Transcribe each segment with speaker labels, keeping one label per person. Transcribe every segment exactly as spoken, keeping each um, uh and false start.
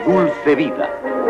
Speaker 1: dulce vida.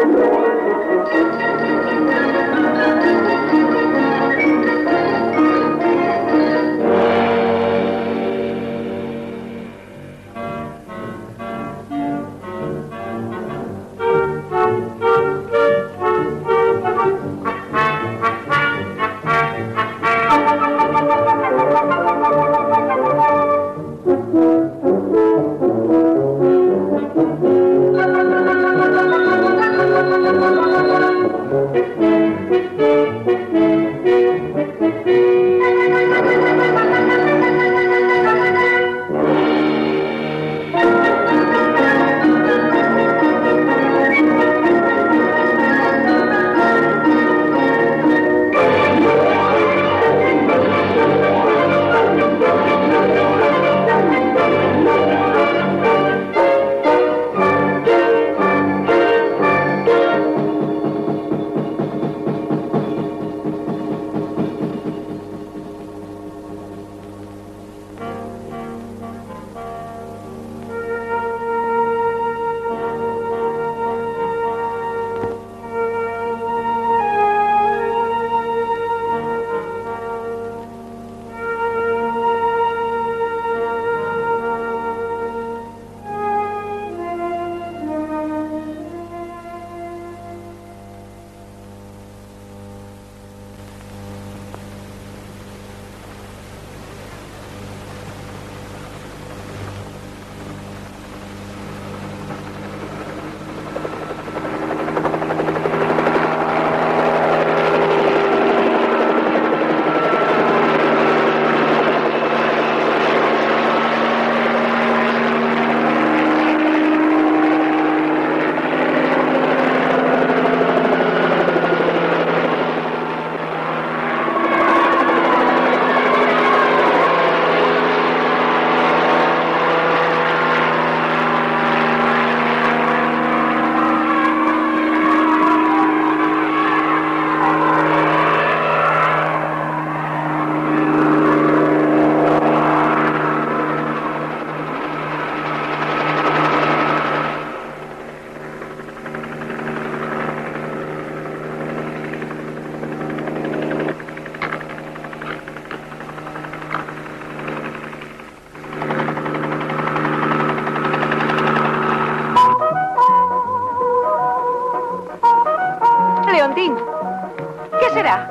Speaker 2: Leontín, ¿qué será?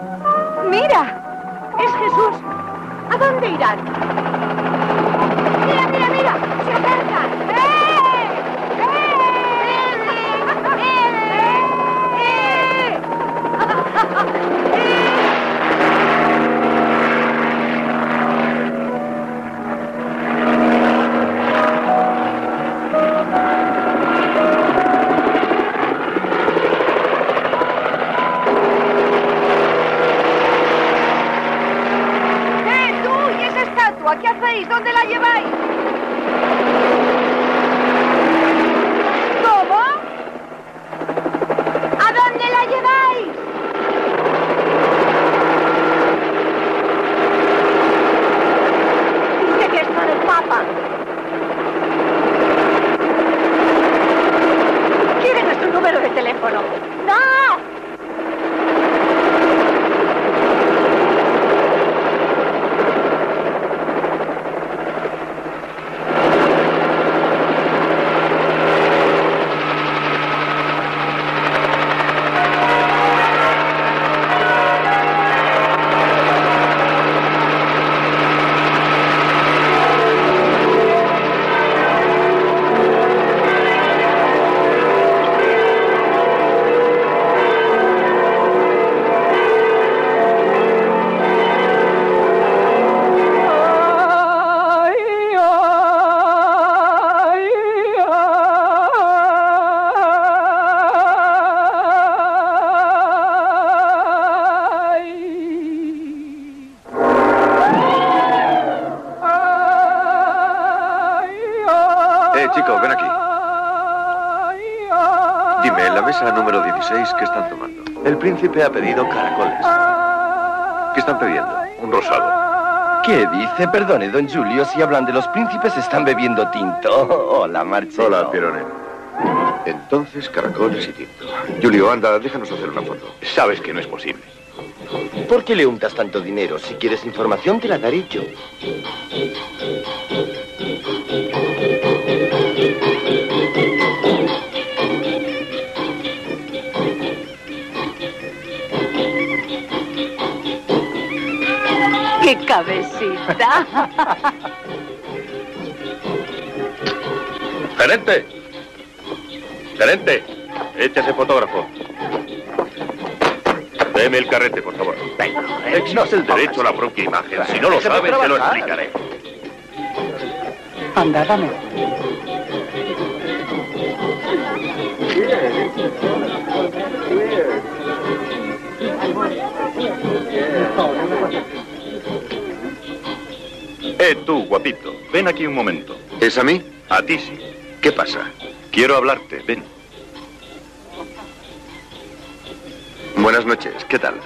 Speaker 2: ¡Mira! ¡Es Jesús! ¿A dónde irán? ¡Mira, mira, mira! ¡Se acercan! ¡Eh! ¡Eh! ¡Eh! ¡Eh! ¿Qué hacéis? ¿Dónde la lleváis? ¿Cómo? ¿A dónde la lleváis? Dice que está el Papa. Quiere nuestro número de teléfono. ¡No!
Speaker 3: Chico, ven aquí. Dime, en la mesa número dieciséis, ¿qué están tomando?
Speaker 1: El príncipe ha pedido caracoles.
Speaker 3: ¿Qué están pidiendo? Un rosado.
Speaker 4: ¿Qué dice? Perdone, don Julio, si hablan de los príncipes están bebiendo tinto. Hola, Marcelo.
Speaker 3: Hola, Pierone. Entonces, caracoles y tinto. Julio, anda, déjanos hacer una foto.
Speaker 4: Sabes que no es posible.
Speaker 5: ¿Por qué le untas tanto dinero? Si quieres información, te la daré yo.
Speaker 2: ¡Qué cabecita!
Speaker 4: ¡Gerente! ¡Gerente! Échase fotógrafo. Deme el carrete, por favor.
Speaker 5: Venga,
Speaker 4: Existe el derecho a la propia imagen. Si no lo
Speaker 5: Déjame
Speaker 4: sabe, se lo
Speaker 5: trabajar.
Speaker 4: explicaré.
Speaker 6: Anda, dame.
Speaker 4: Eh, tú, guapito. Ven aquí un momento.
Speaker 3: ¿Es a mí?
Speaker 4: A ti sí.
Speaker 3: ¿Qué pasa?
Speaker 4: Quiero hablarte. Ven.
Speaker 3: Buenas noches, ¿qué tal?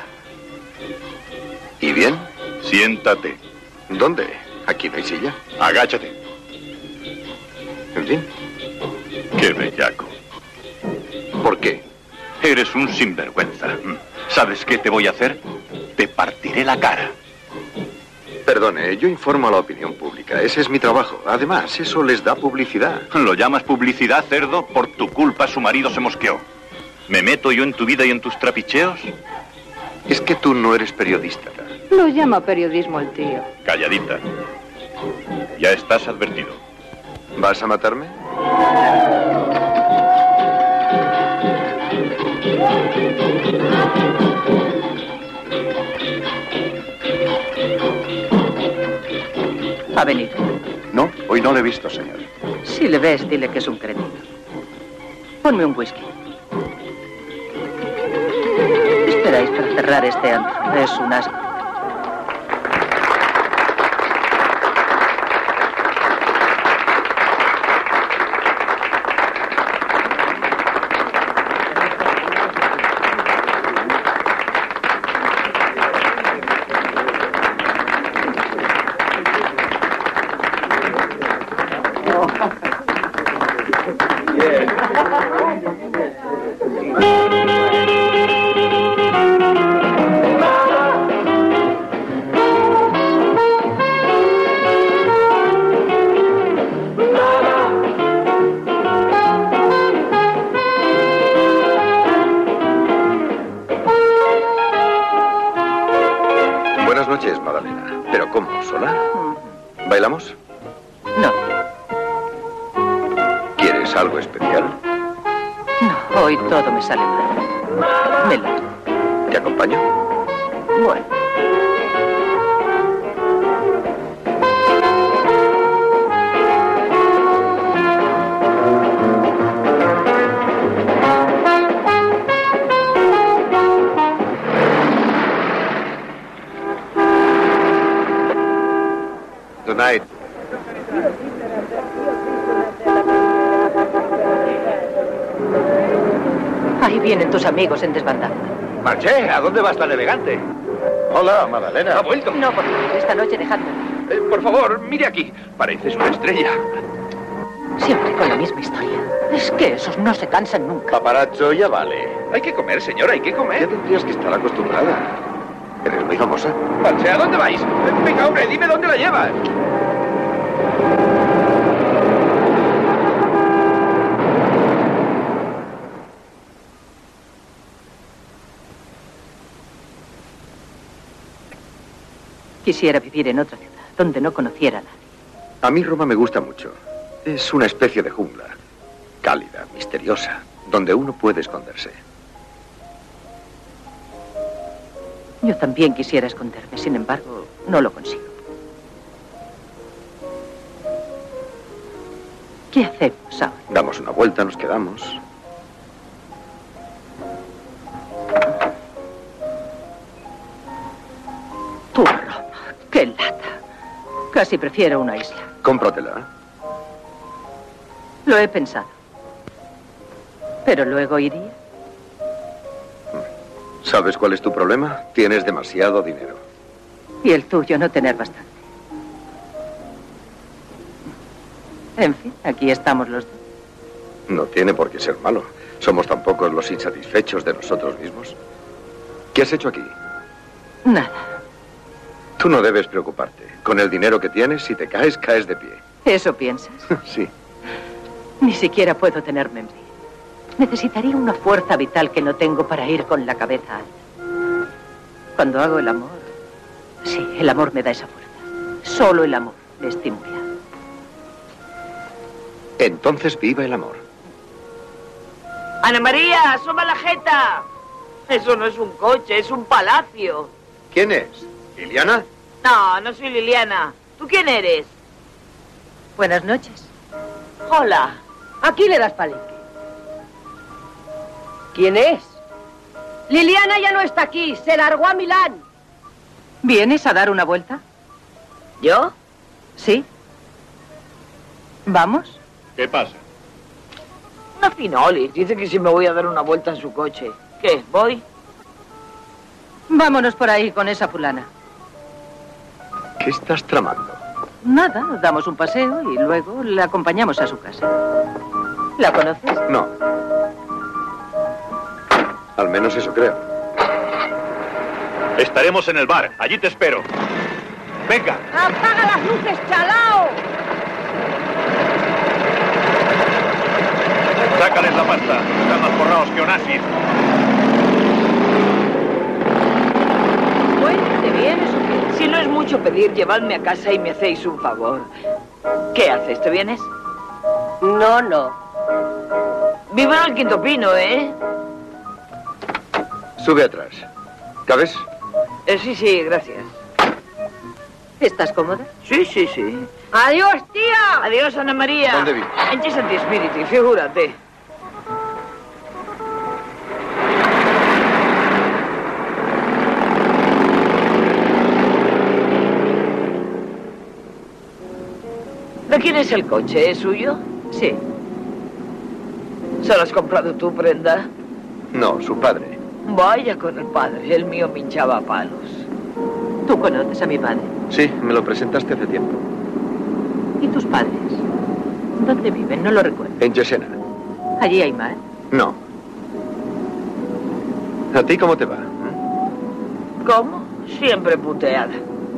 Speaker 3: ¿Y bien?
Speaker 4: Siéntate.
Speaker 3: ¿Dónde? Aquí no hay silla.
Speaker 4: Agáchate.
Speaker 3: En fin,
Speaker 4: Qué bellaco.
Speaker 3: ¿por qué?
Speaker 4: Eres un sinvergüenza. ¿Sabes qué te voy a hacer? Te partiré la cara.
Speaker 3: Perdone, yo informo a la opinión pública. Ese es mi trabajo. Además, eso les da publicidad.
Speaker 4: ¿Lo llamas publicidad, cerdo? Por tu culpa su marido se mosqueó. ¿Me meto yo en tu vida y en tus trapicheos?
Speaker 3: Es que tú no eres periodista.
Speaker 2: Lo llama periodismo el tío.
Speaker 4: Calladita. Ya estás advertido.
Speaker 3: ¿Vas a matarme?
Speaker 6: Ha venido.
Speaker 3: No, hoy no le he visto, señor.
Speaker 6: Si le ves, dile que es un cretino. Ponme un whisky. Esperáis para cerrar este antro. Es un asco.
Speaker 3: Buenas noches, Madalena. ¿Pero cómo? ¿Sola? ¿Bailamos?
Speaker 6: No,
Speaker 3: ¿Quieres algo especial?
Speaker 6: no, hoy todo me sale mal. Me largo.
Speaker 3: ¿Te acompaño?
Speaker 6: Bueno.
Speaker 3: Tonight.
Speaker 6: Ahí vienen tus amigos en desbandada.
Speaker 1: Marché, ¿a dónde vas tan elegante?
Speaker 3: Hola, Madalena.
Speaker 1: ¿Ha vuelto?
Speaker 6: No, por favor, esta noche dejadme.
Speaker 1: Eh, por favor, mire aquí. Pareces una estrella.
Speaker 6: Siempre con la misma historia. Es que esos no se cansan nunca.
Speaker 3: Paparazzo, ya vale.
Speaker 1: Hay que comer, señora, hay que
Speaker 3: Ya
Speaker 1: comer.
Speaker 3: tendrías que estar acostumbrada. Eres muy famosa.
Speaker 1: Marché, ¿a dónde vais? Eh, Venga, hombre, dime dónde la llevas.
Speaker 6: Quisiera vivir en otra ciudad, donde no conociera a nadie.
Speaker 3: A mí Roma me gusta mucho. Es una especie de jungla. Cálida, misteriosa, donde uno puede esconderse.
Speaker 6: Yo también quisiera esconderme, sin embargo, no lo consigo. ¿Qué hacemos ahora?
Speaker 3: Damos una vuelta, nos quedamos.
Speaker 6: Tu Roma, qué lata. Casi prefiero una isla.
Speaker 3: Cómpratela.
Speaker 6: Lo he pensado. Pero luego iría.
Speaker 3: ¿Sabes cuál es tu problema? Tienes demasiado dinero.
Speaker 6: Y el tuyo no tener bastante. En fin, aquí estamos los dos.
Speaker 3: No tiene por qué ser malo. Somos tan pocos los insatisfechos de nosotros mismos. ¿Qué has hecho aquí?
Speaker 6: Nada.
Speaker 3: Tú no debes preocuparte. Con el dinero que tienes, si te caes, caes de pie.
Speaker 6: ¿Eso piensas?
Speaker 3: Sí.
Speaker 6: Ni siquiera puedo tenerme en pie. Necesitaría una fuerza vital que no tengo para ir con la cabeza alta. Cuando hago el amor... Sí, el amor me da esa fuerza. Solo el amor me estimula.
Speaker 3: Entonces viva el amor.
Speaker 7: Ana María, asoma la jeta. Eso no es un coche, es un palacio.
Speaker 3: ¿Quién es? ¿Liliana?
Speaker 7: No, no soy Liliana. ¿Tú quién eres?
Speaker 6: Buenas noches.
Speaker 7: Hola.
Speaker 8: Aquí le das palenque. ¿Quién es? Liliana ya no está aquí, se largó a Milán.
Speaker 6: ¿Vienes a dar una vuelta?
Speaker 7: ¿Yo?
Speaker 6: Sí. ¿Vamos?
Speaker 4: ¿Qué pasa?
Speaker 7: Una Finolis. Dice que si me voy a dar una vuelta en su coche. ¿Qué? ¿Voy?
Speaker 6: Vámonos por ahí con esa fulana.
Speaker 3: ¿Qué estás tramando?
Speaker 6: Nada, damos un paseo y luego la acompañamos a su casa. ¿La conoces?
Speaker 3: No. Al menos eso creo.
Speaker 4: Estaremos en el bar. Allí te espero. Venga.
Speaker 8: ¡Apaga las luces, chalao!
Speaker 4: Sácales la pasta. Están más forrados que Onassis.
Speaker 6: Bueno, ¿te vienes o qué?
Speaker 7: Si no es mucho pedir, llevadme a casa y me hacéis un favor. ¿Qué haces? ¿Te vienes?
Speaker 8: No, no.
Speaker 7: Vivo en el Quinto Pino, ¿eh?
Speaker 3: Sube atrás. ¿Cabes?
Speaker 7: Eh, sí, sí, gracias.
Speaker 6: ¿Estás cómoda?
Speaker 7: Sí, sí, sí.
Speaker 8: ¡Adiós, tía!
Speaker 7: Adiós, Ana María.
Speaker 3: ¿Dónde vives?
Speaker 7: En Santi Spiriti, figúrate. ¿De quién es el coche? ¿Es suyo?
Speaker 6: Sí.
Speaker 7: ¿Se lo has comprado tú, Brenda?
Speaker 3: No, su padre.
Speaker 7: Vaya con el padre. El mío me hinchaba a palos.
Speaker 6: ¿Tú conoces a mi padre?
Speaker 3: Sí, me lo presentaste hace tiempo.
Speaker 6: ¿Y tus padres? ¿Dónde viven? No lo recuerdo.
Speaker 3: En Yesena.
Speaker 6: ¿Allí hay mar?
Speaker 3: No. ¿A ti cómo te va?
Speaker 7: ¿Cómo? Siempre puteada.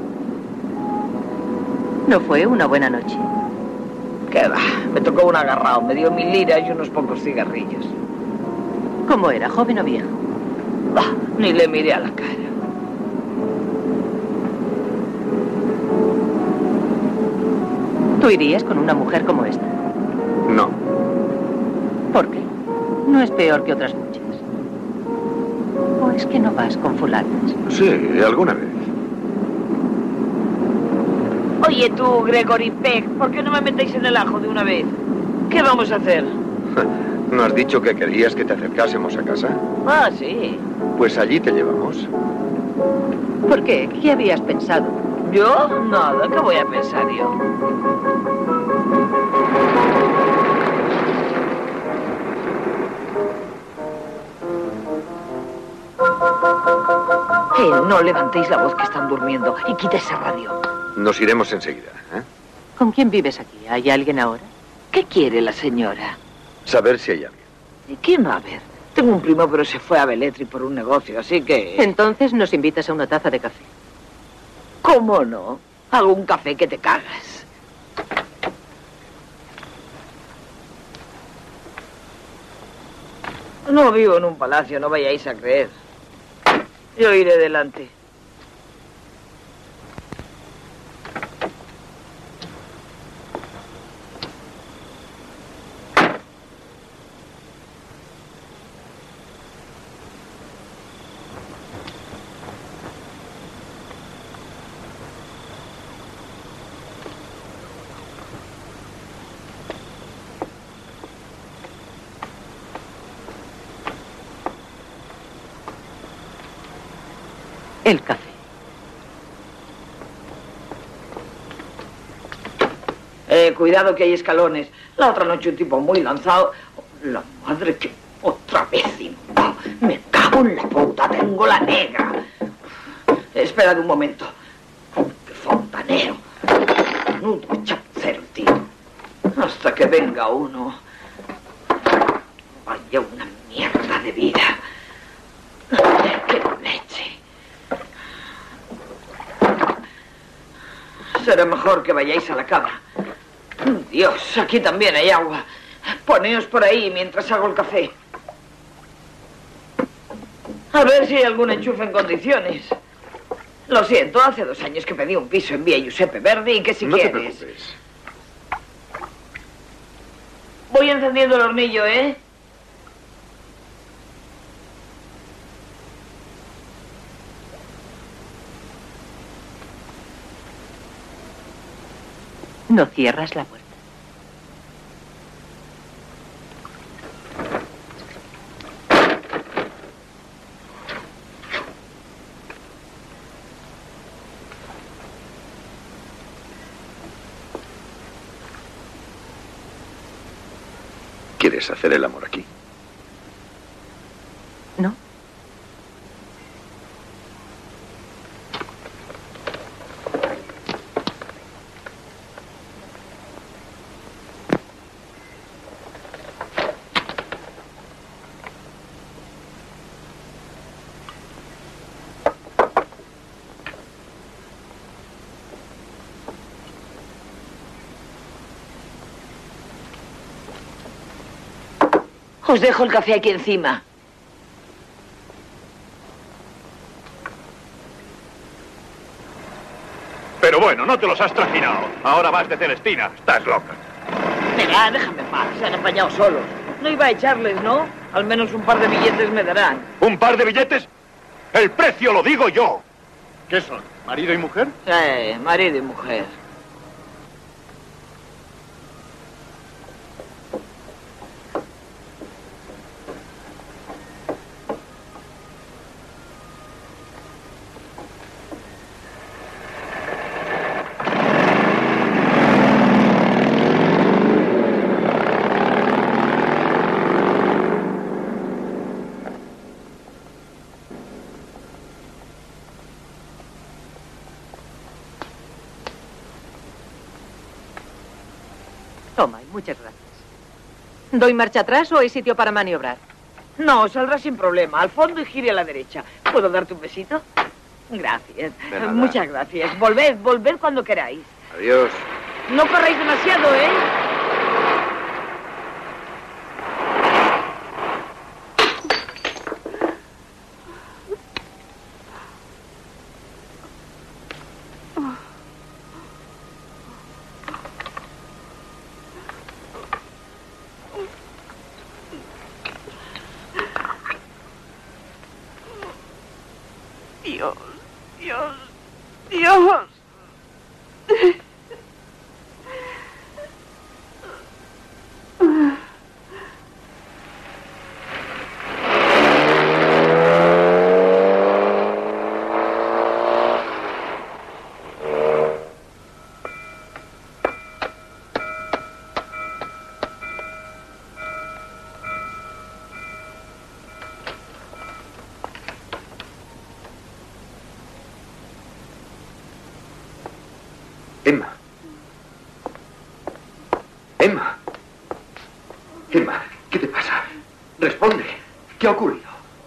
Speaker 6: ¿No fue una buena noche?
Speaker 7: ¿Qué va? Me tocó un agarrado. Me dio mil liras y unos pocos cigarrillos.
Speaker 6: ¿Cómo era? ¿Joven o viejo?
Speaker 7: Bah, ni le miré a la cara.
Speaker 6: ¿Tú irías con una mujer como esta?
Speaker 3: No.
Speaker 6: ¿Por qué? No es peor que otras muchas. ¿O es que no vas con fulanas?
Speaker 3: Sí, alguna vez.
Speaker 7: Oye tú, Gregory Peck, ¿por qué no me metéis en el ajo de una vez? ¿Qué vamos a hacer?
Speaker 3: ¿No has dicho que querías que te acercásemos a casa?
Speaker 7: Ah, sí.
Speaker 3: Pues allí te llevamos.
Speaker 6: ¿Por qué? ¿Qué habías pensado?
Speaker 7: ¿Yo? Nada, ¿qué voy a pensar yo? Eh, no levantéis la voz que están durmiendo y quita esa radio.
Speaker 3: Nos iremos enseguida, ¿eh?
Speaker 6: ¿Con quién vives aquí? ¿Hay alguien ahora?
Speaker 7: ¿Qué quiere la señora?
Speaker 3: Saber si hay alguien.
Speaker 7: ¿Y quién va a ver? Tengo un primo, pero se fue a Velletri por un negocio, así que...
Speaker 6: Entonces nos invitas a una taza de café.
Speaker 7: ¿Cómo no? Hago un café que te cagas. No vivo en un palacio, no vayáis a creer. Yo iré delante.
Speaker 6: El café.
Speaker 7: Eh, cuidado que hay escalones. La otra noche un tipo muy lanzado. La madre que... Otra vez, no. Me cago en la puta, tengo la negra. Espera un momento. ¡Qué fontanero! Menudo chapucero, tío. Hasta que venga uno. Vaya una mierda de vida. ¡Qué leche! Será mejor que vayáis a la cama. Dios, aquí también hay agua. Poneos por ahí mientras hago el café. A ver si hay algún enchufe en condiciones. Lo siento, hace dos años que pedí un piso en Vía Giuseppe Verdi y que si
Speaker 3: no
Speaker 7: quieres...
Speaker 3: te preocupes.
Speaker 7: Voy encendiendo el hornillo, ¿eh?
Speaker 6: No cierras la puerta.
Speaker 3: ¿Quieres hacer el amor aquí?
Speaker 6: ¿No?
Speaker 7: Os dejo el café aquí encima.
Speaker 4: Pero bueno, no te los has trajinado. Ahora vas de Celestina. Estás loca.
Speaker 7: Venga, déjame en paz. Se han apañado solos. No iba a echarles, ¿no? Al menos un par de billetes me darán.
Speaker 4: ¿Un par de billetes? El precio lo digo yo.
Speaker 9: ¿Qué son? ¿Marido y mujer?
Speaker 7: Sí, marido y mujer.
Speaker 6: Toma, y muchas gracias. ¿Doy marcha atrás o hay sitio para maniobrar?
Speaker 7: No, saldrá sin problema. Al fondo y gire a la derecha. ¿Puedo darte un besito? Gracias.
Speaker 3: De nada.
Speaker 7: Muchas gracias. Volved, volved cuando queráis.
Speaker 3: Adiós.
Speaker 7: No corráis demasiado, ¿eh? Dios, Dios, Dios.
Speaker 3: Emma. Emma. Emma, ¿qué te pasa? Responde. ¿Qué ha ocurrido?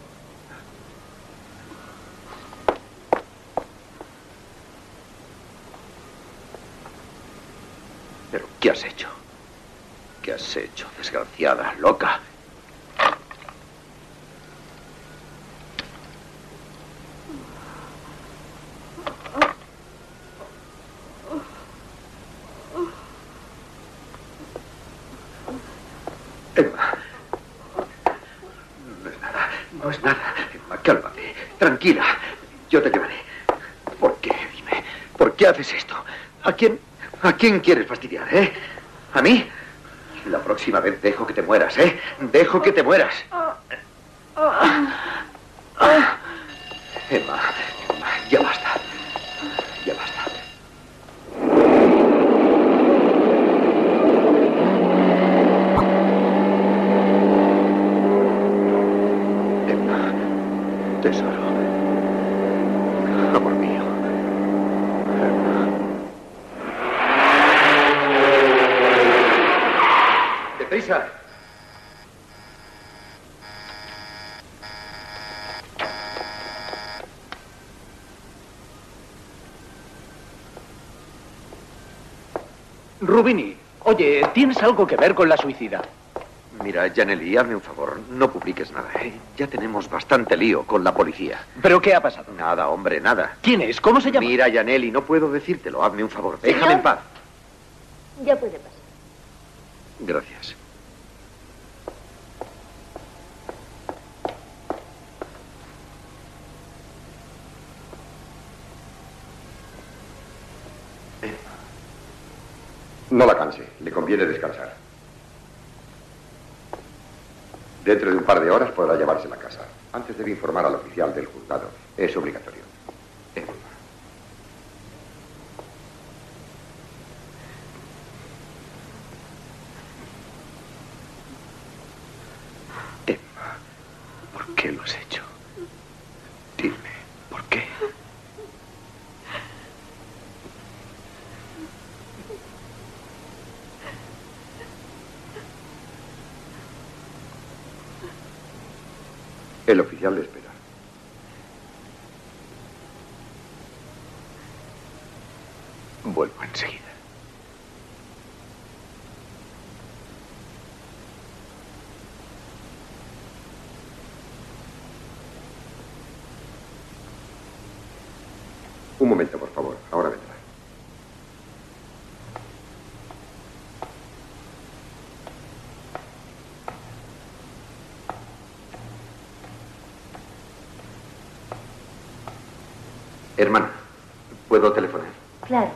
Speaker 3: ¿Pero qué has hecho? ¿Qué has hecho, desgraciada, loca? Emma. No es nada, no es nada. Emma, cálmate. Tranquila. Yo te llevaré. ¿Por qué? Dime. ¿Por qué haces esto? ¿A quién, a quién quieres fastidiar, eh? ¿A mí? La próxima vez dejo que te mueras, ¿eh? Dejo que te mueras. Emma, Emma, ya basta. Ya basta. Emma, tesoro. Amor mío. Emma. ¡Deprisa!
Speaker 10: Rubini, oye, ¿tienes algo que ver con la suicida?
Speaker 3: Mira, Janelli, hazme un favor. No publiques nada, ¿eh? Ya tenemos bastante lío con la policía.
Speaker 10: ¿Pero qué ha pasado?
Speaker 3: Nada, hombre, nada.
Speaker 10: ¿Quién es? ¿Cómo se llama?
Speaker 3: Mira, Janelli, no puedo decírtelo. Hazme un favor.
Speaker 2: ¿Señor?
Speaker 3: Déjame en paz.
Speaker 2: Ya puede pasar.
Speaker 3: Gracias.
Speaker 11: No la canse, le conviene descansar. Dentro de un par de horas podrá llevarse a casa. Antes debe informar al oficial del juzgado. Es obligatorio.
Speaker 3: Emma. Emma, ¿por qué lo has hecho? Dime, ¿por qué?
Speaker 11: El oficial le espera.
Speaker 3: Vuelvo enseguida.
Speaker 11: Un momento, por favor. Ahora vendrá.
Speaker 3: Hermana, ¿puedo telefonar?
Speaker 2: Claro.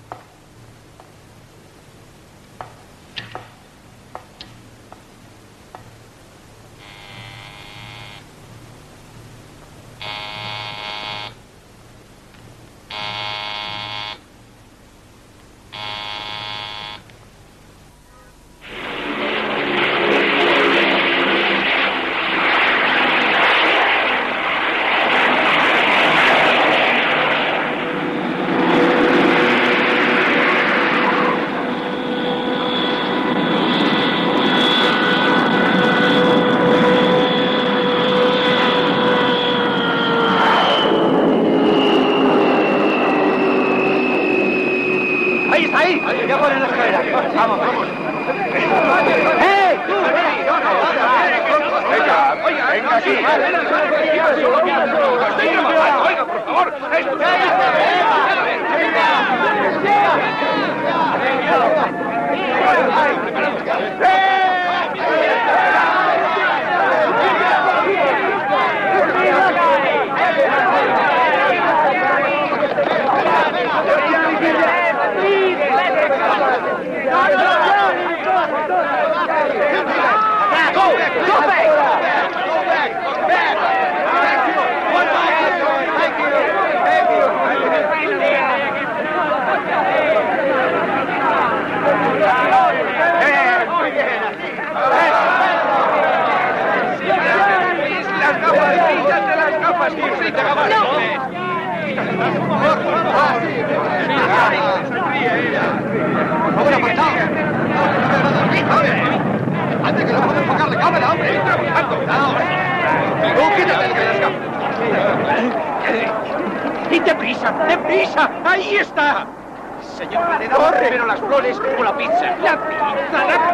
Speaker 1: ¡Y deprisa! ¡Deprisa! ¡Ahí está! Señor vendedor, pero las flores o la pizza. ¡La pizza! ¡La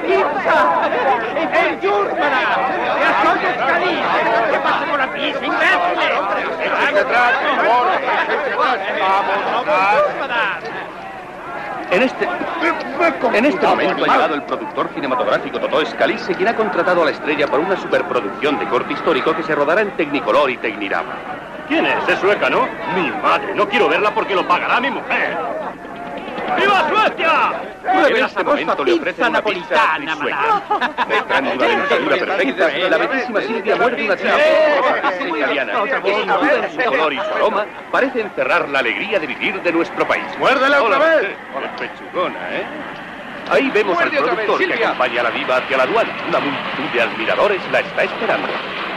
Speaker 1: pizza! ¡El Yurmana! ¡Soy Escalí! ¿Qué pasa con la pizza, imbéciles?
Speaker 4: ¡Detrás, por favor!
Speaker 1: ¡Vamos!
Speaker 10: En este, en este momento ha llegado el productor cinematográfico Totó Scalise, quien ha contratado a la estrella para una superproducción de corte histórico que se rodará en Technicolor y Tecnirama.
Speaker 12: ¿Quién es? Es sueca, ¿no? Mi madre, no quiero verla porque lo pagará mi mujer. ¡Viva Suecia!
Speaker 10: En este momento le ofrecen una pizza sueca. Detrás de una dentadura perfecta, la bellísima Silvia muerde una tira italiana que sin duda en su color y su aroma parece encerrar la alegría de vivir de nuestro país.
Speaker 1: ¡Muérdela otra vez!
Speaker 10: ¡Qué pechugona, ¿eh? Ahí vemos al productor que acompaña a la diva hacia la aduana. Una multitud de admiradores la está esperando.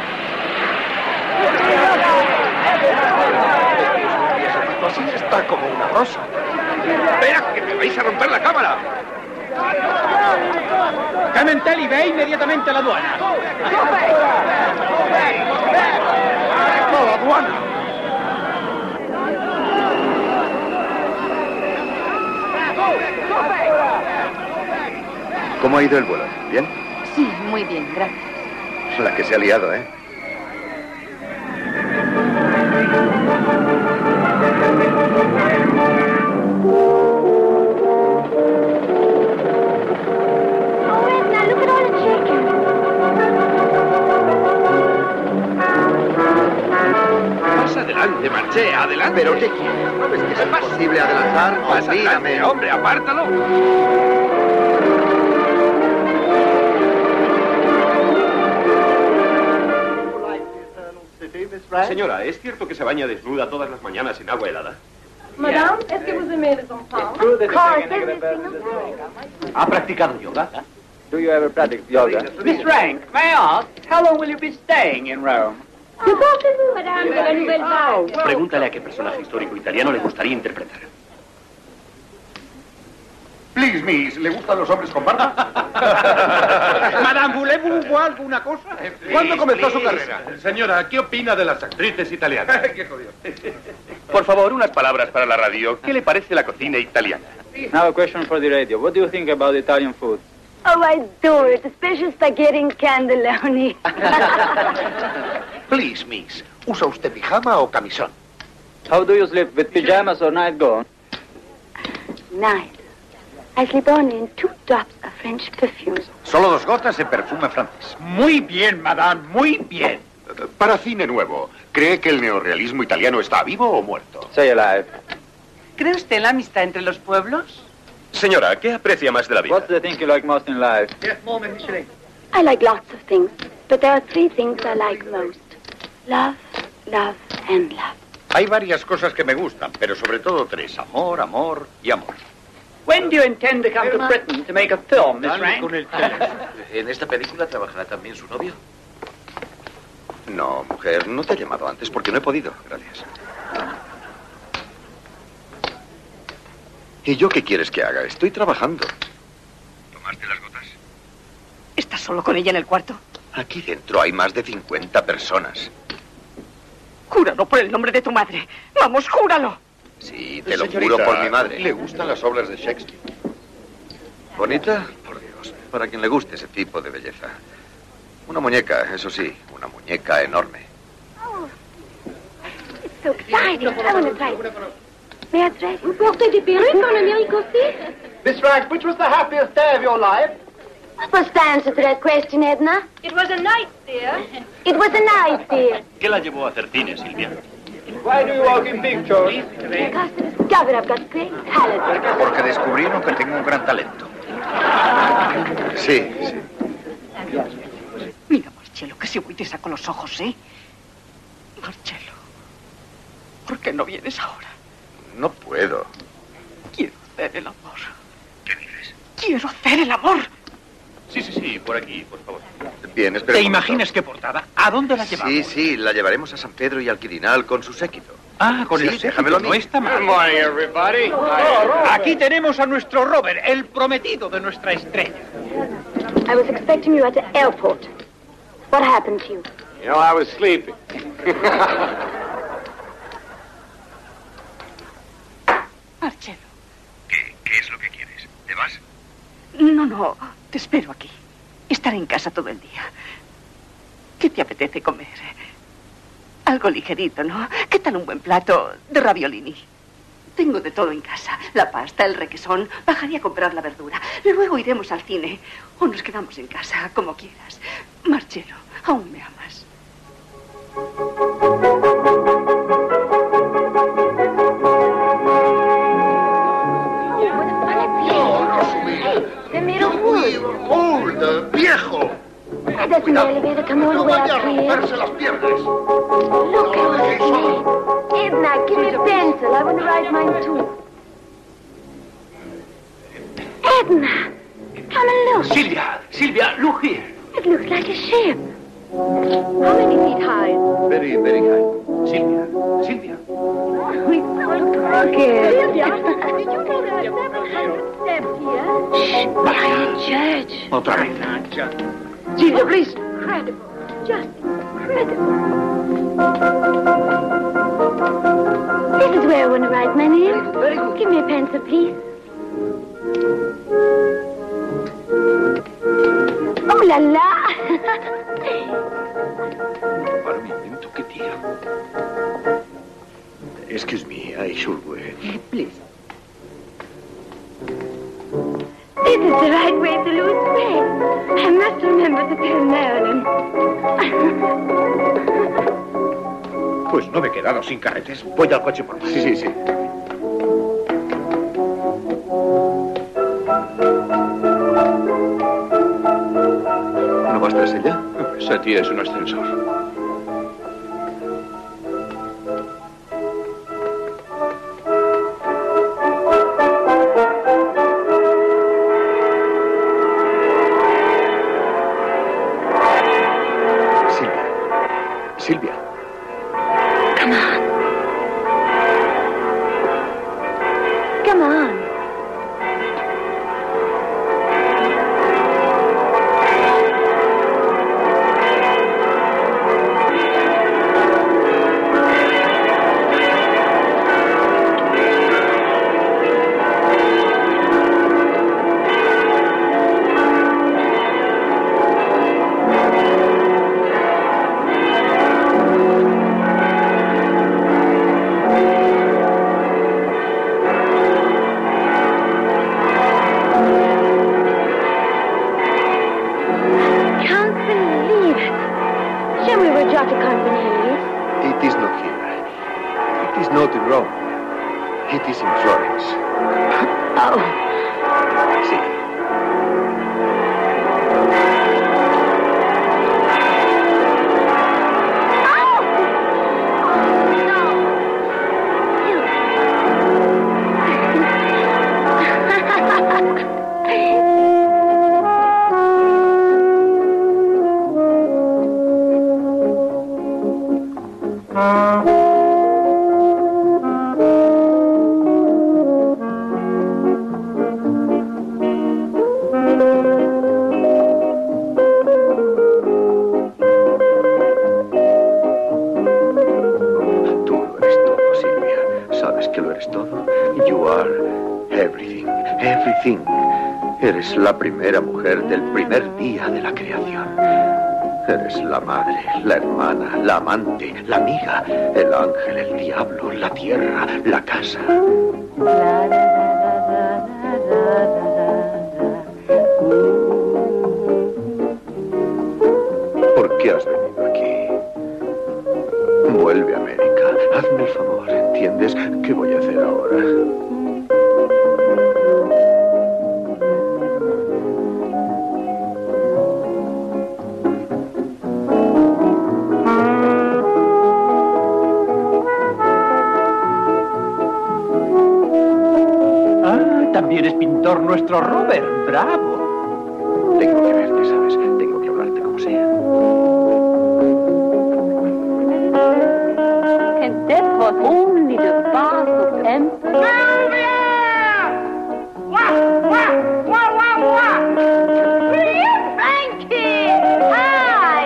Speaker 3: Así está como una rosa.
Speaker 1: ¡Espera, que me vais a romper la cámara!
Speaker 10: Clementelli, ve inmediatamente a la aduana.
Speaker 3: ¡A la aduana! ¿Cómo ha ido el vuelo? ¿Bien?
Speaker 13: Sí, muy bien, gracias.
Speaker 3: La que se ha liado, ¿eh?
Speaker 1: Más adelante, Marché, adelante.
Speaker 3: ¿Pero qué quieres? ¿No ves que es imposible adelantar?
Speaker 1: Más adelante, hombre, apártalo.
Speaker 10: Señora, ¿es cierto que se baña desnuda todas las mañanas en agua helada?
Speaker 2: Madame, est-ce que vous aimez les enfants?
Speaker 1: ¿Ha practicado yoga?
Speaker 14: Do you ever practice yoga?
Speaker 15: Miss Rank, may I ask, how long will you be staying in Rome?
Speaker 2: Que pensez-vous, madame, de la nouvelle vague?
Speaker 10: Pregúntale a qué personaje histórico italiano le gustaría interpretar.
Speaker 9: Please, miss, ¿le gustan los hombres con barba?
Speaker 1: Madame, ¿voulez-vous voir alguna cosa?
Speaker 9: ¿Cuándo comenzó su carrera? Señora, ¿qué opina de las actrices italianas?
Speaker 1: Qué jodido.
Speaker 10: Por favor, unas palabras para la radio. ¿Qué le parece la cocina italiana?
Speaker 14: Now a question for the radio. What do you think about Italian food?
Speaker 2: Oh, I adore it, especially spaghetti and cannelloni.
Speaker 1: Please, miss, ¿usa usted pijama o camisón?
Speaker 14: How do you sleep, with pajamas or night gown?
Speaker 2: Night. I sleep only in two drops of French perfume.
Speaker 1: Solo dos gotas de perfume francés. Muy bien, madame, muy bien.
Speaker 11: Para cine nuevo, ¿cree que el neorrealismo italiano está vivo o muerto?
Speaker 14: Say alive.
Speaker 6: ¿Cree usted en la amistad entre los pueblos?
Speaker 10: Señora, ¿qué aprecia más de la vida?
Speaker 14: What's the thing you like most in life?
Speaker 2: I like lots of things, but there are three things I like most. Love, love, and love.
Speaker 1: Hay varias cosas que me gustan, pero sobre todo tres. Amor, amor y amor.
Speaker 15: When do you intend to come to Britain to make a film, Miss Rank?
Speaker 3: ¿En esta película trabajará también su novio? No, mujer, no te he llamado antes porque no he podido. Gracias. ¿Y yo qué quieres que haga? Estoy trabajando. ¿Tomaste las gotas?
Speaker 6: ¿Estás solo con ella en el cuarto?
Speaker 3: Aquí dentro hay más de cincuenta personas.
Speaker 6: Júralo por el nombre de tu madre. Vamos, júralo.
Speaker 3: Sí, te lo
Speaker 11: Señorita,
Speaker 3: juro por mi madre.
Speaker 11: ¿Le gustan las obras de Shakespeare?
Speaker 3: ¿Bonita? Por Dios. Para quien le guste ese tipo de belleza. Una muñeca, eso sí, una muñeca enorme.
Speaker 2: Oh, it's so exciting. I want to try it. May I try it? Vous portez des perruques en Amérique aussi?
Speaker 9: Miss Rank, which was the happiest day of your life?
Speaker 2: What was the answer to that question, Edna?
Speaker 8: It was a night, dear.
Speaker 2: It was a night, dear.
Speaker 10: ¿Qué la llevó a hacer cine, Silvia?
Speaker 14: Why do you walk in pictures?
Speaker 2: Because I discovered I've got great talent.
Speaker 1: Porque descubrieron que tengo un gran talento.
Speaker 3: Sí, sí.
Speaker 6: Mira, Marcelo, que si voy te saco los ojos, ¿eh? Marcelo, ¿por qué no vienes ahora?
Speaker 3: No puedo.
Speaker 6: Quiero hacer el amor.
Speaker 10: ¿Qué dices?
Speaker 6: Quiero hacer el amor.
Speaker 10: Sí, sí, sí, por aquí, por favor.
Speaker 3: Bien, espera.
Speaker 1: ¿Te
Speaker 3: un momento.
Speaker 1: imaginas qué portada? ¿A dónde la llevamos?
Speaker 3: Sí, sí, la llevaremos a San Pedro y al Quirinal con su séquito.
Speaker 1: Ah, con
Speaker 3: Sí,
Speaker 1: el séquito,
Speaker 3: déjamelo a mí.
Speaker 1: no está mal.
Speaker 9: Good morning, everybody.
Speaker 1: Aquí tenemos a nuestro Robert, el prometido de nuestra estrella.
Speaker 2: I was expecting you at the airport. What happened to you?
Speaker 9: You know, I was sleeping.
Speaker 6: Marcelo.
Speaker 3: ¿Qué, ¿Qué es lo que quieres? ¿Te vas?
Speaker 6: No, no, te espero aquí. Estaré en casa todo el día. ¿Qué te apetece comer? Algo ligerito, ¿no? ¿Qué tal un buen plato de raviolini? Tengo de todo en casa. La pasta, el requesón. Bajaré a comprar la verdura. Luego iremos al cine. O nos quedamos en casa, como quieras. Marcelo, aún me amas.
Speaker 2: They made of wood.
Speaker 9: ¡Old, viejo!
Speaker 2: That doesn't elevator come all the
Speaker 9: No
Speaker 2: way
Speaker 9: vaya a
Speaker 2: up here.
Speaker 9: romperse las piernas.
Speaker 2: Look at it. Edna, give me a pencil. I want to write mine too. Edna, come and look.
Speaker 1: Silvia, Silvia, look here.
Speaker 2: It looks like a ship. How many feet high?
Speaker 3: Very, very high.
Speaker 1: Silvia, Silvia.
Speaker 2: It's so crooked. Sylvia, did you know there are seven hundred steps here? Shh, behind the church.
Speaker 1: Otra vez.
Speaker 6: Silvia, please.
Speaker 2: Incredible. Just incredible. This is where I want to write my name. Very good. Give me a pencil, please. la la!
Speaker 3: Para un momento, ¿qué tía? Excuse me, I should wait.
Speaker 6: Please.
Speaker 2: This is the right way to lose weight. I must remember to tell Marilyn.
Speaker 1: Pues no me he quedado sin carretes. Voy al coche por más.
Speaker 3: Sí, sí, sí. ¿No vas tras ella?
Speaker 10: Esa tía es un ascensor.
Speaker 3: Silvia.
Speaker 2: Come on. Come on.
Speaker 3: Eres la primera mujer del primer día de la creación. Eres la madre, la hermana, la amante, la amiga, el ángel, el diablo, la tierra, la casa. ¿Por qué has venido aquí? Vuelve a América. Hazme el favor, ¿entiendes? ¿Qué voy a hacer ahora?
Speaker 1: También es pintor nuestro Robert. ¡Bravo!
Speaker 3: Tengo que verte, ¿sabes? Tengo que hablarte como sea.
Speaker 2: And that was only the bath of empty.
Speaker 16: Sylvia! Wah, wah, wah, wah, wah!
Speaker 2: Frankie! Hi!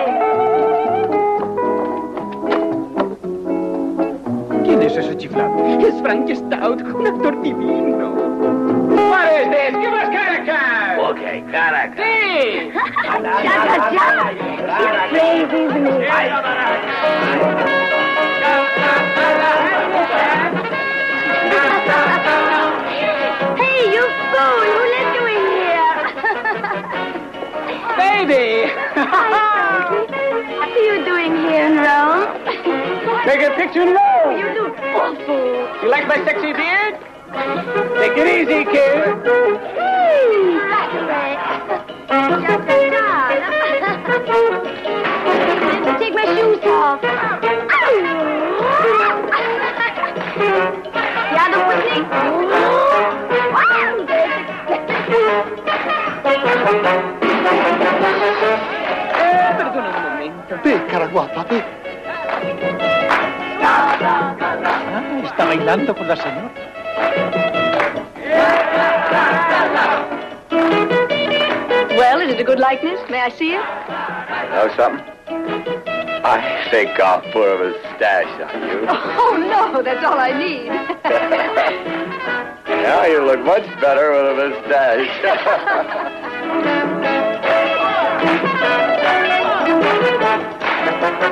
Speaker 1: ¿Quién es ese chiflado?
Speaker 7: Es Frankie Stout, un actor divino.
Speaker 16: What is this? Give us Caracas!
Speaker 12: Okay, Caracas.
Speaker 16: Sí!
Speaker 2: Shut up, shut up! It's crazy, isn't it? Hey, you fool! Who let you in here?
Speaker 16: Baby!
Speaker 2: Hi, Frankie. What are you doing here in Rome?
Speaker 16: Take a picture in Rome!
Speaker 2: You look awful.
Speaker 16: You like my sexy beard? Take it easy, kid.
Speaker 2: Hey, that's right. Just a doll. Take my shoes off. The other pussy.
Speaker 1: Eh, perdona un momento.
Speaker 3: Ve, cara guapa, ve.
Speaker 1: Ah, está bailando con la señora.
Speaker 8: Well, is it a good likeness? May I see it?
Speaker 12: Know something? I think I'll put a mustache on you.
Speaker 8: Oh, no, that's all I need.
Speaker 12: Now you look much better with a mustache.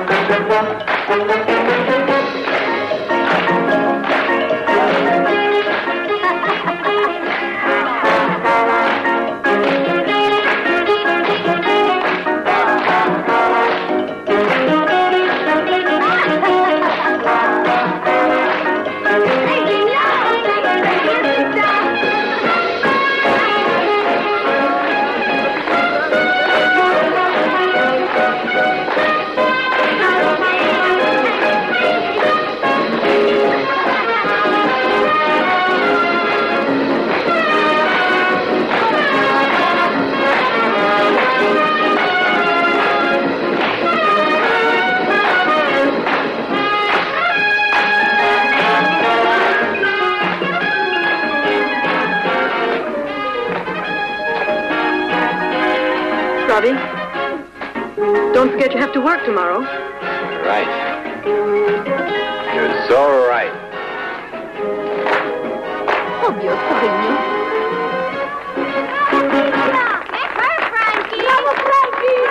Speaker 8: Robbie, don't forget you have to work tomorrow.
Speaker 17: Right. You're so right.
Speaker 2: Oh, Dios, cariño. ¡Vamos, Frankie!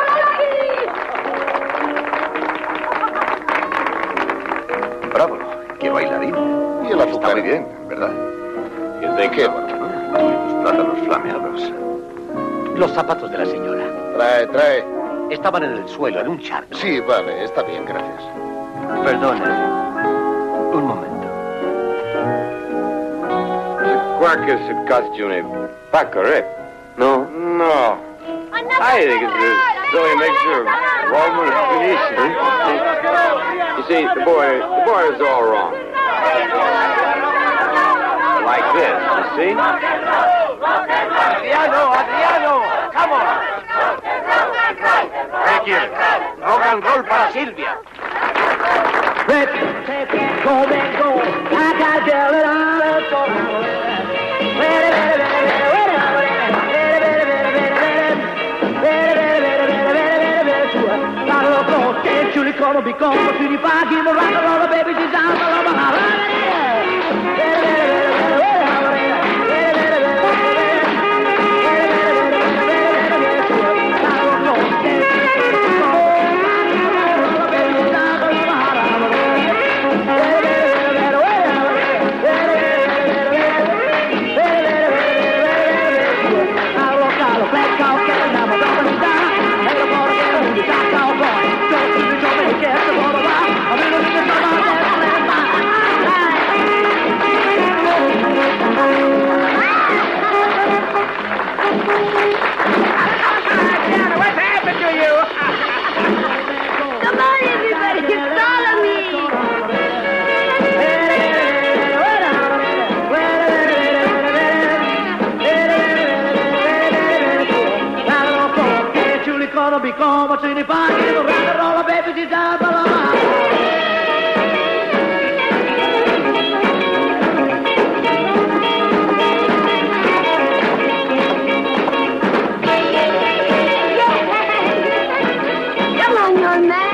Speaker 3: Bravo, qué bailarín. Y el azúcar. Está muy bien, ¿verdad?
Speaker 17: ¿De qué?
Speaker 3: Tus plátanos flameados.
Speaker 18: Los zapatos de la señora.
Speaker 3: Trae, trae.
Speaker 18: Estaban en el suelo, en un charco.
Speaker 3: Sí, vale, está bien, gracias.
Speaker 18: Perdone. Un momento.
Speaker 17: Quackers should costume a pacorette. No? No. I think it's a silly mixture of Waldman and Phoenician. You see, the boy, the boy is all wrong. Like this, you see?
Speaker 1: Adriano, Adriano, come on. ¿Qué quieres? Rock and roll para Silvia.
Speaker 19: Gonna be gone for twenty-five, give me rock and roll, baby, she's down for the be gone for twenty-five, give me rock and roll, baby, she's down for the
Speaker 2: Come on, young man.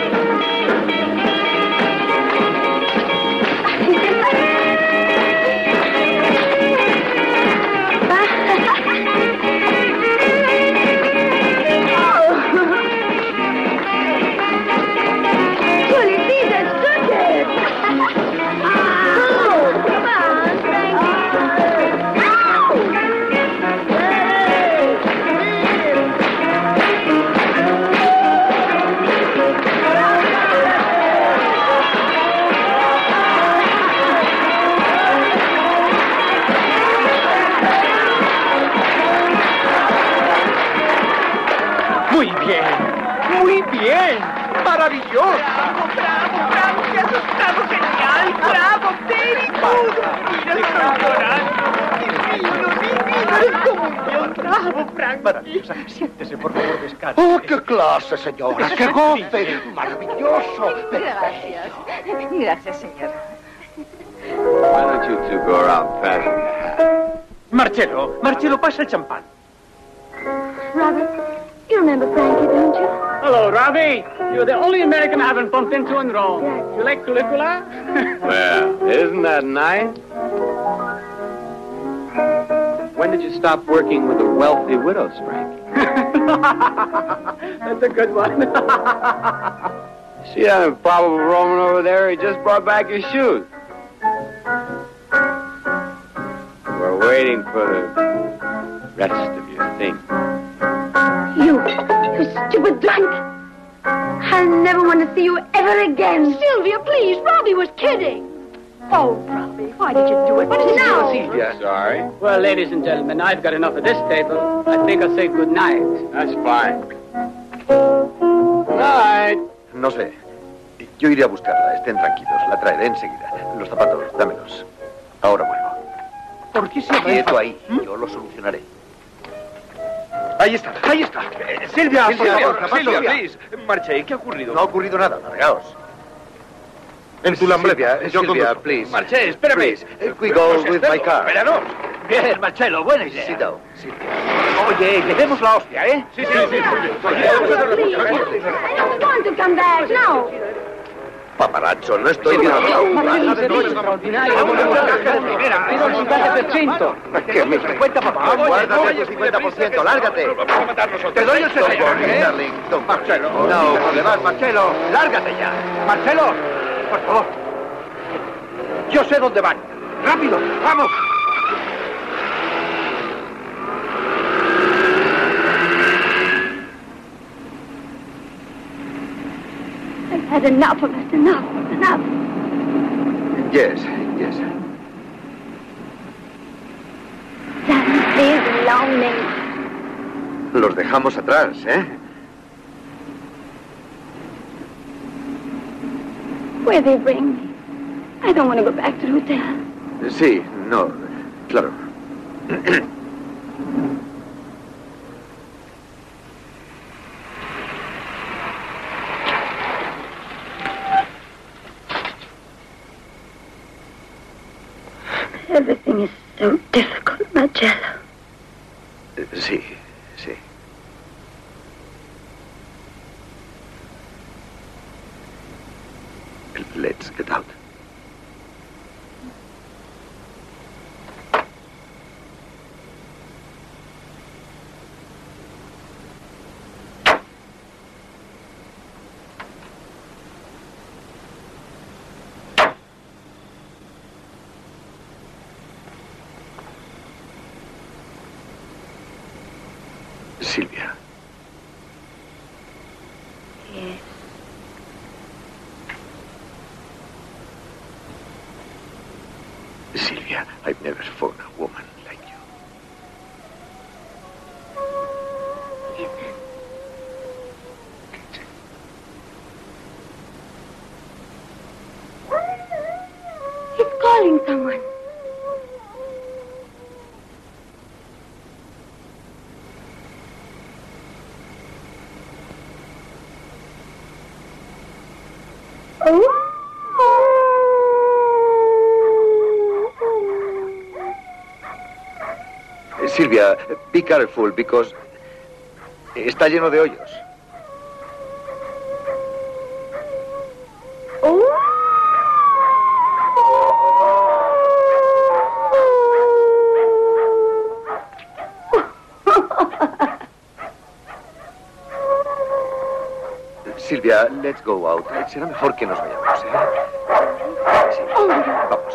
Speaker 1: ¡Maravilloso! ¡Bravo, bravo, bravo! ¡Qué asustado! ¡Genial! ¡Bravo! ¡Very good! ¡Mira, estoy llorando! ¡Divino, divino! ¡Eres como un dios! ¡Bravo, Frank!
Speaker 18: Maravillosa. Siéntese, por favor, descanse.
Speaker 3: ¡Oh, qué clase, señora! ¡Qué goce! ¡Maravilloso!
Speaker 13: Gracias. Gracias, señora.
Speaker 17: Why don't you two go around passing the hat?
Speaker 18: Marcelo, Marcelo, pasa el champán.
Speaker 2: Robert, you remember Frankie, don't you?
Speaker 15: Hello, Robbie. You're the only American I haven't bumped into in Rome. You like Caligula?
Speaker 17: Well, isn't that nice?
Speaker 10: When did you stop working with the wealthy widows, Frank?
Speaker 15: That's a good one.
Speaker 17: See that improbable Roman over there? He just brought back his shoes. We're waiting for the rest of your thing.
Speaker 2: You, you stupid drunk. I'll never want to see you ever again.
Speaker 8: Sylvia, please. Robbie was kidding. Oh, Robbie, why did you do it? What is it now?
Speaker 17: Sylvia. Sorry.
Speaker 15: Well, ladies and gentlemen, I've got enough of this table. I think I'll say good night.
Speaker 17: That's fine. Night.
Speaker 3: No sé. Yo iré a buscarla. Estén tranquilos. La traeré enseguida. Los zapatos, dámelos. Ahora vuelvo.
Speaker 18: ¿Por qué se
Speaker 3: Quieto ahí. Yo lo solucionaré.
Speaker 18: Ahí está, ahí está. Eh, Silvia, por
Speaker 3: Silvia,
Speaker 18: favor,
Speaker 3: zapatos,
Speaker 18: Silvia,
Speaker 3: Silvia.
Speaker 18: please. Marche, ¿qué ha ocurrido?
Speaker 3: No ha ocurrido nada. Largaos.
Speaker 18: En tu lambreta.
Speaker 3: Silvia,
Speaker 18: Yo
Speaker 3: Silvia,
Speaker 18: conduzco.
Speaker 3: please.
Speaker 18: Marche, espérame.
Speaker 3: Please. We go with my car.
Speaker 18: Espéranos. Bien, Marcelo, buena idea.
Speaker 3: Sit down.
Speaker 18: Oye, que demos la hostia, ¿eh? Sí, sí, sí.
Speaker 2: I don't want to come back, no.
Speaker 3: Paparazzo, no estoy viendo.
Speaker 15: Marcelo, un servicio extraordinario. Pido el cincuenta por ciento.
Speaker 3: ¿Qué me cincuenta, papá? Guárdate tu cincuenta por ciento, lárgate.
Speaker 18: Te doy el sesenta, ¿eh?
Speaker 3: Darling, don Marcelo. No, además, Marcelo, lárgate ya.
Speaker 18: Marcelo, por favor. Yo sé dónde van. ¡Rápido! ¡Vamos!
Speaker 2: I've had enough of it. Enough. Enough.
Speaker 3: Yes, yes.
Speaker 2: Daddy, please allow me.
Speaker 3: Los dejamos atrás, ¿eh?
Speaker 2: Where they bring me. I don't want to go back to the hotel.
Speaker 3: Sí, no, claro.
Speaker 2: Everything is so difficult, Marcello.
Speaker 3: Sí, sí. Let's get out. Silvia.
Speaker 2: Yes.
Speaker 3: Silvia, I've never found a woman like you.
Speaker 2: He's calling someone.
Speaker 3: Silvia, be careful because está lleno de hoyos. Silvia, let's go out. Será mejor que nos vayamos, ¿eh? Sí, vamos.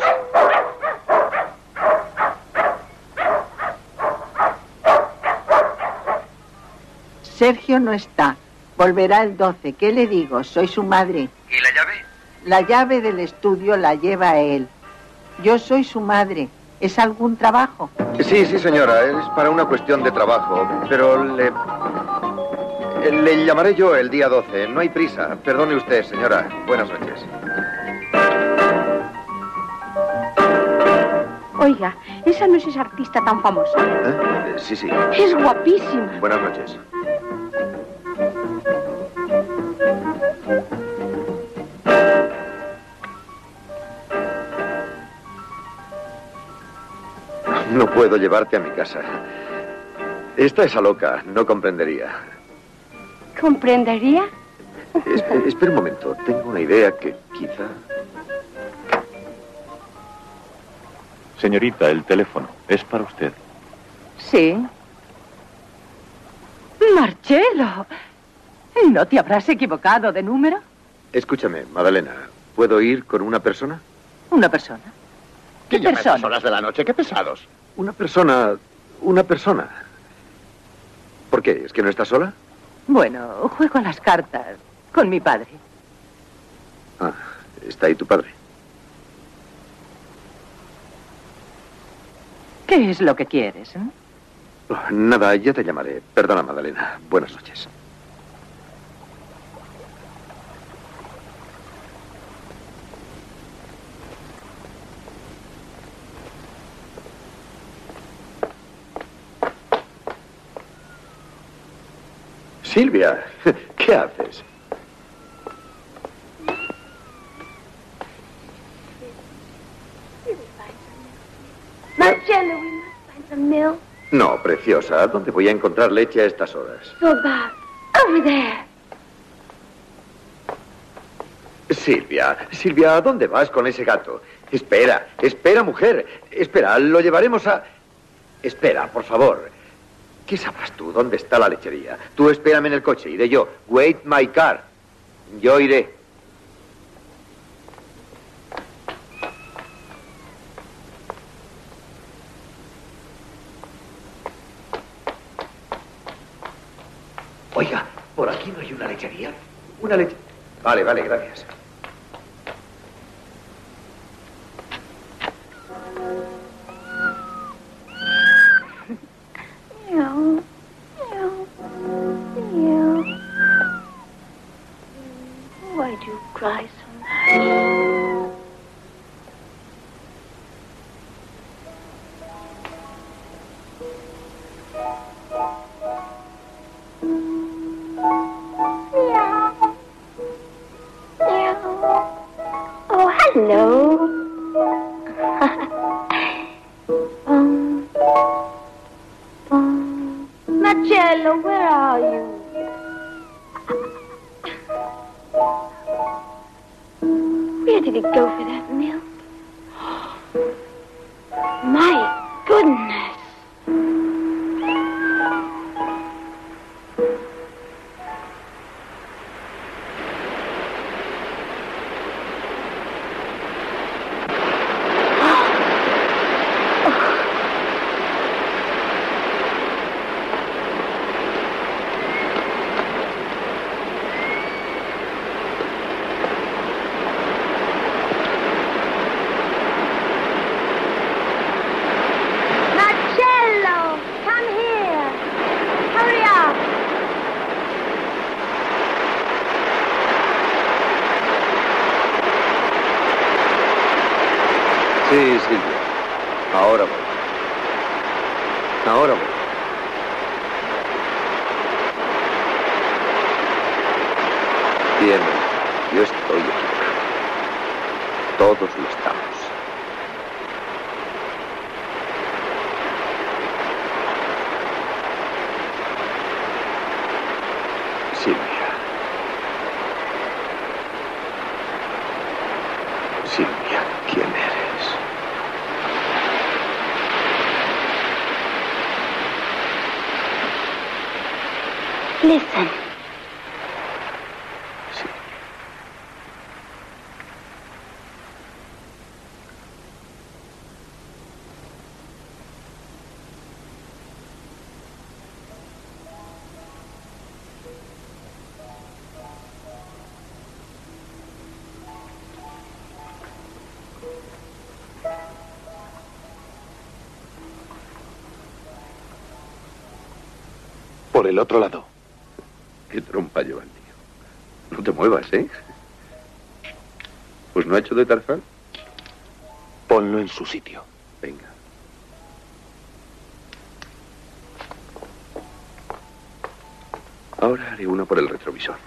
Speaker 20: Sergio no está. Volverá el doce. ¿Qué le digo? Soy su madre.
Speaker 3: ¿Y la llave?
Speaker 20: La llave del estudio la lleva él. Yo soy su madre. ¿Es algún trabajo?
Speaker 3: Sí, sí, señora. Es para una cuestión de trabajo. Pero le... Le llamaré yo el día doce. No hay prisa. Perdone usted, señora. Buenas noches.
Speaker 8: Oiga, esa no es esa artista tan famosa.
Speaker 3: ¿Eh? Sí, sí.
Speaker 8: Es guapísima.
Speaker 3: Buenas noches. No puedo llevarte a mi casa. Esta esa loca no comprendería.
Speaker 8: ¿Comprendería?
Speaker 3: Espe- espera un momento. Tengo una idea que quizá...
Speaker 4: Señorita, el teléfono es para usted.
Speaker 6: Sí. Marcelo, ¿no te habrás equivocado de número?
Speaker 3: Escúchame, Madalena, ¿puedo ir con una persona?
Speaker 6: ¿Una persona?
Speaker 18: ¿Qué llama a
Speaker 6: persona?
Speaker 18: estas horas de la noche? ¡Qué pesados!
Speaker 3: Una persona... una persona. ¿Por qué? ¿Es que no estás sola?
Speaker 6: Bueno, juego a las cartas con mi padre.
Speaker 3: Ah, está ahí tu padre.
Speaker 6: ¿Qué es lo que quieres? ¿Eh?
Speaker 3: Oh, nada, ya te llamaré. Perdona, Madalena. Buenas noches. Silvia, ¿qué haces?
Speaker 2: Marcelo, we must find some milk.
Speaker 3: No, preciosa. ¿Dónde voy a encontrar leche a estas horas?
Speaker 2: So about over there.
Speaker 3: Silvia, Silvia, ¿a dónde vas con ese gato? Espera, espera, mujer. Espera, lo llevaremos a... Espera, por favor. ¿Qué sabrás tú? ¿Dónde está la lechería? Tú espérame en el coche, iré yo. Wait my car. Yo iré. Oiga, por aquí no hay una lechería. Una leche... Vale, vale, gracias.
Speaker 2: Meow, meow, meow. Why do you cry so much? Meow. Meow. Oh, hello. um, um, Marcello, where are you? Where did it go for that milk? My goodness. Marcello, come here. Hurry up.
Speaker 3: Sí, Silvia. Ahora voy. Ahora voy. Bien, yo estoy equivocado. Todos lo estamos. Silvia. Silvia, ¿quién eres?
Speaker 2: Listen.
Speaker 3: Por el otro lado. Qué trompa lleva el tío. No te muevas, ¿eh? Pues no ha hecho de Tarzán.
Speaker 5: Ponlo en su sitio.
Speaker 3: Venga. Ahora haré una por el retrovisor.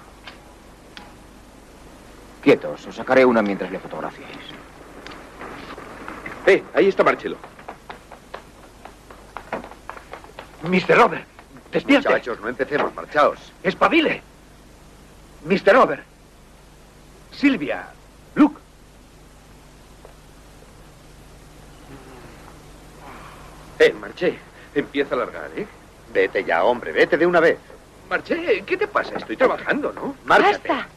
Speaker 1: Quietos, os sacaré una mientras le fotografiéis.
Speaker 3: ¡Eh! Ahí está Marcelo.
Speaker 18: mister Robert, despierte.
Speaker 3: Muchachos, no empecemos, marchaos.
Speaker 18: Espabile. mister Robert. Silvia. Luke.
Speaker 3: Eh, marché. Empieza a largar, ¿eh? Vete ya, hombre, vete de una vez.
Speaker 1: Marché, ¿qué te pasa? Estoy trabajando, ¿no?
Speaker 6: Márchate.
Speaker 8: Basta.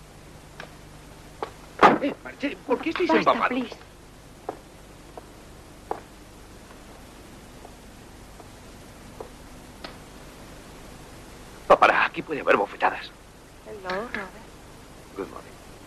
Speaker 1: Eh, Marché, ¿por qué estáis
Speaker 8: Basta,
Speaker 1: empapados?
Speaker 8: please.
Speaker 1: Papá, aquí puede haber bofetadas.
Speaker 8: Hello, Robert.
Speaker 3: Good morning.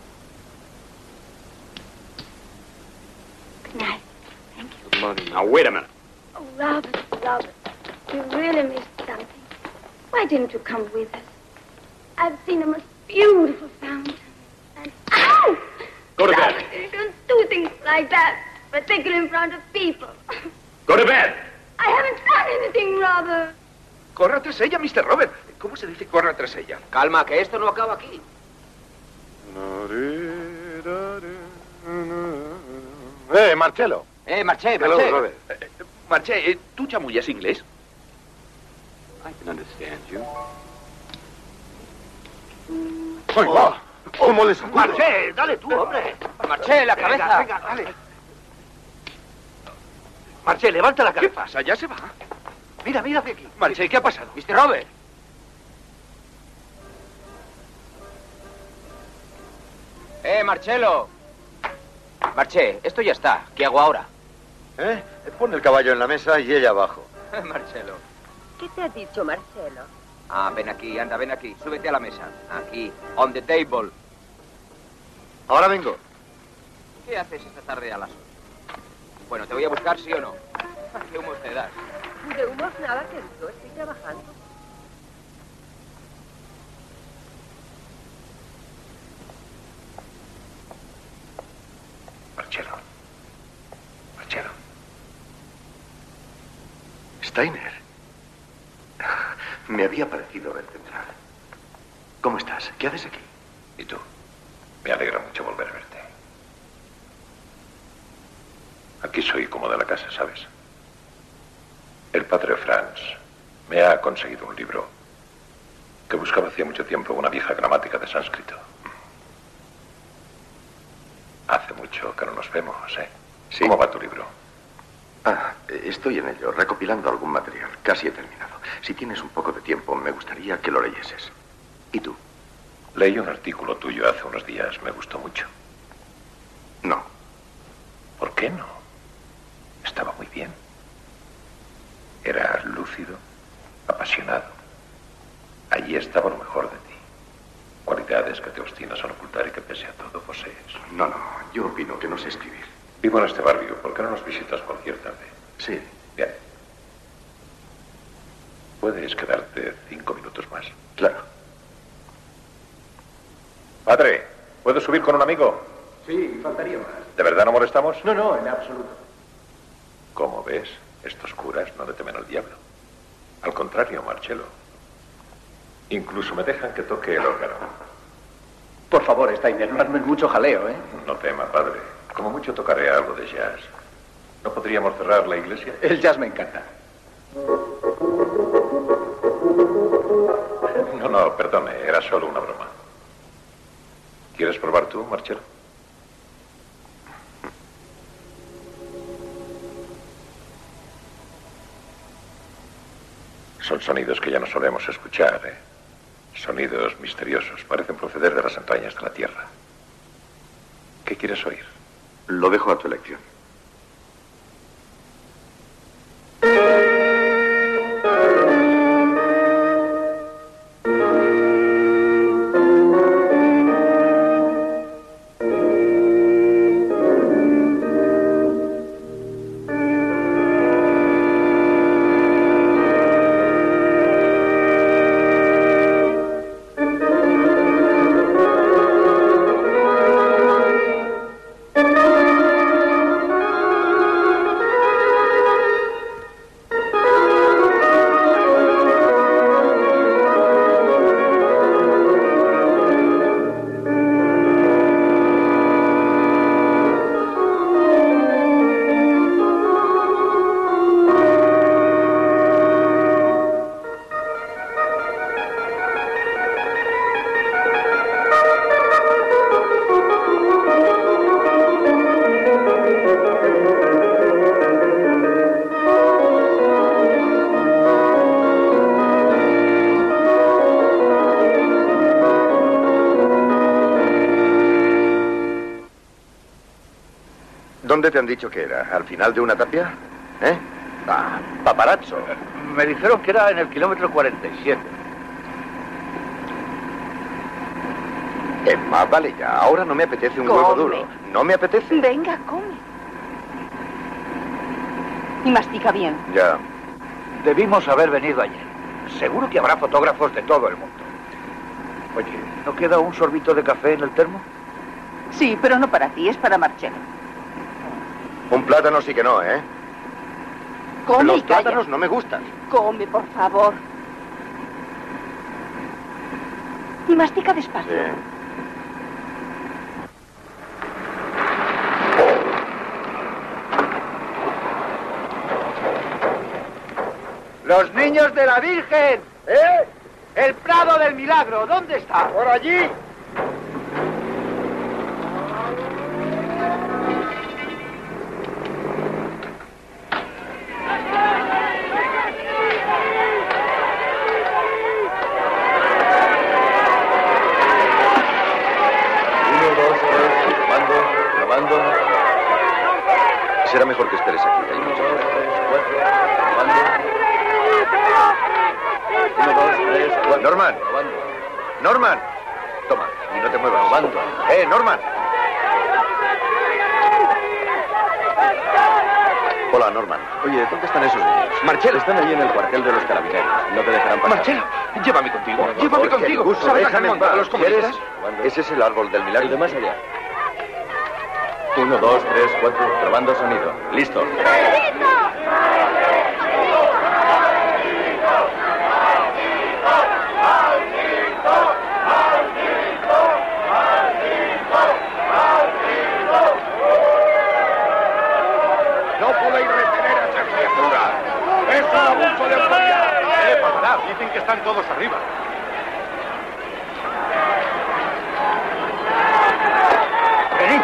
Speaker 2: Good night.
Speaker 3: Good morning.
Speaker 10: Now, wait a minute.
Speaker 2: Oh, Robert, Robert, you really missed something. Why didn't you come with us? I've seen a most beautiful fountain. And ow!
Speaker 10: Go to
Speaker 2: Robert,
Speaker 10: bed.
Speaker 2: you don't do things like that, particularly in front of people.
Speaker 10: Go to bed.
Speaker 2: I haven't done anything, Robert.
Speaker 1: Corra tras ella, mister Robert. ¿Cómo se dice corra tras ella?
Speaker 7: Calma, que esto no acaba aquí.
Speaker 18: Eh, Marcelo.
Speaker 7: Eh, Marché,
Speaker 18: Hello,
Speaker 7: Marché.
Speaker 18: Robert.
Speaker 1: Eh, Marché, eh, ¿tú chamullas inglés?
Speaker 10: I can understand you.
Speaker 18: Oiga, ¿cómo les ocurre?
Speaker 7: Marché, dale tú, hombre. Marché, la cabeza.
Speaker 18: Venga, venga, dale. Marché, levanta la
Speaker 1: ¿Qué
Speaker 18: cabeza.
Speaker 1: pasa? Ya se va.
Speaker 18: Mira, mira hacia aquí.
Speaker 1: Marché, ¿qué ha pasado?
Speaker 7: mister Robert. Eh, Marcelo. Marché, esto ya está. ¿Qué hago ahora?
Speaker 3: ¿Eh? Pon el caballo en la mesa y ella abajo.
Speaker 7: Marcelo.
Speaker 8: ¿Qué te ha dicho Marcelo?
Speaker 7: Ah, ven aquí, anda, ven aquí. Súbete a la mesa. Aquí, on the table.
Speaker 3: Ahora vengo.
Speaker 7: ¿Qué haces esta tarde a las ocho? Bueno, ¿te voy a buscar, sí o no? ¿Qué humos te das?
Speaker 8: De humos nada, querido. Estoy trabajando.
Speaker 3: Marcelo. Marcelo. Steiner. Me había parecido verte entrar. ¿Cómo estás? ¿Qué haces aquí?
Speaker 11: ¿Y tú? Me alegra mucho volver a verte. Aquí soy como de la casa, ¿sabes? El padre Franz me ha conseguido un libro que buscaba hacía mucho tiempo, una vieja gramática de sánscrito. Hace mucho que no nos vemos, ¿eh?
Speaker 3: Sí.
Speaker 11: ¿Cómo va tu libro?
Speaker 3: Ah, estoy en ello, recopilando algún material. Casi he terminado. Si tienes un poco de tiempo, me gustaría que lo leyeses. ¿Y tú?
Speaker 11: Leí un artículo tuyo hace unos días. Me gustó mucho.
Speaker 3: No.
Speaker 11: ¿Por qué no? Estaba muy bien. Eras lúcido, apasionado. Allí estaba lo mejor de ti. Cualidades que te obstinas a ocultar y que pese a todo posees.
Speaker 3: No, no. Yo opino que no sé escribir.
Speaker 11: Vivo en este barrio. ¿Por qué no nos visitas cualquier tarde?
Speaker 3: Sí.
Speaker 11: Bien. ¿Puedes quedarte cinco minutos más?
Speaker 3: Claro.
Speaker 11: Padre, ¿puedo subir con un amigo?
Speaker 18: Sí, faltaría más.
Speaker 11: ¿De verdad no molestamos?
Speaker 18: No, no, en absoluto.
Speaker 11: Como ves, estos curas no le temen al diablo. Al contrario, Marcelo. Incluso me dejan que toque el órgano.
Speaker 18: Por favor, Steiner, no armes mucho jaleo, ¿eh?
Speaker 11: No tema, padre. Como mucho tocaré algo de jazz. ¿No podríamos cerrar la iglesia?
Speaker 18: El jazz me encanta.
Speaker 11: No, no, perdone, era solo una broma. ¿Quieres probar tú, Marcelo? Son sonidos que ya no solemos escuchar, ¿eh? Sonidos misteriosos, parecen proceder de las entrañas de la tierra. ¿Qué quieres oír?
Speaker 3: Lo dejo a tu elección. ¿Dónde te han dicho que era? ¿Al final de una tapia? ¿Eh? Ah, paparazzo.
Speaker 18: Me dijeron que era en el kilómetro cuarenta y siete.
Speaker 3: Es más, vale ya. Ahora no me apetece un
Speaker 13: Come.
Speaker 3: huevo duro. No me apetece.
Speaker 13: Venga, come. Y mastica bien.
Speaker 3: Ya.
Speaker 18: Debimos haber venido ayer. Seguro que habrá fotógrafos de todo el mundo. Oye, ¿no queda un sorbito de café en el termo?
Speaker 13: Sí, pero no para ti, es para Marcelo.
Speaker 3: Un plátano sí que no, ¿eh?
Speaker 13: Come
Speaker 3: Los
Speaker 13: y calla.
Speaker 3: plátanos no me gustan.
Speaker 13: Come, por favor. Y mastica despacio.
Speaker 3: Sí.
Speaker 18: ¡Los niños de la Virgen! ¿Eh? El Prado del Milagro, ¿dónde está? Por allí.
Speaker 3: Uno, dos, tres, grabando, grabando. Será mejor que esperes aquí. Hay mucho. Uno, dos, tres, cuatro. Norman. Norman. Toma, y no te muevas. Robando. Eh, Norman. Hola, Norman. Oye, ¿dónde están esos niños? Marcelo. Están allí en el cuartel de los carabineros. No te dejarán pasar.
Speaker 18: Marcelo, llévame contigo.
Speaker 3: Por favor,
Speaker 18: Llévame contigo.
Speaker 3: Gusto,
Speaker 18: ¿Sabes
Speaker 3: déjame en paz.
Speaker 18: los comunistas?
Speaker 3: Ese es el árbol del milagro.
Speaker 10: El de más allá. Uno, dos, tres, cuatro. Probando sonido. Listo.
Speaker 9: No podéis retener a esa criatura. Es un abuso de autoridad. ¿Qué le pasará? Dicen que están todos arriba.
Speaker 18: Venid.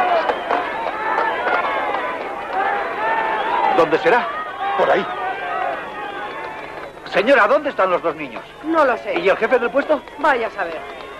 Speaker 18: ¿Dónde será? Por ahí. Señora, ¿dónde están los dos niños?
Speaker 8: No lo sé.
Speaker 18: ¿Y el jefe del puesto?
Speaker 8: Vaya a saber.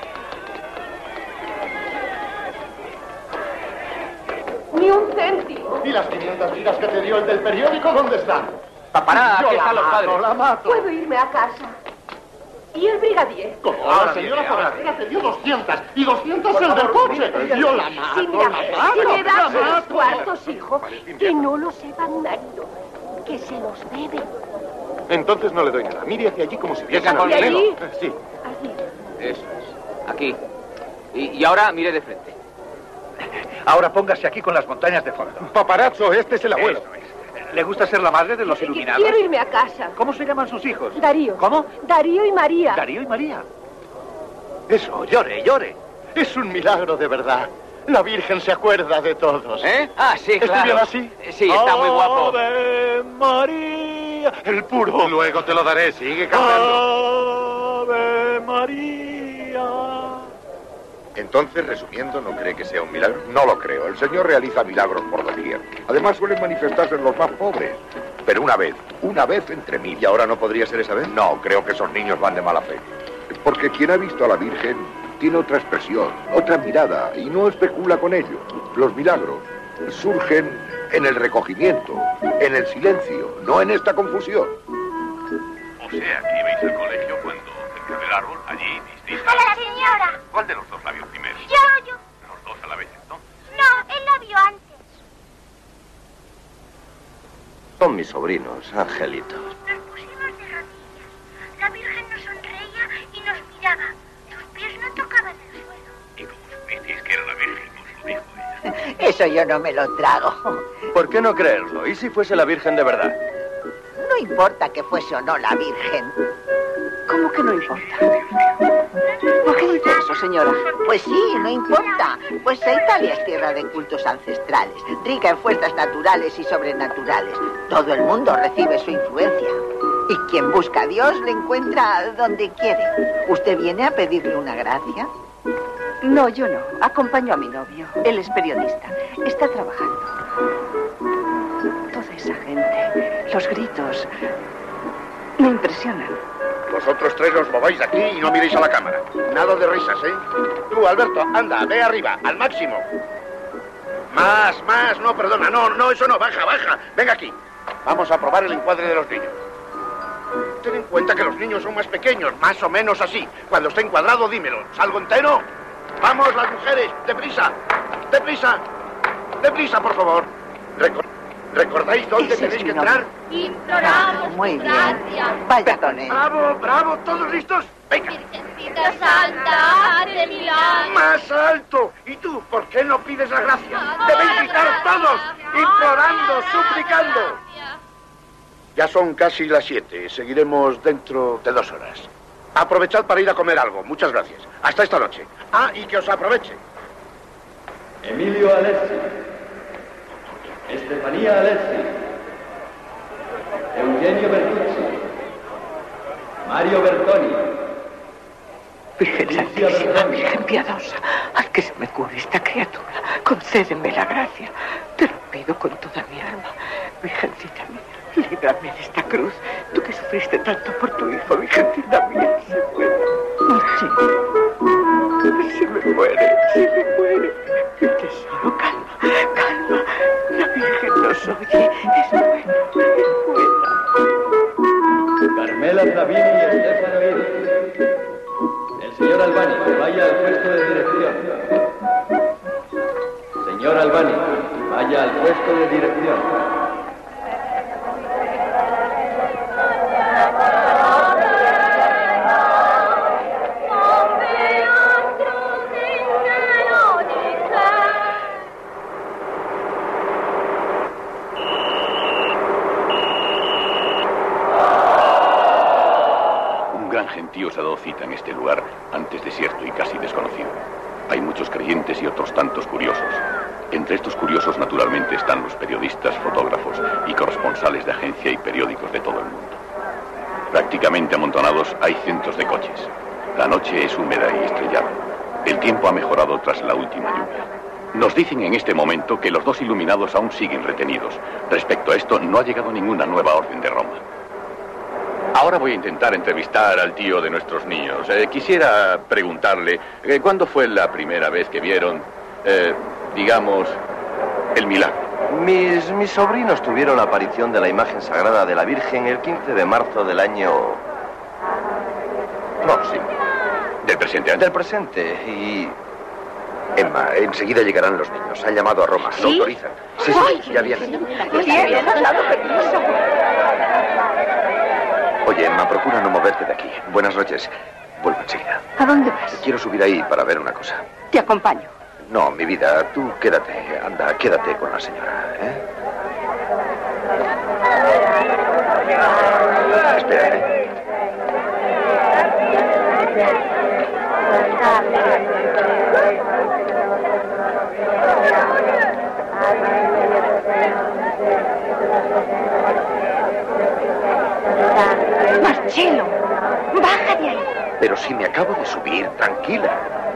Speaker 8: Ni un céntimo.
Speaker 9: ¿Y las quinientas vidas que te dio el del periódico dónde están?
Speaker 18: Papará,
Speaker 9: Yo
Speaker 18: aquí
Speaker 9: la
Speaker 18: están los
Speaker 9: mato,
Speaker 18: padres.
Speaker 9: la mato.
Speaker 8: Puedo irme a casa. ¿Y el brigadier?
Speaker 9: ¿Cómo?
Speaker 18: Ahora
Speaker 9: La señora
Speaker 18: viene, ahora
Speaker 9: Forastera te dio doscientas y doscientas el del coche. Yo la mato,
Speaker 8: Si me,
Speaker 9: la
Speaker 8: si
Speaker 9: mato,
Speaker 8: me das
Speaker 9: la
Speaker 8: unos
Speaker 9: mato.
Speaker 8: cuartos, hijo, que no los he mandado, que se los beben.
Speaker 9: Entonces no le doy nada. Mire hacia allí como si viese
Speaker 8: ¿Hacia
Speaker 9: al neno.
Speaker 8: allí?
Speaker 9: Sí.
Speaker 8: Así.
Speaker 21: Eso es. Aquí. Y, y ahora mire de frente.
Speaker 18: Ahora póngase aquí con las montañas de fondo.
Speaker 9: Paparazzo, este es el abuelo.
Speaker 18: Eso es. ¿Le gusta ser la madre de los
Speaker 8: Que
Speaker 18: iluminados?
Speaker 8: quiero irme a casa.
Speaker 18: ¿Cómo se llaman sus hijos?
Speaker 8: Darío.
Speaker 18: ¿Cómo?
Speaker 8: Darío y María.
Speaker 18: Darío y María.
Speaker 9: Eso, llore, llore. Es un milagro de verdad. La Virgen se acuerda de todos.
Speaker 21: ¿Eh? Ah, sí,
Speaker 9: ¿Estoy
Speaker 21: claro.
Speaker 9: bien así?
Speaker 21: Sí, está muy guapo.
Speaker 9: Ave María. El puro. Luego te lo daré, sigue cantando. Ave María.
Speaker 3: Entonces, resumiendo, ¿no cree que sea un milagro?
Speaker 22: No lo creo. El Señor realiza milagros por doquier. Además, suelen manifestarse en los más pobres. Pero una vez, una vez entre mil.
Speaker 3: ¿Y ahora no podría ser esa vez?
Speaker 22: No, creo que esos niños van de mala fe. Porque quien ha visto a la Virgen tiene otra expresión, otra mirada, y no especula con ello. Los milagros surgen en el recogimiento, en el silencio, no en esta confusión.
Speaker 11: O sea, que ibais al colegio cuando cerca del árbol, allí visteis a...
Speaker 23: ¡Hola, señora!
Speaker 11: ¿Cuál de los dos la vio primero?
Speaker 23: Yo, yo.
Speaker 11: Los dos a la vez, entonces.
Speaker 23: No, él la vio antes.
Speaker 5: Son mis sobrinos, angelitos.
Speaker 23: Nos pusimos de rodillas. La Virgen nos sonreía y nos miraba. Sus pies no tocaban el suelo.
Speaker 11: ¿Y cómo supisteis que era la Virgen? Os lo dijo ella.
Speaker 20: Eso yo no me lo trago.
Speaker 10: ¿Por qué no creerlo? ¿Y si fuese la Virgen de verdad?
Speaker 20: No importa que fuese o no la Virgen.
Speaker 13: ¿Cómo que no importa? ¿Por qué dice eso, señora?
Speaker 20: Pues sí, no importa. Pues Italia es tierra de cultos ancestrales, rica en fuerzas naturales y sobrenaturales. Todo el mundo recibe su influencia. Y quien busca a Dios le encuentra donde quiere. ¿Usted viene a pedirle una gracia?
Speaker 13: No, yo no. Acompaño a mi novio. Él es periodista. Está trabajando. Toda esa gente, los gritos, me impresionan.
Speaker 22: Vosotros tres os mováis de aquí y no miréis a la cámara. Nada de risas, ¿eh? Tú, Alberto, anda, ve arriba, al máximo.
Speaker 12: Más, más, no, perdona, no, no, eso no, baja, baja. Venga aquí. Vamos a probar el encuadre de los niños. Ten en cuenta que los niños son más pequeños, más o menos así. Cuando esté encuadrado, dímelo. ¿Salgo entero? Vamos, las mujeres, deprisa, deprisa, deprisa, por favor. Recor- ¿Recordáis dónde tenéis que entrar?
Speaker 20: Imploramos muy bien. Vaya con él.
Speaker 12: Bravo, bravo, ¿todos listos? Venga.
Speaker 23: Virgencita Santa, haz de milagro.
Speaker 12: Más alto. ¿Y tú, por qué no pides la gracia? Debéis gritar todos, implorando, suplicando. Ya son casi las siete. Seguiremos dentro de dos horas. Aprovechad para ir a comer algo. Muchas gracias. Hasta esta noche. Ah, y que os aproveche.
Speaker 14: Emilio Alessi. Estefanía Alessi. Eugenio Bertucci. Mario Bertoni.
Speaker 16: Virgen Santísima, Virgen piadosa, haz que se me cure esta criatura. Concédeme la gracia. Te lo pido con toda mi alma. Virgencita mía, líbrame de esta cruz. Tú que sufriste tanto por tu hijo, Virgencita mía, se muere. Marchito, se me muere, se me muere. Mi tesoro, calma, calma. La Virgen nos oye. Es buena, es buena.
Speaker 14: Carmela Flavini y Estefano Iris. El señor Albani, vaya al puesto de dirección. Señor Albani, vaya al puesto de dirección.
Speaker 10: Gentío se ha dado cita en este lugar, antes desierto y casi desconocido. Hay muchos creyentes y otros tantos curiosos. Entre estos curiosos, naturalmente, están los periodistas, fotógrafos y corresponsales de agencia y periódicos de todo el mundo. Prácticamente amontonados hay cientos de coches. La noche es húmeda y estrellada. El tiempo ha mejorado tras la última lluvia. Nos dicen en este momento que los dos iluminados aún siguen retenidos. Respecto a esto, no ha llegado ninguna nueva orden de Roma. Ahora voy a intentar entrevistar al tío de nuestros niños. Eh, quisiera preguntarle, eh, ¿cuándo fue la primera vez que vieron, eh, digamos, el milagro?
Speaker 5: Mis, mis sobrinos tuvieron la aparición de la imagen sagrada de la Virgen el quince de marzo del año... No, sí.
Speaker 10: ¿Del presente año?
Speaker 5: Del presente, y...
Speaker 3: Emma, enseguida llegarán los niños. Han llamado a Roma. ¿Sí? ¿Lo autorizan? Sí, sí, ya vienen.
Speaker 16: Bien, has dado permiso.
Speaker 3: Oye, Emma, procura no moverte de aquí. Buenas noches. Vuelvo enseguida.
Speaker 16: ¿A dónde vas?
Speaker 3: Quiero subir ahí para ver una cosa.
Speaker 16: Te acompaño.
Speaker 3: No, mi vida, tú quédate. Anda, quédate con la señora, ¿eh? Espera, ¿eh?
Speaker 16: Marcelo, baja de ahí.
Speaker 3: Pero si me acabo de subir, tranquila.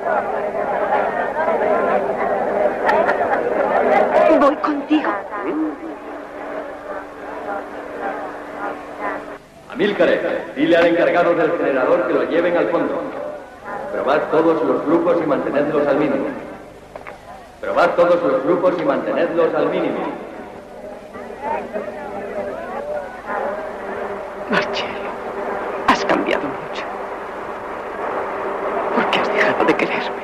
Speaker 16: Voy contigo.
Speaker 14: Amílcare, dile al encargado del generador que lo lleven al fondo. Probad todos los grupos y mantenedlos al mínimo. Probad todos los grupos y mantenedlos al mínimo.
Speaker 16: Marcelo, has cambiado mucho. ¿Por qué has dejado de quererme?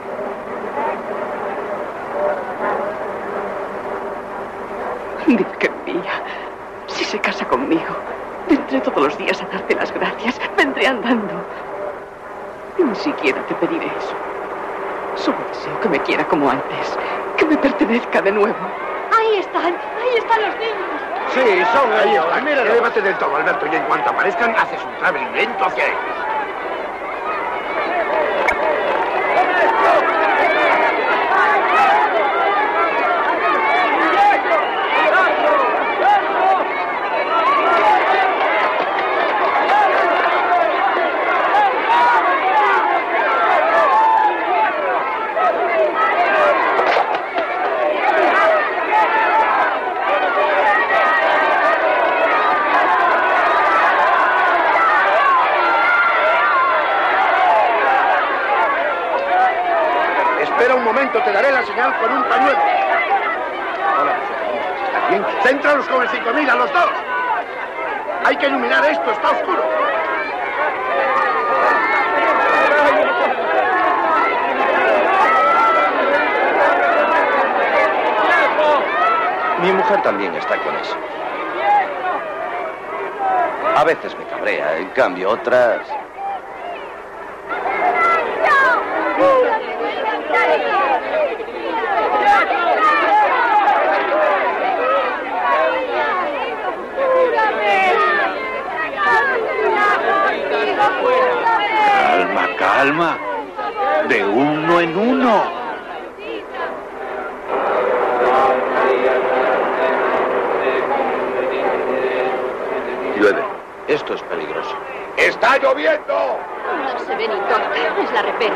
Speaker 16: Virgen mía, si se casa conmigo, vendré todos los días a darte las gracias. Vendré andando. Ni siquiera te pediré eso. Solo deseo que me quiera como antes, que me pertenezca de nuevo.
Speaker 8: Ahí están, ahí están los niños.
Speaker 12: Sí, son ellos. Mira, llévate del todo, Alberto, y en cuanto aparezcan, haces un traveling lento hacia ellos. Espera un momento, te daré la señal con un pañuelo. ¿Está bien? Céntralos con el cinco mil, a los dos. Hay que iluminar esto, está oscuro.
Speaker 5: Mi mujer también está con eso. A veces me cabrea, en cambio otras...
Speaker 9: Calma, calma. De uno en uno.
Speaker 5: Llueve. Esto es peligroso.
Speaker 12: ¡Está lloviendo!
Speaker 8: No se ve ni toca. Es la repera.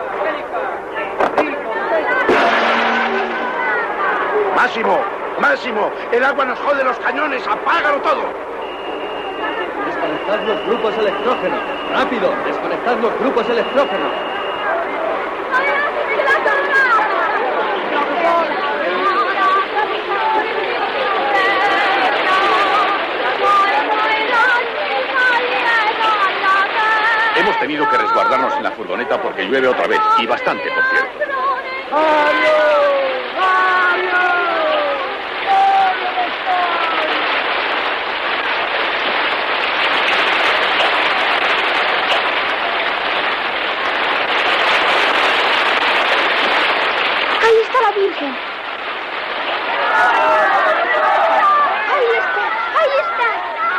Speaker 12: Máximo, Máximo, el agua nos jode los cañones, apágalo todo.
Speaker 14: Desconectad los grupos electrógenos. Rápido, desconectad los grupos electrógenos.
Speaker 10: Hemos tenido que resguardarnos en la furgoneta porque llueve otra vez, y bastante, por cierto.
Speaker 2: Ahí está la Virgen. Ahí está, ahí está.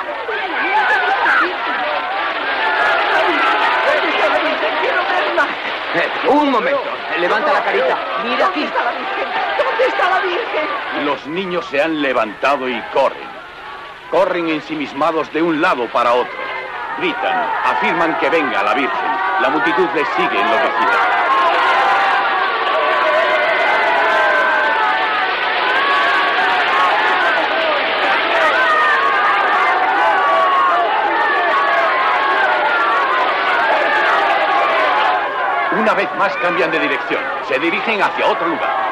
Speaker 7: ¡Quiero verla! Eh, un momento. Levanta la carita. Mira aquí.
Speaker 16: ¿Dónde está la Virgen? ¿Dónde está la Virgen?
Speaker 10: Los niños se han levantado y corren. Corren ensimismados de un lado para otro. Gritan, afirman que venga la Virgen. La multitud les sigue enloquecida. Una vez más cambian de dirección. Se dirigen hacia otro lugar.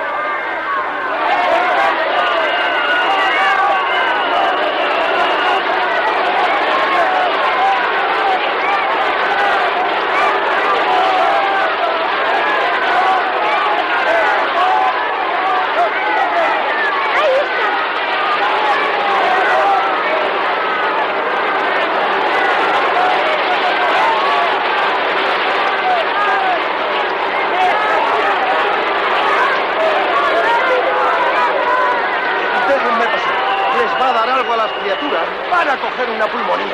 Speaker 3: Van a coger una pulmonía.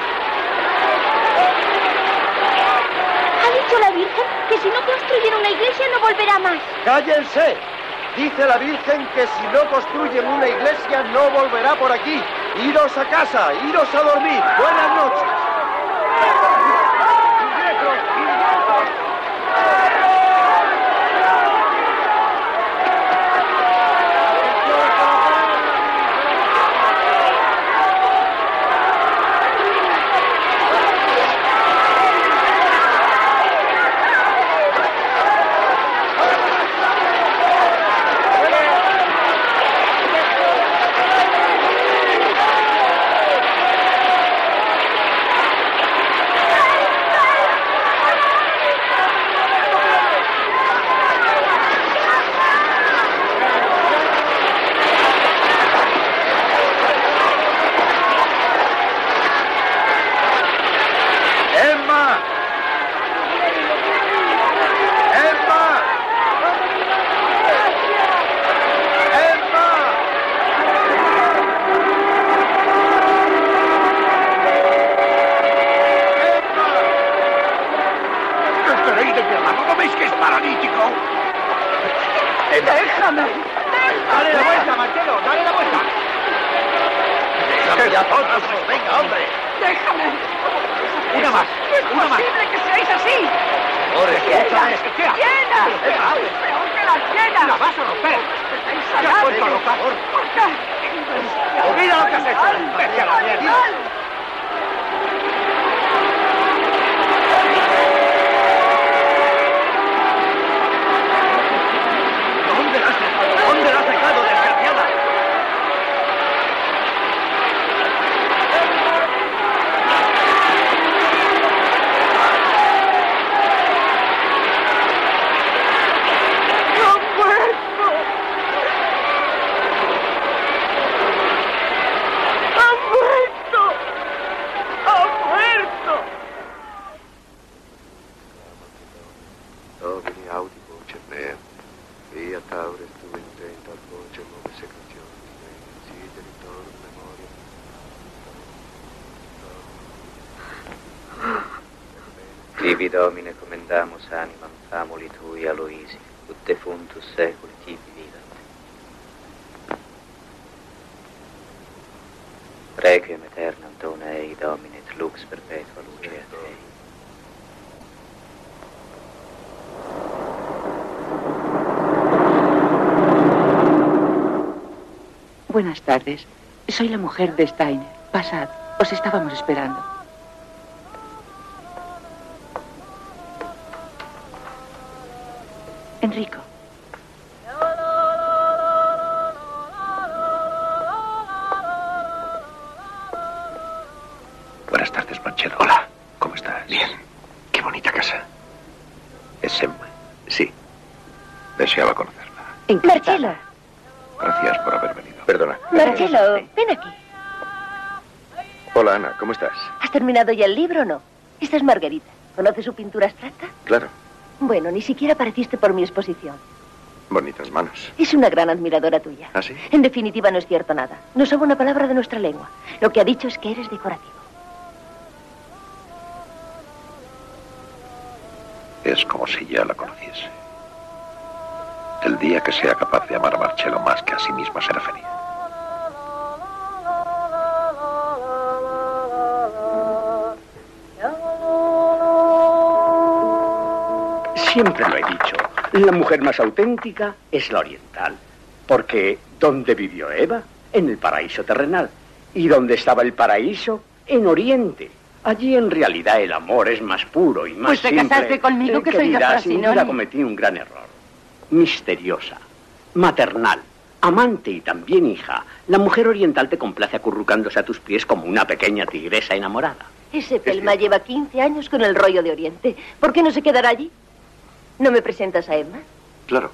Speaker 2: ¿Ha dicho la Virgen que si no construyen una iglesia no volverá más?
Speaker 3: ¡Cállense! Dice la Virgen que si no construyen una iglesia no volverá por aquí. Iros a casa, iros a dormir. Buenas noches.
Speaker 16: ¡Déjame!
Speaker 3: ¡Dale la vuelta, Marquero! ¡Dale la vuelta! ¡Déjame ya, tontos! ¡Venga, hombre!
Speaker 16: ¡Déjame!
Speaker 3: ¡Una más! ¡Una más!
Speaker 16: ¡No es posible que seáis así!
Speaker 3: ¡Corre, escúchame!
Speaker 16: ¡Llena! ¡Llena! ¡Es peor que la llena!
Speaker 3: ¡La vas a romper!
Speaker 16: ¡Te
Speaker 3: has vuelto loca!
Speaker 16: ¿Por qué?
Speaker 3: ¡Mira lo que has hecho! ¡Vete a la mierda! ¿Dónde la has dejado, desgraciada?
Speaker 15: Tibi Domine commendamus animam famuli tui Aloisi, ut defuntus seculi tibi vidant. Requiem aeternam dona ei Domine, et lux perpetua luce a Dei.
Speaker 16: Buenas tardes. Soy la mujer de Steiner. Pasad. Os estábamos esperando. Enrico.
Speaker 11: Buenas tardes, Marcello. Hola, ¿cómo estás? Bien. Qué bonita casa. ¿Es Emma? Sí. Deseaba conocerla.
Speaker 8: Marcello.
Speaker 11: Gracias por haber venido.
Speaker 3: Perdona.
Speaker 8: Marcello, ven aquí.
Speaker 3: Hola, Ana, ¿cómo estás?
Speaker 8: ¿Has terminado ya el libro o no? Esta es Margarita. ¿Conoces su pintura abstracta?
Speaker 3: Claro.
Speaker 8: Bueno, ni siquiera apareciste por mi exposición.
Speaker 3: Bonitas manos.
Speaker 8: Es una gran admiradora tuya.
Speaker 3: ¿Ah, sí?
Speaker 8: En definitiva, no es cierto nada. No sabe una palabra de nuestra lengua. Lo que ha dicho es que eres decorativo.
Speaker 11: Es como si ya la conociese. El día que sea capaz de amar a Marcello más que a sí misma será feliz.
Speaker 18: Siempre lo he dicho, la mujer más auténtica es la oriental. Porque ¿dónde vivió Eva? En el paraíso terrenal. ¿Y dónde estaba el paraíso? En Oriente. Allí en realidad el amor es más puro y más
Speaker 8: Pues te
Speaker 18: simple.
Speaker 8: casaste conmigo, que soy la
Speaker 18: Querida, sin
Speaker 8: Frasinoni.
Speaker 18: duda cometí un gran error. Misteriosa, maternal, amante y también hija. La mujer oriental te complace acurrucándose a tus pies como una pequeña tigresa enamorada.
Speaker 8: Ese Pelma lleva quince años con el rollo de Oriente. ¿Por qué no se quedará allí? ¿No me presentas a Emma?
Speaker 3: Claro.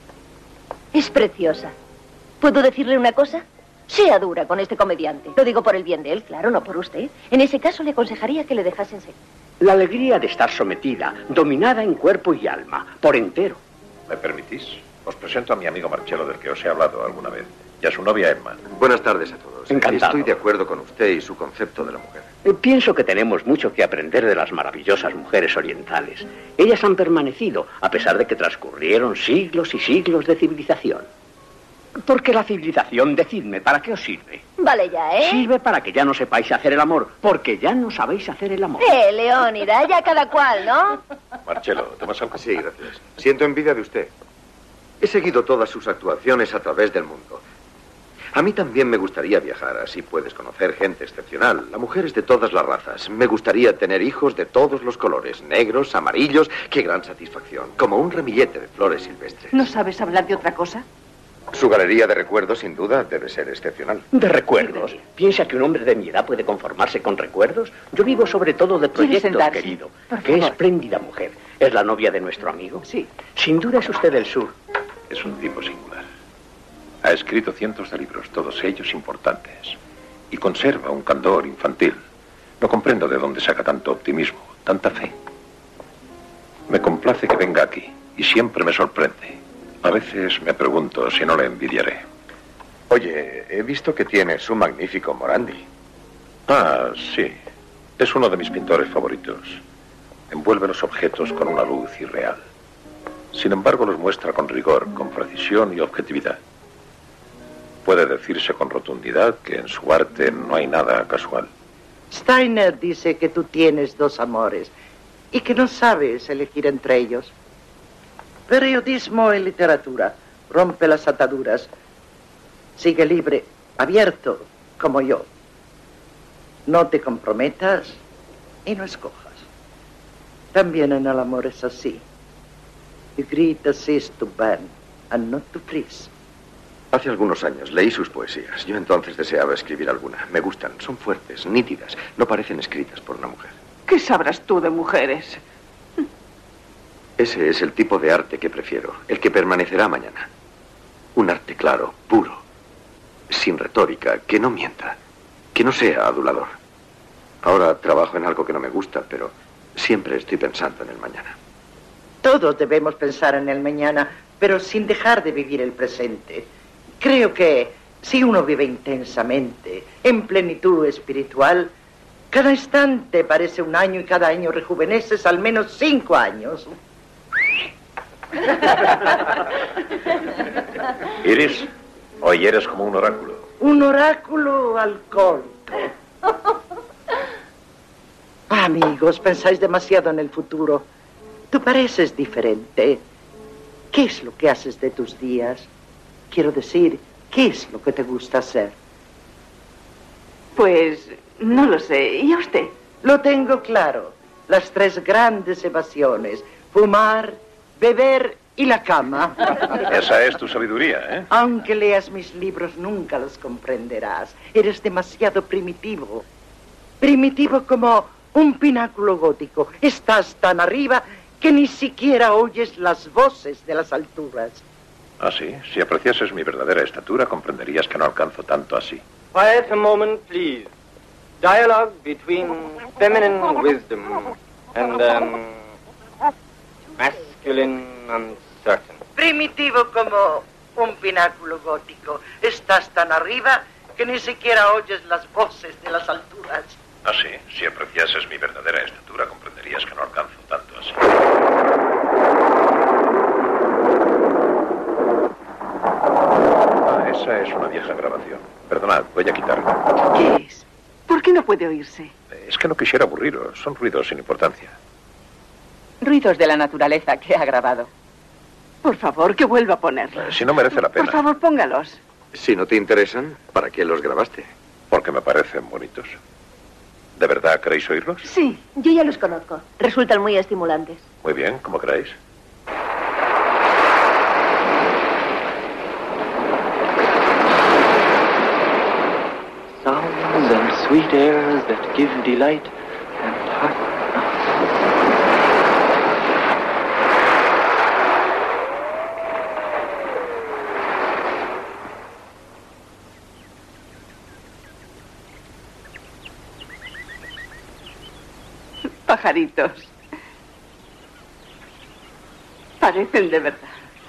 Speaker 8: Es preciosa. ¿Puedo decirle una cosa? Sea dura con este comediante. Lo digo por el bien de él, claro, no por usted. En ese caso le aconsejaría que le dejasen seguir.
Speaker 18: La alegría de estar sometida, dominada en cuerpo y alma, por entero.
Speaker 11: ¿Me permitís? Os presento a mi amigo Marcello, del que os he hablado alguna vez, y a su novia Emma.
Speaker 3: Buenas tardes a todos.
Speaker 18: Encantado.
Speaker 3: Estoy de acuerdo con usted y su concepto de la mujer.
Speaker 18: Eh, Pienso que tenemos mucho que aprender de las maravillosas mujeres orientales. Ellas han permanecido, a pesar de que transcurrieron siglos y siglos de civilización. Porque la civilización, decidme, ¿para qué os sirve?
Speaker 8: Vale ya, ¿eh?
Speaker 18: Sirve para que ya no sepáis hacer el amor, porque ya no sabéis hacer el amor.
Speaker 8: Eh, Leónida, ya cada cual, ¿no?
Speaker 11: Marcello, ¿tomas algo?
Speaker 3: Sí, gracias. Siento envidia de usted. He seguido todas sus actuaciones a través del mundo. A mí también me gustaría viajar, así puedes conocer gente excepcional, a mujeres de todas las razas. Me gustaría tener hijos de todos los colores, negros, amarillos. Qué gran satisfacción, como un ramillete de flores silvestres.
Speaker 16: ¿No sabes hablar de otra cosa?
Speaker 3: Su galería de recuerdos, sin duda, debe ser excepcional.
Speaker 18: De recuerdos. ¿Piensa que un hombre de mi edad puede conformarse con recuerdos? Yo vivo sobre todo de
Speaker 16: ¿Quiere
Speaker 18: proyectos,
Speaker 16: sentarse?
Speaker 18: querido.
Speaker 16: Por
Speaker 18: Qué
Speaker 16: favor.
Speaker 18: espléndida mujer. ¿Es la novia de nuestro amigo?
Speaker 16: Sí.
Speaker 18: Sin duda es usted del sur.
Speaker 11: Es un tipo singular. Ha escrito cientos de libros, todos ellos importantes. Y conserva un candor infantil. No comprendo de dónde saca tanto optimismo, tanta fe. Me complace que venga aquí, y siempre me sorprende. A veces me pregunto si no le envidiaré.
Speaker 3: Oye, he visto que tienes un magnífico Morandi.
Speaker 11: Ah, sí. Es uno de mis pintores favoritos. Envuelve los objetos con una luz irreal. Sin embargo, los muestra con rigor, con precisión y objetividad. Puede decirse con rotundidad que en su arte no hay nada casual.
Speaker 17: Steiner dice que tú tienes dos amores y que no sabes elegir entre ellos. Periodismo y literatura. Rompe las ataduras. Sigue libre, abierto, como yo. No te comprometas y no escojas. También en el amor es así. Y gritas is to burn and not to freeze.
Speaker 3: Hace algunos años leí sus poesías. Yo entonces deseaba escribir alguna. Me gustan, son fuertes, nítidas. No parecen escritas por una mujer.
Speaker 16: ¿Qué sabrás tú de mujeres?
Speaker 3: Ese es el tipo de arte que prefiero, el que permanecerá mañana. Un arte claro, puro, sin retórica, que no mienta, que no sea adulador. Ahora trabajo en algo que no me gusta, pero siempre estoy pensando en el mañana.
Speaker 17: Todos debemos pensar en el mañana, pero sin dejar de vivir el presente. Creo que si uno vive intensamente, en plenitud espiritual, Cada instante parece un año y cada año rejuveneces al menos cinco años.
Speaker 11: Iris, hoy eres como un oráculo.
Speaker 17: Un oráculo alcohólico. Amigos, pensáis demasiado en el futuro. Tú pareces diferente. ¿Qué es lo que haces de tus días? Quiero decir, ¿qué es lo que te gusta hacer?
Speaker 13: Pues no lo sé. ¿Y a usted?
Speaker 17: Lo tengo claro. Las tres grandes evasiones. Fumar, beber y la cama.
Speaker 11: Esa es tu sabiduría, ¿eh?
Speaker 17: Aunque leas mis libros, nunca los comprenderás. Eres demasiado primitivo. Primitivo como un pináculo gótico. Estás tan arriba que ni siquiera oyes las voces de las alturas.
Speaker 11: Ah, sí. Si apreciases mi verdadera estatura, comprenderías que no alcanzo tanto así.
Speaker 4: Quiet a moment, please. Dialogue between feminine wisdom and um, masculine uncertainty.
Speaker 17: Primitivo como un pináculo gótico. Estás tan arriba que ni siquiera oyes las voces de las alturas.
Speaker 11: Ah, sí. Si apreciases mi verdadera estatura, comprenderías que no alcanzo tanto así. Ah, esa es una vieja grabación. Perdonad, voy a quitarla.
Speaker 13: ¿Qué es? ¿Por qué no puede oírse?
Speaker 11: Es que no quisiera aburriros. Son ruidos sin importancia.
Speaker 13: Ruidos de la naturaleza que ha grabado. Por favor, que vuelva a ponerlos.
Speaker 11: Eh, si no merece la pena.
Speaker 13: Por favor, póngalos.
Speaker 3: Si no te interesan, ¿para qué los grabaste?
Speaker 11: Porque me parecen bonitos. ¿De verdad queréis oírlos?
Speaker 8: Sí, yo ya los conozco. Resultan muy estimulantes.
Speaker 11: Muy bien, como queráis.
Speaker 15: Sounds and sweet airs that give delight and heart.
Speaker 13: Pajaritos. Parecen de verdad.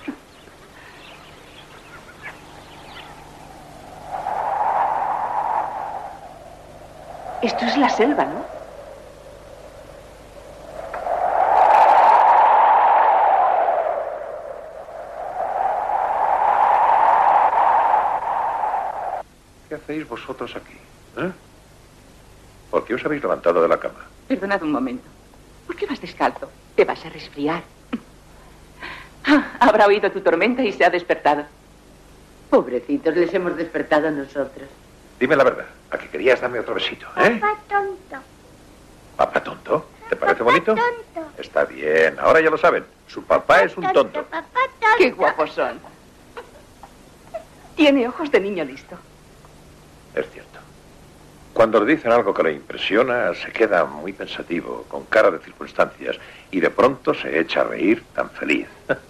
Speaker 13: Esto es la selva, ¿no?
Speaker 11: ¿Qué hacéis vosotros aquí? ¿Eh? ¿Por qué os habéis levantado de la cama?
Speaker 13: Perdonad un momento. ¿Por qué vas descalzo? Te vas a resfriar. Ah, habrá oído tu tormenta y se ha despertado. Pobrecitos, les hemos despertado nosotros.
Speaker 11: Dime la verdad. ¿A que querías darme otro besito, eh?
Speaker 23: Papá tonto.
Speaker 11: ¿Papá tonto? ¿Te parece bonito?
Speaker 23: Tonto.
Speaker 11: Está bien. Ahora ya lo saben. Su papá es un tonto.
Speaker 23: Papá tonto.
Speaker 13: Qué guapos son. Tiene ojos de niño listo.
Speaker 11: Es cierto. Cuando le dicen algo que le impresiona, se queda muy pensativo, con cara de circunstancias, y de pronto se echa a reír tan feliz.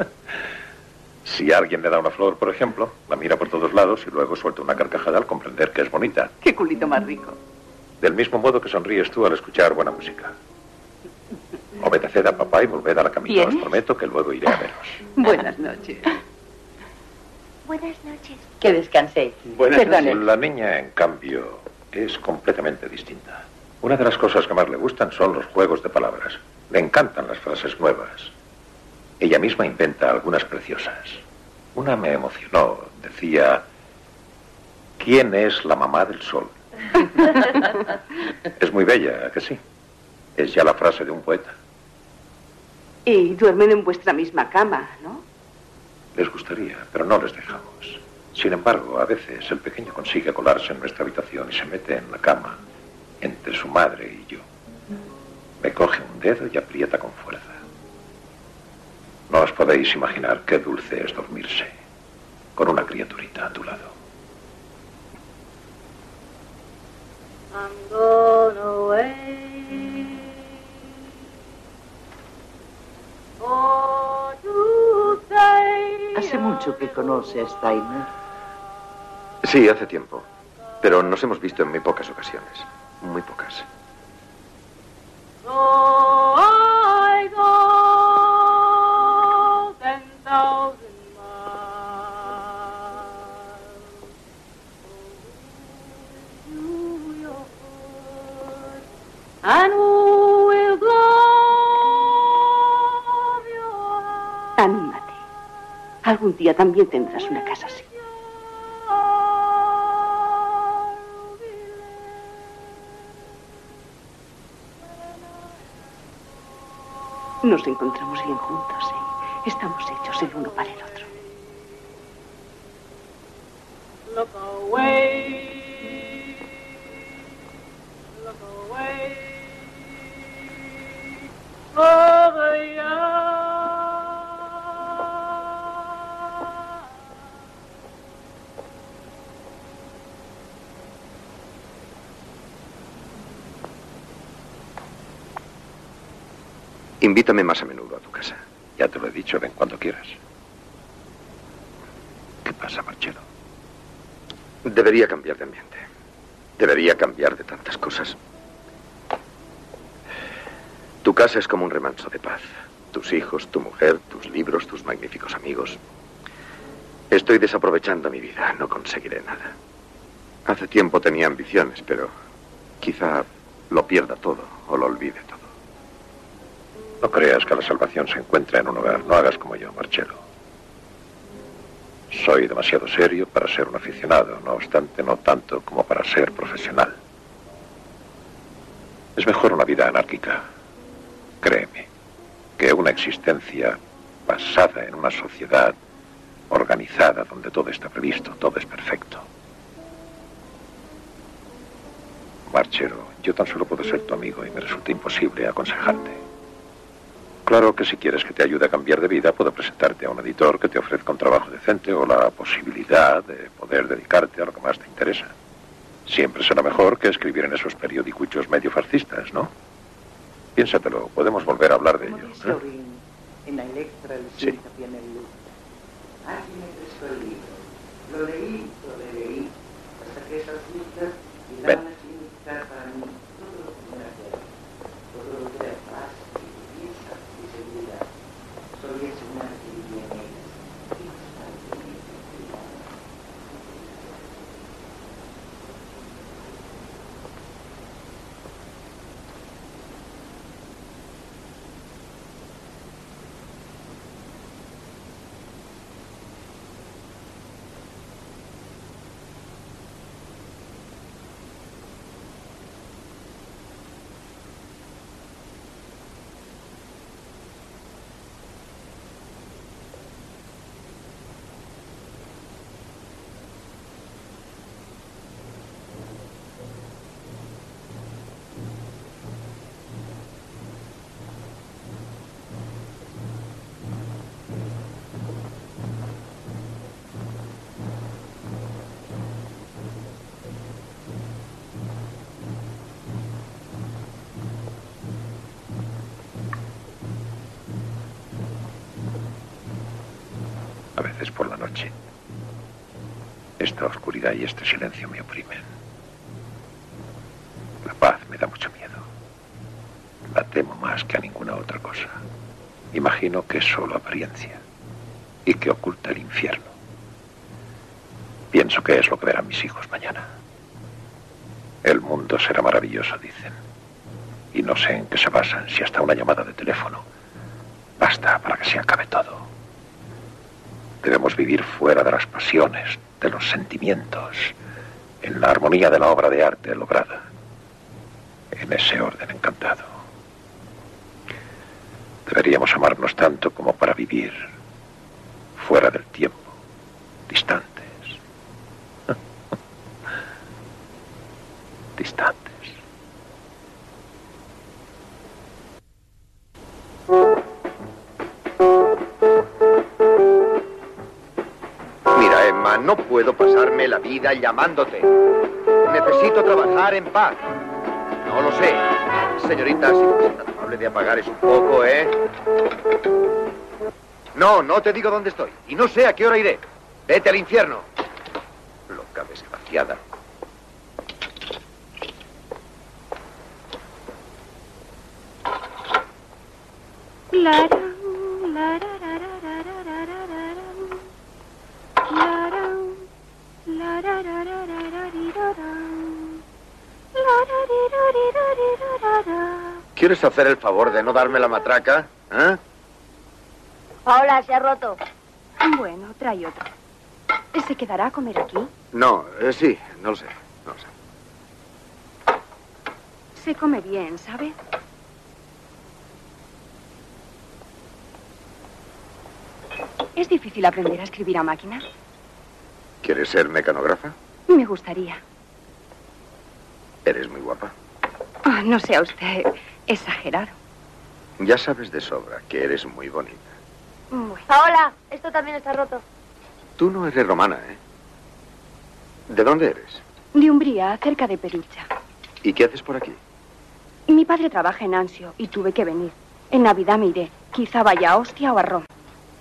Speaker 11: Si alguien le da una flor, por ejemplo, la mira por todos lados y luego suelta una carcajada al comprender que es bonita.
Speaker 13: Qué culito más rico.
Speaker 11: Del mismo modo que sonríes tú al escuchar buena música. Obedeced a papá y volved a la camita. Os prometo que luego iré a veros.
Speaker 13: Buenas noches.
Speaker 23: Buenas noches.
Speaker 13: Que descanséis.
Speaker 11: Buenas noches. La niña, en cambio, es completamente distinta. Una de las cosas que más le gustan son los juegos de palabras. Le encantan las frases nuevas. Ella misma inventa algunas preciosas. Una me emocionó. Decía, ¿quién es la mamá del sol? Es muy bella, ¿a que sí? Es ya la frase de un poeta.
Speaker 13: Y duermen en vuestra misma cama, ¿no?
Speaker 11: Les gustaría, pero no les dejamos. Sin embargo, a veces el pequeño consigue colarse en nuestra habitación y se mete en la cama entre su madre y yo. Me coge un dedo y aprieta con fuerza. No os podéis imaginar qué dulce es dormirse con una criaturita a tu lado.
Speaker 2: I'm gone away for to say.
Speaker 17: Hace mucho que conoce a Steiner.
Speaker 3: Sí, hace tiempo. Pero nos hemos visto en muy pocas ocasiones. Muy pocas.
Speaker 2: So I go ten thousand miles to your
Speaker 1: and with love your
Speaker 16: Anímate. Algún día también tendrás una casa así. Nos encontramos bien juntos, ¿eh? Estamos hechos el uno para el otro.
Speaker 1: look away, look away, over yonder.
Speaker 3: Invítame más a menudo a tu casa.
Speaker 11: Ya te lo he dicho, ven cuando quieras. ¿Qué pasa, Marcello?
Speaker 3: Debería cambiar de ambiente. Debería cambiar de tantas cosas. Tu casa es como un remanso de paz. Tus hijos, tu mujer, tus libros, tus magníficos amigos. Estoy desaprovechando mi vida. No conseguiré nada. Hace tiempo tenía ambiciones, pero quizá lo pierda todo o lo olvide todo.
Speaker 11: No creas que la salvación se encuentra en un hogar. No hagas como yo, Marcello. Soy demasiado serio para ser un aficionado, no obstante, no tanto como para ser profesional. Es mejor una vida anárquica, créeme, que una existencia basada en una sociedad organizada donde todo está previsto, todo es perfecto. Marcello, yo tan solo puedo ser tu amigo y me resulta imposible aconsejarte. Claro que si quieres que te ayude a cambiar de vida, puedo presentarte a un editor que te ofrezca un trabajo decente o la posibilidad de poder dedicarte a lo que más te interesa. Siempre será mejor que escribir en esos periodicuchos medio fascistas, ¿no? Piénsatelo, podemos volver a hablar de ello. ¿eh? Sí.
Speaker 17: Lo leí, lo leí, hasta que esas listas
Speaker 11: Ven.
Speaker 17: a significar para mí todo lo que me hacer, todo lo que era paz y belleza y seguridad. Solía soñar que vivía en ellas y no estaba bien cuidado.
Speaker 11: A veces por la noche, esta oscuridad y este silencio me oprimen. La paz me da mucho miedo. La temo más que a ninguna otra cosa. Imagino que es solo apariencia y que oculta el infierno. Pienso que es lo que verán mis hijos mañana. El mundo será maravilloso, dicen. Y no sé en qué se basan, si hasta una llamada de teléfono basta para que se acabe todo. Debemos vivir fuera de las pasiones, de los sentimientos, en la armonía de la obra de arte lograda, en ese orden encantado. Deberíamos amarnos tanto como para vivir fuera del tiempo, distantes. Distantes.
Speaker 3: Mira, Emma, no puedo pasarme la vida llamándote. Necesito trabajar en paz. No lo sé. Señorita, si es tan amable de apagar eso un poco, ¿eh? No, no te digo dónde estoy. Y no sé a qué hora iré. Vete al infierno. Loca desgraciada.
Speaker 12: ¿Quieres hacer el favor de no darme la matraca? ¿Eh?
Speaker 8: Paola, se ha roto.
Speaker 6: Bueno, trae otro. ¿Se quedará a comer aquí?
Speaker 12: No, eh, sí, no lo sé. No lo sé.
Speaker 6: Se come bien, ¿sabe? ¿Es difícil aprender a escribir a máquina?
Speaker 12: ¿Quieres ser mecanógrafa?
Speaker 6: Me gustaría.
Speaker 12: Eres muy guapa.
Speaker 6: Oh, no sea usted exagerado.
Speaker 12: Ya sabes de sobra que eres muy bonita.
Speaker 8: Bueno. Paola, esto también está roto.
Speaker 12: Tú no eres romana, ¿eh? ¿De dónde eres?
Speaker 6: De Umbría, cerca de Perugia.
Speaker 12: ¿Y qué haces por aquí?
Speaker 6: Mi padre trabaja en Anzio y tuve que venir. En Navidad me iré. Quizá vaya a Ostia o a Roma.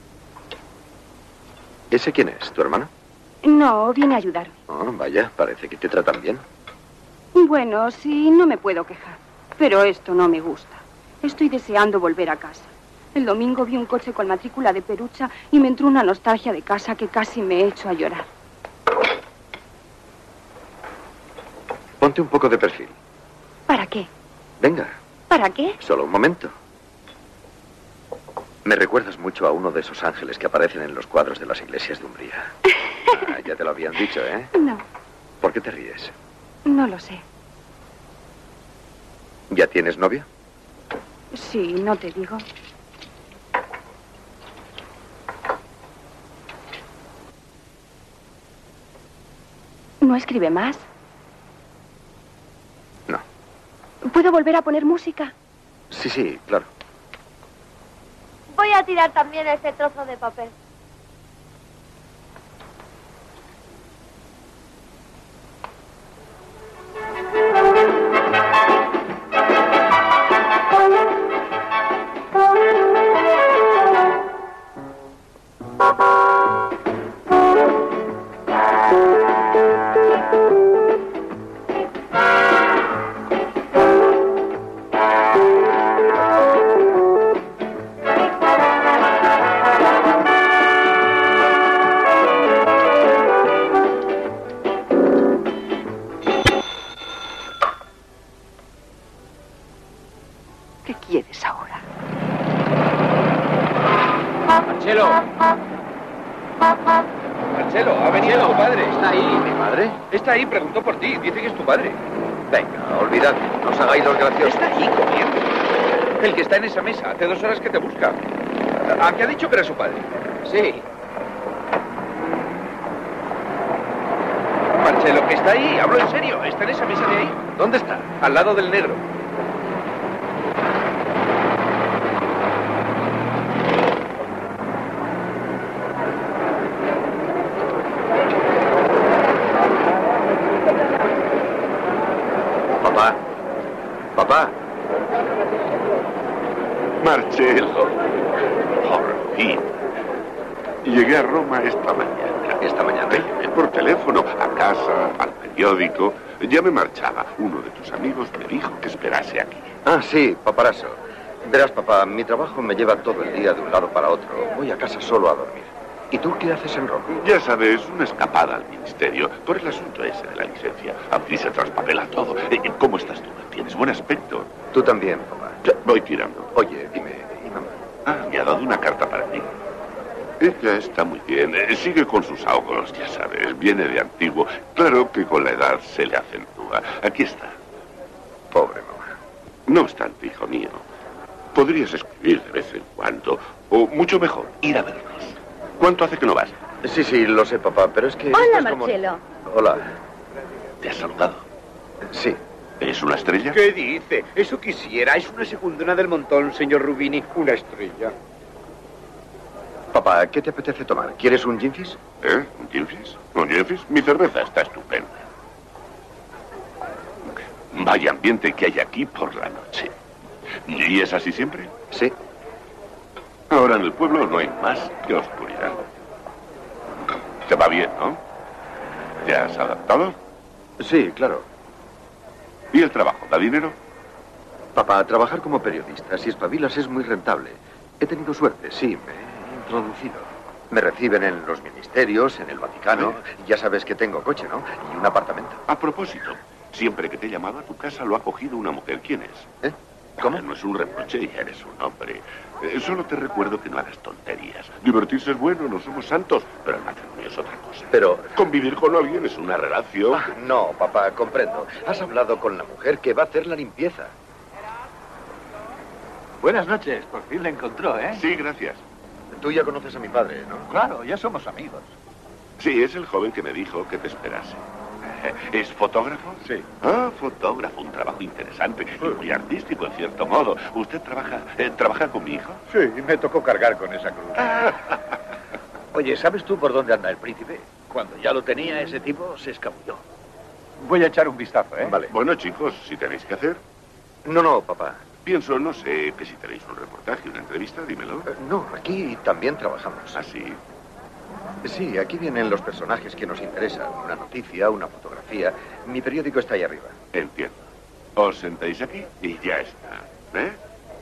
Speaker 12: ¿Ese quién es? ¿Tu hermano?
Speaker 6: No, viene a ayudarme.
Speaker 12: Oh, vaya, parece que te tratan bien.
Speaker 6: Bueno, sí, no me puedo quejar. Pero esto no me gusta. Estoy deseando volver a casa. El domingo vi un coche con matrícula de Perugia y me entró una nostalgia de casa que casi me he hecho a llorar.
Speaker 12: Ponte un poco de perfil.
Speaker 6: ¿Para qué?
Speaker 12: Venga,
Speaker 6: ¿Para qué?
Speaker 12: solo un momento. Me recuerdas mucho a uno de esos ángeles que aparecen en los cuadros de las iglesias de Umbría. Ah, ya te lo habían dicho, ¿eh?
Speaker 6: No,
Speaker 12: ¿Por qué te ríes?
Speaker 6: no lo sé.
Speaker 12: ¿Ya tienes novio?
Speaker 6: Sí, no te digo. ¿No escribe más?
Speaker 12: No.
Speaker 6: ¿Puedo volver a poner música?
Speaker 12: Sí, sí, claro.
Speaker 8: Voy a tirar también ese trozo de papel.
Speaker 16: ¿Qué quieres ahora?
Speaker 10: Marcelo. Marcelo, ha venido tu padre. Está ahí.
Speaker 12: ¿Mi madre?
Speaker 10: Está ahí, preguntó por ti. Dice que es tu padre.
Speaker 12: Venga, olvidad. No os hagáis los graciosos.
Speaker 10: Está ahí comiendo. El que está en esa mesa. Hace dos horas que te busca. ¿A qué ha dicho que era su padre? Sí. Marcelo, que está ahí. Hablo en serio. Está en esa mesa de ahí. ¿Dónde está? Al lado del negro.
Speaker 12: Papá. Papá.
Speaker 22: Marcelo. Por fin. Llegué a Roma esta mañana.
Speaker 12: ¿Esta mañana?
Speaker 22: Te llamé por teléfono, a casa, al periódico. Ya me marchaba. Uno de tus amigos me dijo que esperase aquí.
Speaker 12: Ah, sí, paparazo. Verás, papá, mi trabajo me lleva todo el día de un lado para otro. Voy a casa solo a dormir. ¿Y tú qué haces en Roma?
Speaker 22: Ya sabes, una escapada al ministerio por el asunto ese de la licencia. Aquí se traspapela todo. Eh, ¿Cómo estás tú? Tienes buen aspecto.
Speaker 12: Tú también, papá.
Speaker 22: Ya, voy tirando.
Speaker 12: Oye, dime, ¿y mamá?
Speaker 22: Ah, me ha dado una carta para ti. Ella está muy bien. Eh, sigue con sus ahogos, ya sabes. Viene de antiguo. Claro que con la edad se le acentúa. Aquí está.
Speaker 12: Pobre mamá.
Speaker 22: No obstante, hijo mío, podrías escribir de vez en cuando. O, mucho mejor, ir a vernos. ¿Cuánto hace que no vas?
Speaker 12: Sí, sí, lo sé, papá, pero es que...
Speaker 8: Hola,
Speaker 12: esto es como-
Speaker 8: Marcelo.
Speaker 12: Hola.
Speaker 22: ¿Te has saludado?
Speaker 12: Sí.
Speaker 22: ¿Es una estrella?
Speaker 9: ¿Qué dice? Eso quisiera. Es una secundona del montón, señor Rubini. Una estrella.
Speaker 12: Papá, ¿qué te apetece tomar? ¿Quieres un ginfis?
Speaker 22: ¿Eh? ¿Un ginfis? ¿Un ginfis? Mi cerveza está estupenda. Vaya ambiente que hay aquí por la noche. ¿Y es así siempre?
Speaker 12: Sí.
Speaker 22: Ahora en el pueblo no hay más que oscuridad. Te va bien, ¿no? ¿Te has adaptado?
Speaker 12: Sí, claro.
Speaker 22: ¿Y el trabajo? ¿Da dinero?
Speaker 12: Papá, trabajar como periodista, si espabilas, es muy rentable. He tenido suerte, sí, me he introducido. Me reciben en los ministerios, en el Vaticano. Ya sabes que tengo coche, ¿no? Y un apartamento.
Speaker 22: A propósito,
Speaker 9: Siempre que te he llamado a tu casa lo ha cogido una mujer. ¿Quién es?
Speaker 3: ¿Eh? ¿Cómo?
Speaker 9: No es un reproche, ya eres un hombre. Eh, solo te recuerdo que no hagas tonterías. Divertirse es bueno, no somos santos, pero el matrimonio es otra cosa.
Speaker 3: Pero...
Speaker 9: Convivir con alguien es una relación.
Speaker 3: Ah, no, papá, comprendo. Has hablado con la mujer que va a hacer la limpieza.
Speaker 19: Buenas noches, por fin la encontró, ¿eh?
Speaker 9: Sí, gracias.
Speaker 3: Tú ya conoces a mi padre, ¿no?
Speaker 19: Claro, ya somos amigos.
Speaker 9: Sí, es el joven que me dijo que te esperase. ¿Es fotógrafo?
Speaker 19: Sí.
Speaker 9: Ah, fotógrafo, un trabajo interesante y muy artístico, en cierto modo. ¿Usted trabaja, eh, trabaja con mi hijo?
Speaker 19: Sí, me tocó cargar con esa cruz. Oye, ¿sabes tú por dónde anda el príncipe? Cuando ya lo tenía, ese tipo se escabulló. Voy a echar un vistazo, ¿eh?
Speaker 9: Vale. Bueno, chicos, si tenéis que hacer.
Speaker 3: No, no, papá.
Speaker 9: Pienso, no sé, que si tenéis un reportaje, una entrevista, dímelo.
Speaker 3: Eh, no, aquí también trabajamos.
Speaker 9: ¿Ah, sí?
Speaker 3: Sí, aquí vienen los personajes que nos interesan. Una noticia, una fotografía. Mi periódico está ahí arriba.
Speaker 9: Entiendo. Os sentáis aquí y ya está. ¿Eh?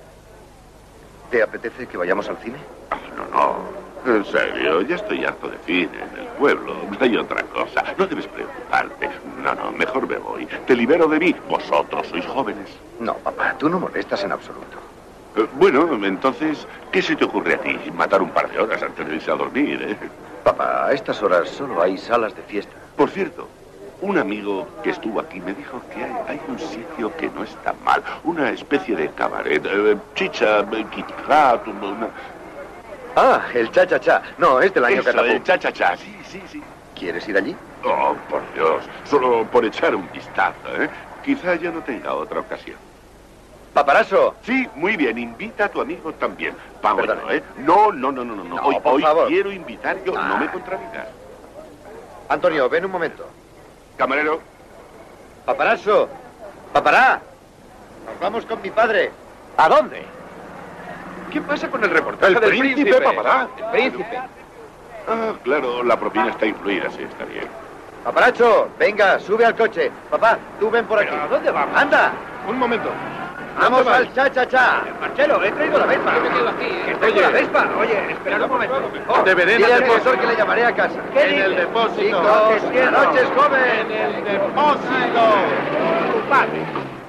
Speaker 3: ¿Te apetece que vayamos al cine?
Speaker 9: No, no. En serio, ya estoy harto de cine en el pueblo. Hay otra cosa. No debes preocuparte. No, no, mejor me voy. Te libero de mí. Vosotros sois jóvenes.
Speaker 3: No, papá, tú no molestas en absoluto.
Speaker 9: Eh, bueno, entonces, ¿qué se te ocurre a ti? Matar un par de horas antes de irse a dormir, ¿eh?
Speaker 3: Papá, a estas horas solo hay salas de fiesta.
Speaker 9: Por cierto, un amigo que estuvo aquí me dijo que hay, hay un sitio que no está mal. Una especie de cabaret. Eh, chicha, eh, Kitty Cat, una...
Speaker 3: Ah, el cha-cha-cha. No, es del año
Speaker 9: Eso,
Speaker 3: Catapum.
Speaker 9: el cha-cha-cha, sí, sí, sí.
Speaker 3: ¿Quieres ir allí?
Speaker 9: Oh, por Dios. Solo por echar un vistazo, ¿eh? Quizá ya no tenga otra ocasión.
Speaker 3: ¡Paparazzo!
Speaker 9: Sí, muy bien. Invita a tu amigo también. Pago
Speaker 3: Perdone.
Speaker 9: yo, ¿eh? No, no, no, no, no. no.
Speaker 3: No,
Speaker 9: hoy
Speaker 3: por
Speaker 9: hoy
Speaker 3: favor.
Speaker 9: quiero invitar yo.
Speaker 3: Ah.
Speaker 9: No me contradigas.
Speaker 3: Antonio, ven un momento.
Speaker 9: Camarero.
Speaker 3: ¡Paparazzo! ¡Papará! Nos vamos con mi padre.
Speaker 19: ¿A dónde?
Speaker 9: ¿Qué pasa con el reportaje
Speaker 19: El
Speaker 9: del
Speaker 19: príncipe,
Speaker 9: príncipe, papará?
Speaker 19: El príncipe.
Speaker 9: Ah, claro, la propina está incluida, sí, está bien.
Speaker 3: Paparacho, venga, sube al coche. Papá, tú ven por aquí.
Speaker 19: ¿A dónde vamos?
Speaker 3: ¡Anda!
Speaker 19: Un momento.
Speaker 3: ¡Vamos al cha-cha-cha!
Speaker 19: Marchelo, he traído la Vespa. Yo me quedo aquí. ¿eh? Que traigo la Vespa. Oye, esperad un momento.
Speaker 3: Oh, Dile al profesor que le llamaré a casa.
Speaker 19: ¿Qué
Speaker 3: En
Speaker 19: dices?
Speaker 3: el depósito.
Speaker 19: Chicos,
Speaker 3: Buenas
Speaker 19: cielo.
Speaker 3: noches, joven.
Speaker 19: En el depósito. Tu padre.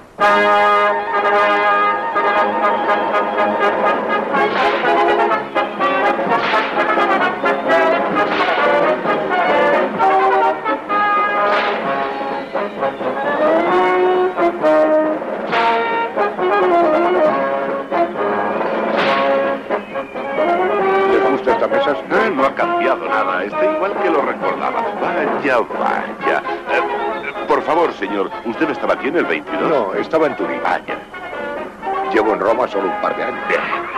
Speaker 9: ¿Les gusta esta mesa? Ah, no ha cambiado nada. Está igual que lo recordaba. Vaya, vaya. Eh, por favor, señor, ¿usted no estaba aquí en el veintidós?
Speaker 22: No, estaba en Turín.
Speaker 9: Vaya.
Speaker 22: Llevo en Roma solo un par de años.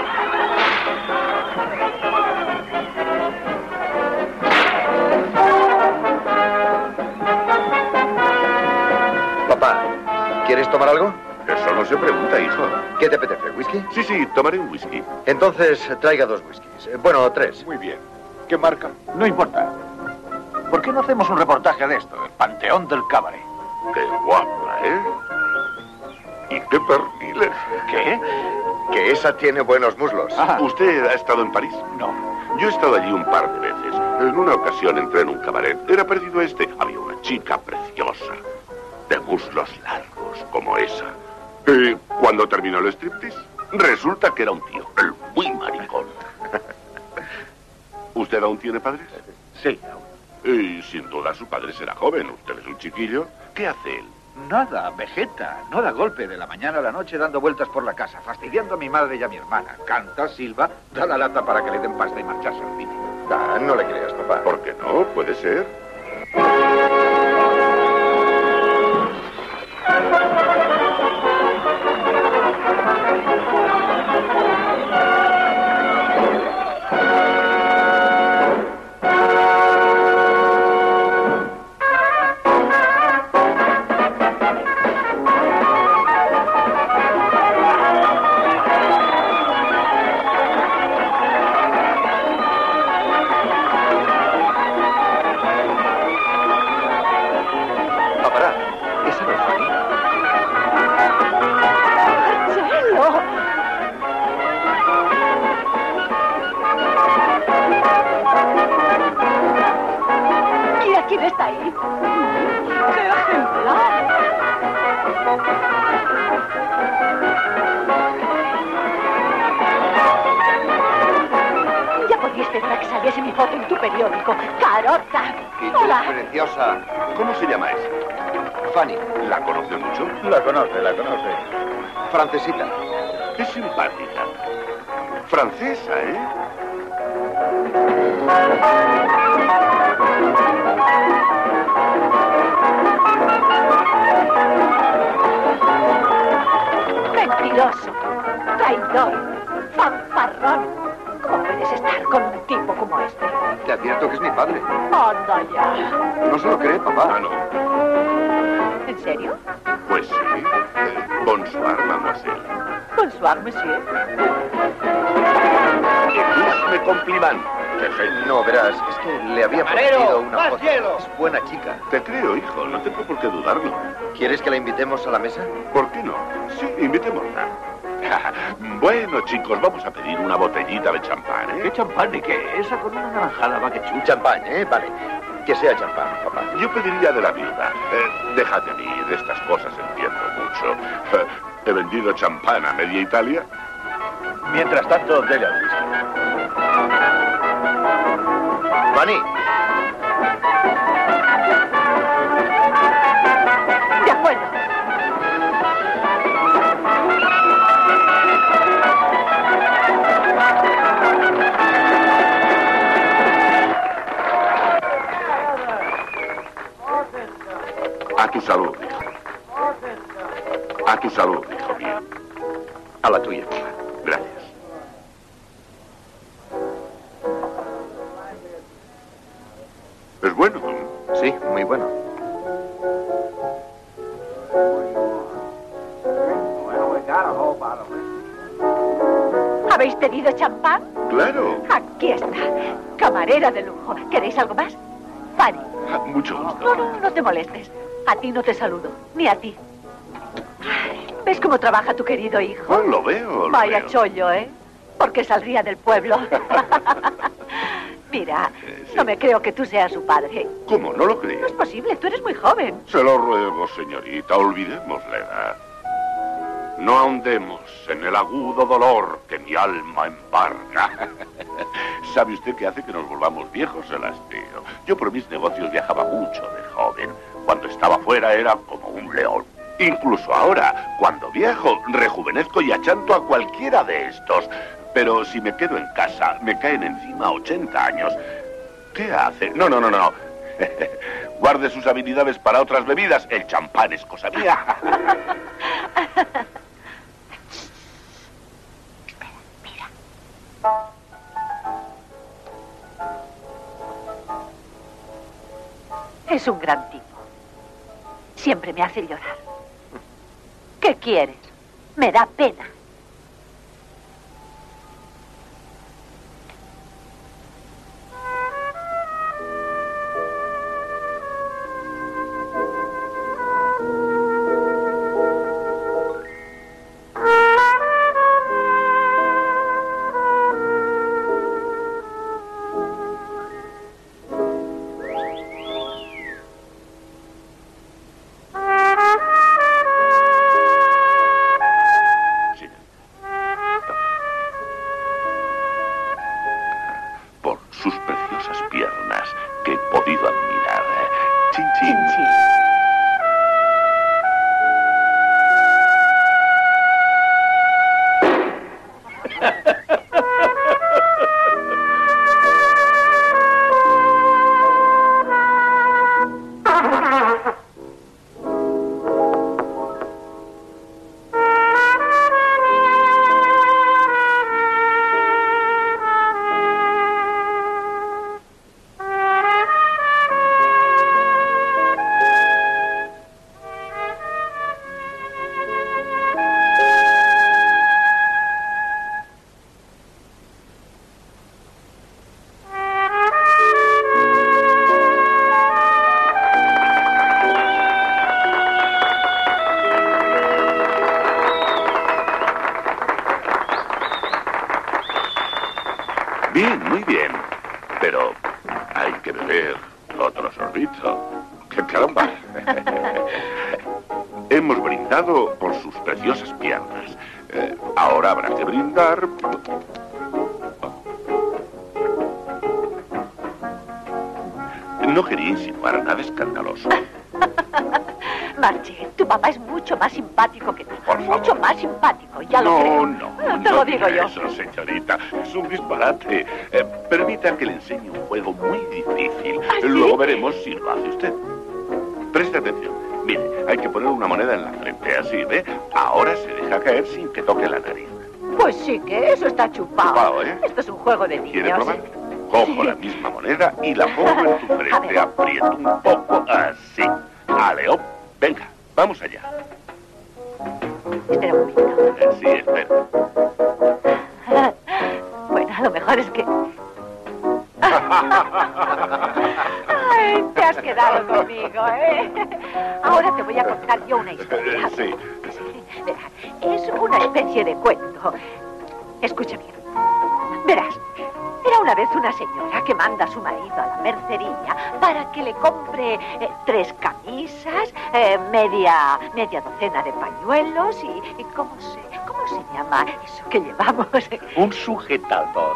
Speaker 3: Papá, ¿quieres tomar algo?
Speaker 9: Eso no se pregunta, hijo.
Speaker 3: ¿Qué te apetece? ¿Whisky?
Speaker 9: Sí, sí, tomaré un whisky.
Speaker 3: Entonces, traiga dos whiskies. Eh, Bueno, tres.
Speaker 22: Muy bien. ¿Qué marca?
Speaker 19: No importa. ¿Por qué no hacemos un reportaje de esto? El Panteón del Cabaret.
Speaker 9: Qué guapa, ¿eh? ¿Y qué perniles?
Speaker 19: ¿Qué?
Speaker 3: Que esa tiene buenos muslos.
Speaker 19: Ah.
Speaker 9: ¿Usted ha estado en París?
Speaker 19: No.
Speaker 9: Yo he estado allí un par de veces. En una ocasión entré en un cabaret. Era perdido este. Había una chica preciosa, de muslos largos, como esa. Y cuando terminó el striptease, resulta que era un tío, el muy maricón. ¿Usted aún tiene padres?
Speaker 19: Sí.
Speaker 9: Y sin duda su padre será joven. Usted es un chiquillo. ¿Qué hace él?
Speaker 19: Nada, vegeta. No da golpe de la mañana a la noche dando vueltas por la casa, fastidiando a mi madre y a mi hermana. Canta, silba, da la lata para que le den pasta y marcharse al cine.
Speaker 3: Ah, no le creas, papá.
Speaker 9: ¿Por qué no? Puede ser.
Speaker 3: Papará, esa no es Fanny.
Speaker 2: ¡Marcelo! Mira quién está ahí. ¡Qué ejemplar!
Speaker 8: saliese mi foto en tu periódico. ¡Carota! Hola.
Speaker 3: Preciosa.
Speaker 22: ¿Cómo se llama esa?
Speaker 3: Fanny.
Speaker 22: ¿La conoce mucho?
Speaker 19: La conoce, la conoce.
Speaker 3: Francesita.
Speaker 22: Es simpática. Francesa, ¿eh?
Speaker 8: Mentiroso, traidor, fanfarrón. ¿Cómo puedes estar con un tipo como este?
Speaker 3: Te advierto que es mi padre.
Speaker 8: Anda ya.
Speaker 3: No se lo cree, papá.
Speaker 22: Ah, no.
Speaker 8: ¿En serio?
Speaker 22: Pues sí. Eh, bonsoir, mademoiselle.
Speaker 8: Bonsoir, monsieur.
Speaker 22: Que tous me compliment.
Speaker 3: No, verás, es que le había
Speaker 22: Camarero,
Speaker 3: prometido una
Speaker 22: más
Speaker 3: foto.
Speaker 22: hielo.
Speaker 3: Es buena chica.
Speaker 22: Te creo, hijo. No tengo por qué dudarlo.
Speaker 3: ¿Quieres que la invitemos a la mesa?
Speaker 22: ¿Por qué no? Sí, invitémosla. Bueno, chicos, vamos a pedir una botellita de champán, ¿eh?
Speaker 19: ¿Qué champán ni qué? Esa con una naranjada va que chucha.
Speaker 3: Champán, ¿eh? Vale. Que sea champán, papá.
Speaker 22: Yo pediría de la viuda. Eh, déjate a mí, de estas cosas entiendo mucho. Eh, he vendido champán a media Italia.
Speaker 19: Mientras tanto, dele al whisky.
Speaker 3: Fanny.
Speaker 8: De acuerdo.
Speaker 22: A tu salud, hijo. A tu salud, hijo mío.
Speaker 3: A la tuya, papá.
Speaker 22: Gracias. ¿Es bueno?
Speaker 3: Sí, muy bueno.
Speaker 8: ¿Habéis pedido champán?
Speaker 22: Claro.
Speaker 8: Aquí está. Camarera de lujo. ¿Queréis algo más? Fanny.
Speaker 22: Mucho gusto.
Speaker 8: No, no, no te molestes. A ti no te saludo, ni a ti. ¿Ves cómo trabaja tu querido hijo?
Speaker 22: Oh, lo veo, lo
Speaker 8: Vaya
Speaker 22: veo.
Speaker 8: chollo, ¿eh? Porque saldría del pueblo. Mira, no me creo que tú seas su padre.
Speaker 22: ¿Cómo? ¿No lo
Speaker 8: No
Speaker 22: crees?
Speaker 8: es posible, tú eres muy joven.
Speaker 22: Se lo ruego, señorita, olvidemos la edad. No ahondemos en el agudo dolor que mi alma embarga. ¿Sabe usted qué hace que nos volvamos viejos, el hastío? Yo por mis negocios viajaba mucho de joven. Cuando estaba fuera era como un león. Incluso ahora, cuando viajo, rejuvenezco y achanto a cualquiera de estos. Pero si me quedo en casa, me caen encima ochenta años. ¿Qué hace? No, no, no, no. Guarde sus habilidades para otras bebidas. El champán es cosa mía.
Speaker 8: Es un gran tipo. Siempre me hace llorar. ¿Qué quieres? Me da pena.
Speaker 22: Por sus preciosas piernas que he podido admirar. Chin, chin.
Speaker 8: Chin, chin.
Speaker 22: Bien, muy bien. Pero hay que beber otro sorbito. ¡Qué caramba! Hemos brindado por sus preciosas piernas. Eh, ahora habrá que brindar
Speaker 9: No quería insinuar nada escandaloso.
Speaker 8: Marche, tu papá es mucho más simpático que tú.
Speaker 9: Por favor.
Speaker 8: Mucho más simpático, ya lo
Speaker 9: No,
Speaker 8: creo.
Speaker 9: no,
Speaker 8: Te
Speaker 9: no
Speaker 8: lo digo
Speaker 9: diga
Speaker 8: yo.
Speaker 9: eso, señorita. Es un disparate. Eh, permita que le enseñe un juego muy difícil.
Speaker 8: ¿Ah, sí?
Speaker 9: Luego veremos si lo hace usted. Preste atención. Mire, hay que poner una moneda en la frente, así, ¿ve? Ahora se deja caer sin que toque la nariz.
Speaker 8: Pues sí que eso está chupado.
Speaker 9: Chupado, ¿eh?
Speaker 8: Esto es un juego de niños.
Speaker 9: ¿Quiere probar? Cojo la misma moneda y la pongo en tu frente. Aprieto un poco, así. Aleo, venga, vamos allá.
Speaker 8: Espera un momento.
Speaker 9: Eh, Sí, espera.
Speaker 8: Bueno, lo mejor es que... Ay, te has quedado conmigo, ¿eh? Ahora te voy a contar yo una historia.
Speaker 9: Sí.
Speaker 8: Verás, es una especie de cuento. Escucha bien. Verás, era una vez una señora que manda a su marido a la mercería para que le compre eh, tres camisas, eh, media, media docena de pañuelos y, y ¿cómo se, cómo se llama eso que llevamos?
Speaker 19: Un sujetador.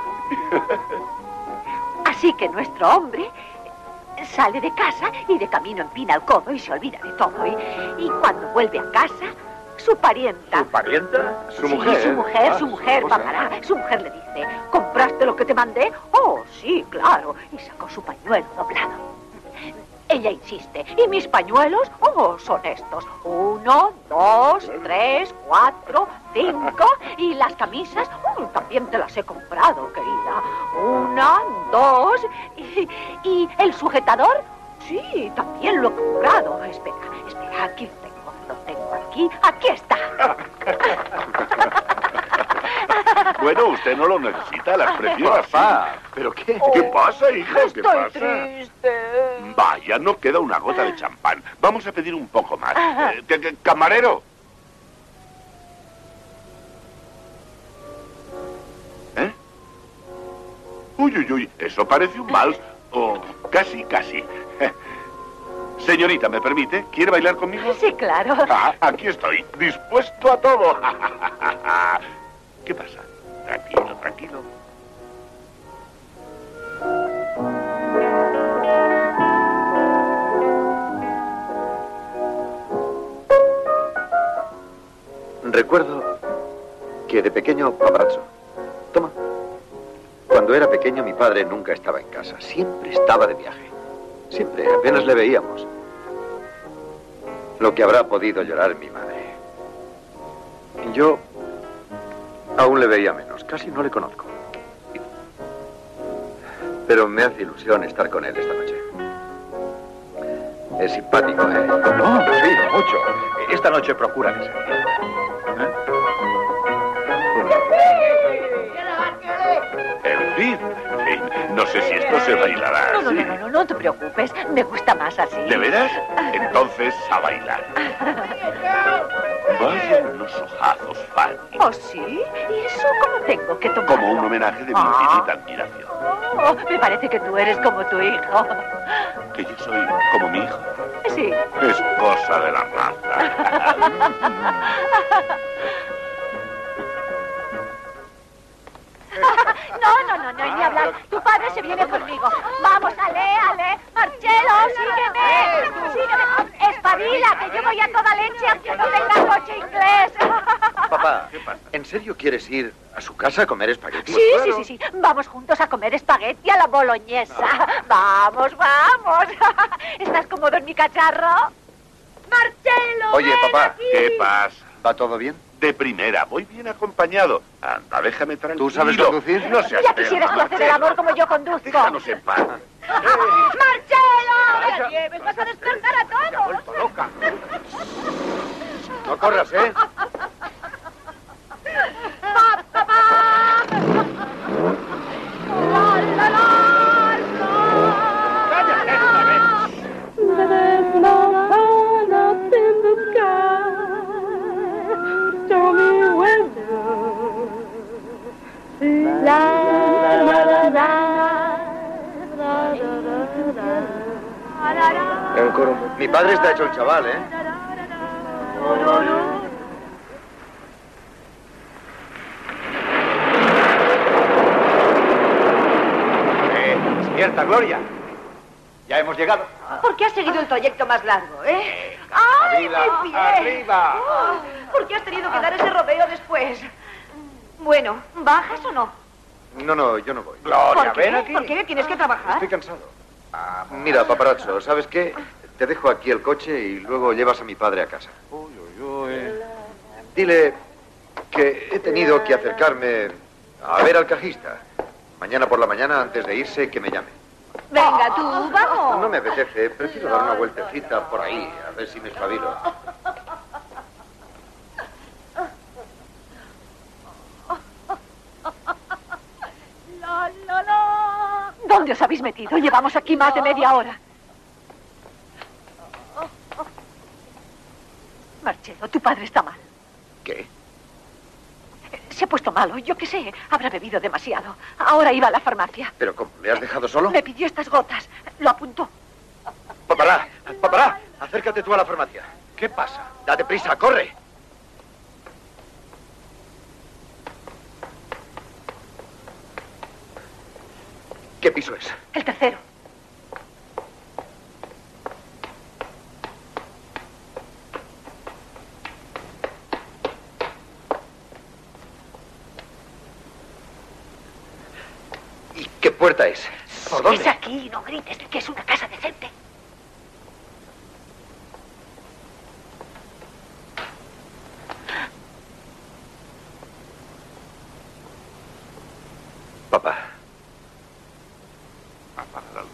Speaker 8: Así que nuestro hombre sale de casa y de camino empina el codo y se olvida de todo. Y, y cuando vuelve a casa, su parienta...
Speaker 19: ¿Su parienta?
Speaker 8: Su mujer. Su mujer,
Speaker 19: Ah,
Speaker 8: su mujer,
Speaker 19: cosa.
Speaker 8: pagará. Su mujer le dice, ¿compraste lo que te mandé? Oh, sí, claro. Y sacó su pañuelo doblado. Ella insiste, ¿y mis pañuelos? Oh, son estos. Uno, dos, tres, cuatro, cinco. ¿Y las camisas? Oh, también te las he comprado, querida. Una, dos. ¿Y, y el sujetador? Sí, también lo he comprado. Espera, espera, aquí lo tengo. Lo tengo aquí. Aquí está.
Speaker 9: Bueno, usted no lo necesita, las prefiero así.
Speaker 3: Papá, ¿pero qué?
Speaker 9: ¿Qué pasa, hija? ¿Qué
Speaker 8: Estoy
Speaker 9: pasa?
Speaker 8: triste.
Speaker 9: Vaya, no queda una gota de champán. Vamos a pedir un poco más. Eh, que- que- camarero. ¿Eh? Uy, uy, uy, eso parece un vals. Oh, casi, casi. Señorita, ¿me permite? ¿Quiere bailar conmigo?
Speaker 8: Sí, claro.
Speaker 9: Ah, aquí estoy, dispuesto a todo. ¿Qué pasa? Tranquilo, tranquilo.
Speaker 3: Recuerdo que de pequeño, paparazzo. Toma. Cuando era pequeño mi padre nunca estaba en casa. Siempre estaba de viaje. Siempre, apenas le veíamos. Lo que habrá podido llorar mi madre. Yo aún le veía menos. Casi no le conozco. Pero me hace ilusión estar con él esta noche. Es simpático, ¿eh?
Speaker 19: No, sí, mucho. Esta noche procura que sea.
Speaker 9: En fin, eh, no sé si esto se bailará
Speaker 8: No, no,
Speaker 9: así.
Speaker 8: no, no, no, no te preocupes. Me gusta más así.
Speaker 9: ¿De veras? Entonces, a bailar. Vaya unos ojazos, Fanny.
Speaker 8: ¿Oh, sí? ¿Y eso cómo tengo que tomar?
Speaker 9: Como un homenaje de mi
Speaker 8: Ah.
Speaker 9: infinita admiración.
Speaker 8: Oh, me parece que tú eres como tu hijo.
Speaker 9: Que yo soy como mi hijo.
Speaker 8: Sí.
Speaker 9: Es cosa de la raza.
Speaker 8: No, no, no, no, ni hablar. Tu padre se viene conmigo. Vamos, ale, ale. Marcelo, sígueme. Sígueme. Espabila, que yo voy a toda leche aunque no tenga coche inglés.
Speaker 3: Papá, ¿en serio quieres ir a su casa a comer espagueti?
Speaker 8: Sí, sí, sí, sí. Vamos juntos a comer espagueti a la boloñesa. Vamos, vamos. ¿Estás cómodo en mi cacharro? Marcelo,
Speaker 9: Oye,
Speaker 8: ven
Speaker 9: papá,
Speaker 8: aquí.
Speaker 9: ¿qué pasa?
Speaker 3: ¿Va todo bien?
Speaker 9: De primera, voy bien acompañado. Anda, déjame tranquilo.
Speaker 3: ¿Tú sabes conducir?
Speaker 9: No seas
Speaker 8: Ya quisieras tú hacer el amor como yo conduzco.
Speaker 9: Déjanos en paz.
Speaker 8: ¡Marcelo! ¡No me lleves! ¡Vas a despertar a todos!
Speaker 9: Loca.
Speaker 3: No corras, ¿eh?
Speaker 1: There's no sun up in the sky. Stormy weather. La la la la.
Speaker 3: Mi padre está hecho un chaval, ¿eh?
Speaker 19: Eh, despierta, Gloria. Ya hemos llegado.
Speaker 8: ¿Por qué has seguido el trayecto más largo, eh? ¡Ay,
Speaker 19: arriba,
Speaker 8: mi pie!
Speaker 19: arriba.
Speaker 8: Oh, ¿por qué has tenido que dar ese rodeo después? Bueno, ¿bajas o no?
Speaker 3: No, no, yo no voy.
Speaker 8: ¿Por qué? ¿Por qué tienes que trabajar?
Speaker 3: Estoy cansado. Mira, paparazzo, ¿sabes qué? Te dejo aquí el coche y luego llevas a mi padre a casa.
Speaker 19: Uy, uy, uy.
Speaker 3: Dile que he tenido que acercarme a ver al cajista. Mañana por la mañana, antes de irse, que me llame.
Speaker 8: Venga, tú, vamos.
Speaker 3: No me apetece, prefiero dar una vueltecita por ahí, a ver si me espabilo.
Speaker 8: La, la, la. ¿Dónde os habéis metido? Llevamos aquí más de media hora. Marcelo, tu padre está mal.
Speaker 3: ¿Qué?
Speaker 8: Se ha puesto malo, yo qué sé. Habrá bebido demasiado. Ahora iba a la farmacia.
Speaker 3: ¿Pero cómo? ¿Le has dejado solo?
Speaker 8: Me pidió estas gotas. Lo apuntó.
Speaker 3: Papará, papará, acércate tú a la farmacia. ¿Qué pasa? Date prisa, corre. ¿Qué piso es?
Speaker 8: El tercero.
Speaker 3: ¿Y qué puerta es? ¿Por dónde?
Speaker 8: Es aquí, no grites, que es una casa decente.
Speaker 3: Papá.
Speaker 9: Apaga la luz.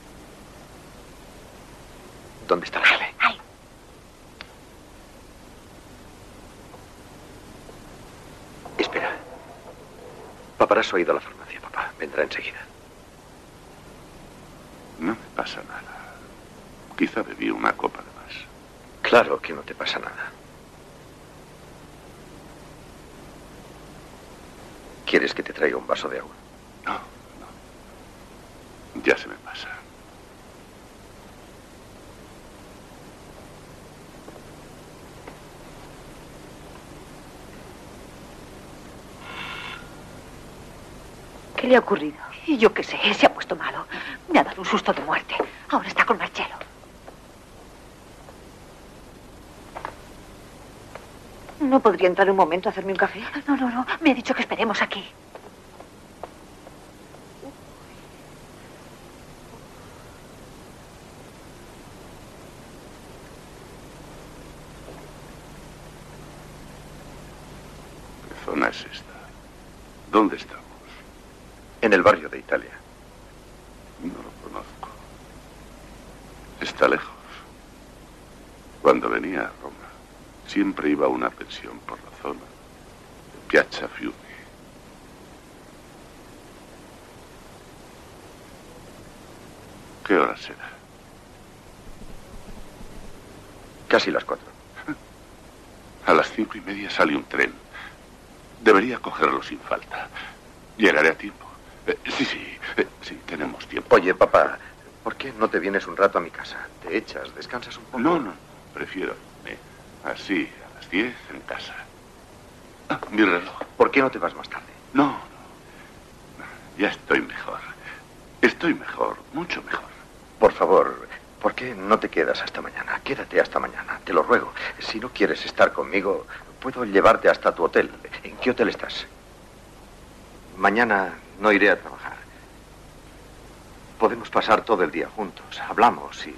Speaker 3: ¿Dónde está la llave?
Speaker 8: Ahí.
Speaker 3: Espera. Paparazzo ha ido a la farmacia, papá. Vendrá enseguida.
Speaker 9: No me pasa nada. Quizá bebí una copa de más.
Speaker 3: Claro que no te pasa nada. ¿Quieres que te traiga un vaso de agua?
Speaker 9: No, no. Ya se me pasa.
Speaker 8: ¿Qué le ha ocurrido? Y yo qué sé, se ha puesto malo. Me ha dado un susto de muerte. Ahora está con Marcelo. ¿No podría entrar un momento a hacerme un café? No, no, no. Me ha dicho que esperemos aquí.
Speaker 9: ¿Qué zona es esta? ¿Dónde estamos?
Speaker 3: En el barrio de Italia.
Speaker 9: No lo conozco. Está lejos. Cuando venía a Roma, siempre iba a una pensión por la zona de Piazza Fiumi. ¿Qué hora será?
Speaker 3: Casi las cuatro.
Speaker 9: A las cinco y media sale un tren. Debería cogerlo sin falta. Llegaré a tiempo. Eh, sí, sí, eh, sí, tenemos tiempo.
Speaker 3: Oye, papá, ¿por qué no te vienes un rato a mi casa? Te echas, descansas un poco.
Speaker 9: No, no, prefiero irme así, a las diez en casa. Ah, mi reloj.
Speaker 3: ¿Por qué no te vas más tarde?
Speaker 9: No, no. Ya estoy mejor. Estoy mejor, mucho mejor.
Speaker 3: Por favor, ¿por qué no te quedas hasta mañana? Quédate hasta mañana, te lo ruego. Si no quieres estar conmigo, puedo llevarte hasta tu hotel. ¿En qué hotel estás? Mañana no iré a trabajar. Podemos pasar todo el día juntos, hablamos y...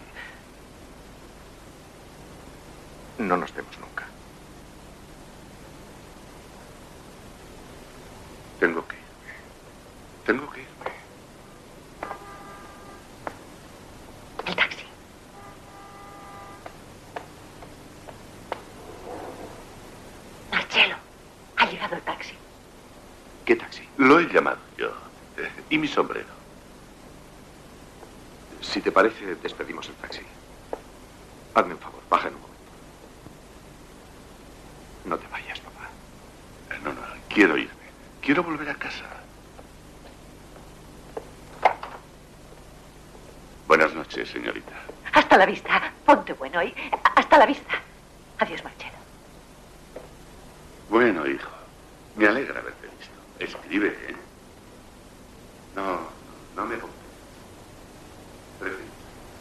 Speaker 3: no nos vemos nunca.
Speaker 9: Tengo que irme. Tengo que irme.
Speaker 8: El taxi. Marcelo, ha llegado el taxi.
Speaker 3: ¿Qué taxi?
Speaker 9: Lo he llamado yo. Eh, ¿Y mi sombrero?
Speaker 3: Si te parece, despedimos el taxi. Hazme un favor, baja en un momento. No te vayas, papá.
Speaker 9: Eh, No, no, quiero irme. Quiero volver a casa. Buenas noches, señorita.
Speaker 8: Hasta la vista. Ponte bueno y... Hasta la vista. Adiós, Marcelo.
Speaker 9: Bueno, hijo. Me alegra verte visto. Escribe, ¿eh? No, no me pongo. Prefiero.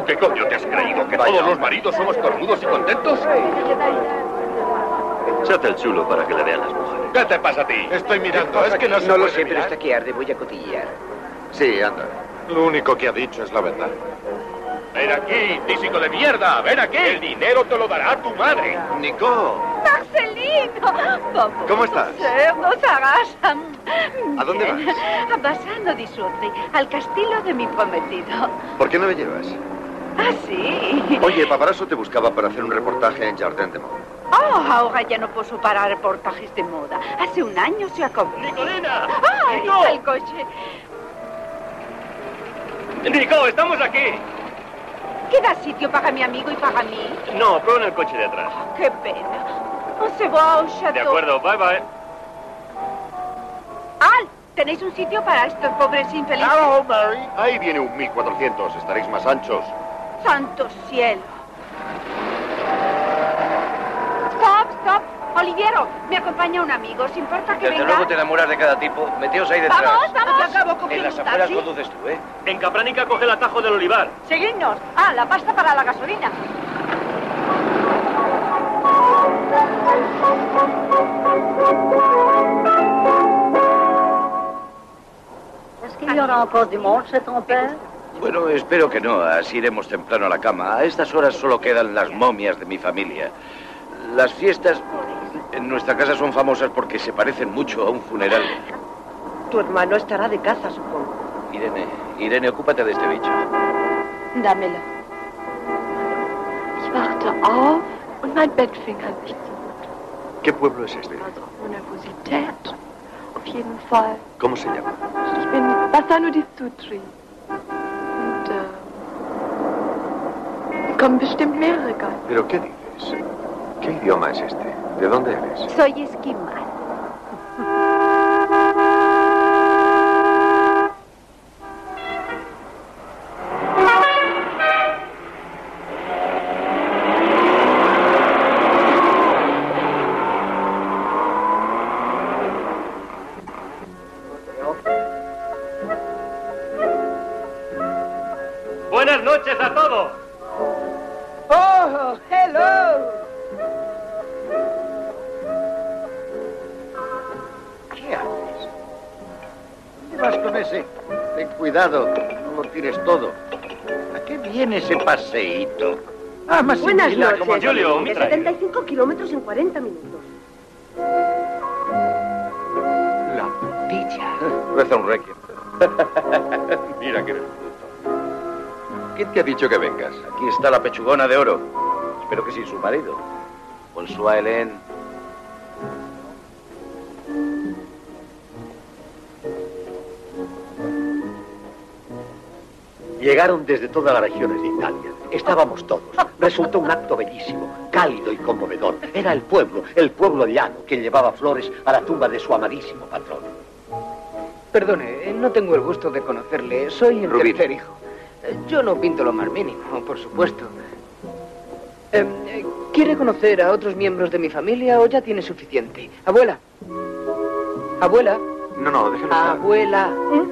Speaker 10: ¿Qué coño te has creído? ¿Que todos los maridos somos cornudos y contentos?
Speaker 15: Se hace el chulo para que le vean las mujeres.
Speaker 10: ¿Qué te pasa a ti?
Speaker 12: Estoy mirando, es que no se
Speaker 5: No lo
Speaker 12: puede
Speaker 5: sé, pero
Speaker 12: mirar.
Speaker 5: está que arde, voy a cotillear.
Speaker 3: Sí, anda.
Speaker 12: Lo único que ha dicho es la verdad.
Speaker 10: Ven aquí, tísico de mierda, ven aquí. El dinero te lo dará tu madre.
Speaker 3: Nico,
Speaker 8: Marcelino!
Speaker 3: ¿cómo estás?
Speaker 8: Nos hagas.
Speaker 3: ¿A dónde vas?
Speaker 8: A Bassano di Sutri, al castillo de mi prometido.
Speaker 3: ¿Por qué no me llevas?
Speaker 8: Ah, sí.
Speaker 3: Oye, Paparazzo te buscaba para hacer un reportaje en Jardin de Moda.
Speaker 8: Oh, ahora ya no puedo parar reportajes de moda. Hace un año se acabó.
Speaker 10: ¡Nicolina!
Speaker 8: ¡Ah, ahí está el coche!
Speaker 10: Nico, estamos aquí.
Speaker 8: ¿Queda sitio para mi amigo y para mí?
Speaker 10: No, pon el coche de atrás.
Speaker 8: ¡Qué pena! No se va a un chateau.
Speaker 10: De acuerdo, bye bye.
Speaker 8: ¡Al! ¿Tenéis un sitio para estos pobres infelices?
Speaker 12: Hello, Mary. Ahí viene un mil cuatrocientos. Estaréis más anchos.
Speaker 8: ¡Santo cielo! ¡Stop, stop! Oliviero, me acompaña un amigo. ¿Os importa que
Speaker 5: Desde
Speaker 8: venga?
Speaker 5: luego te enamoras de cada tipo. Meteos ahí detrás.
Speaker 8: ¡Vamos, vamos! acabo
Speaker 5: En
Speaker 8: cogiendo
Speaker 5: las
Speaker 8: un
Speaker 5: afueras
Speaker 8: taxi.
Speaker 5: conduces tú, ¿eh?
Speaker 10: En Capranica coge el atajo del olivar.
Speaker 8: ¡Seguidnos! ¡Ah, la pasta para la gasolina!
Speaker 20: Est-ce qu'il y aura encore du monde chez ton père?
Speaker 5: Bueno, espero que no. Así iremos temprano a la cama. A estas horas solo quedan las momias de mi familia. Las fiestas en nuestra casa son famosas porque se parecen mucho a un funeral.
Speaker 20: Tu hermano estará de caza, supongo.
Speaker 5: Irene, Irene, ocúpate de este bicho.
Speaker 8: Dámelo.
Speaker 21: Ich wachte auf und mein Bett fing an mich zu rütteln.
Speaker 3: ¿Qué pueblo es este?
Speaker 21: Also Nervosität. Auf jeden Fall.
Speaker 3: ¿Cómo se llama?
Speaker 21: Ich bin Bassano di Sutri. Und äh, kommen bestimmt mehrere Geister.
Speaker 3: ¿Pero qué dices? ¿Qué idioma es este? ¿De dónde eres?
Speaker 8: Soy esquimal.
Speaker 10: Buenas noches a todos.
Speaker 20: Oh, hello!
Speaker 12: ¿Qué haces? ¿Dónde vas con ese? Ten cuidado, no lo tires todo. ¿A qué viene ese paseíto? Ah, más
Speaker 20: Buenas
Speaker 12: similar
Speaker 20: noches.
Speaker 12: como Julio,
Speaker 20: De setenta y cinco kilómetros en cuarenta minutos.
Speaker 12: La putilla.
Speaker 5: Reza un requiem.
Speaker 10: Mira que eres
Speaker 3: ¿Quién te ha dicho que vengas?
Speaker 5: Aquí está la pechugona de oro. Espero que sin su marido. Bonsoir, Hélène.
Speaker 18: Llegaron desde todas las regiones de Italia. Estábamos todos. Resultó un acto bellísimo, cálido y conmovedor. Era el pueblo, el pueblo llano, que llevaba flores a la tumba de su amadísimo patrón.
Speaker 24: Perdone, no tengo el gusto de conocerle. Soy el
Speaker 3: Rubí.
Speaker 24: tercer hijo. Yo no pinto lo más mínimo, por supuesto. Eh, eh, ¿Quiere conocer a otros miembros de mi familia o ya tiene suficiente? Abuela. Abuela.
Speaker 3: No, no, déjalo estar.
Speaker 24: Abuela.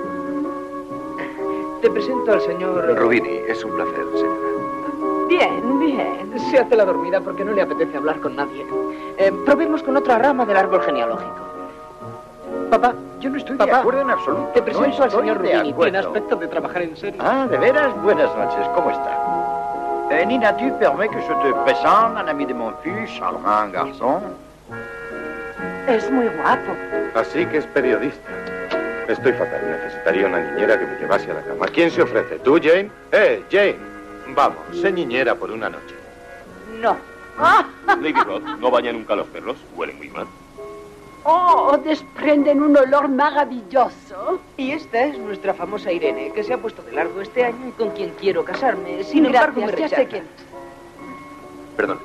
Speaker 24: Te presento al señor...
Speaker 3: Rubini, es un placer, señora.
Speaker 24: Bien, bien. Se hace la dormida porque no le apetece hablar con nadie. Eh, probemos con otra rama del árbol genealógico. Papá,
Speaker 18: Yo no estoy
Speaker 24: Papá,
Speaker 18: de acuerdo en absoluto.
Speaker 24: te presento
Speaker 18: No
Speaker 24: al señor
Speaker 18: estoy de
Speaker 24: Rubini. Tiene
Speaker 18: acuerdo.
Speaker 24: aspecto de trabajar en serio.
Speaker 18: Ah, ¿de veras? Buenas noches. ¿Cómo está?
Speaker 25: Eh, Nina, tu permets que je te présente un ami de mon fils, charmant garçon.
Speaker 24: Es muy guapo.
Speaker 12: Así que es periodista. Estoy fatal. Necesitaría una niñera que me llevase a la cama. ¿Quién se ofrece? ¿Tú, Jane? ¡Eh, Jane! Vamos, sé niñera por una noche.
Speaker 8: No.
Speaker 10: Lady Rod, no baña nunca a los perros. Huelen muy mal.
Speaker 8: Oh, desprenden un olor maravilloso.
Speaker 24: Y esta es nuestra famosa Irene, que se ha puesto de largo este año y con quien quiero casarme. Sin embargo, me
Speaker 8: Gracias, ya
Speaker 24: rechaza.
Speaker 8: sé quién es.
Speaker 3: Perdón.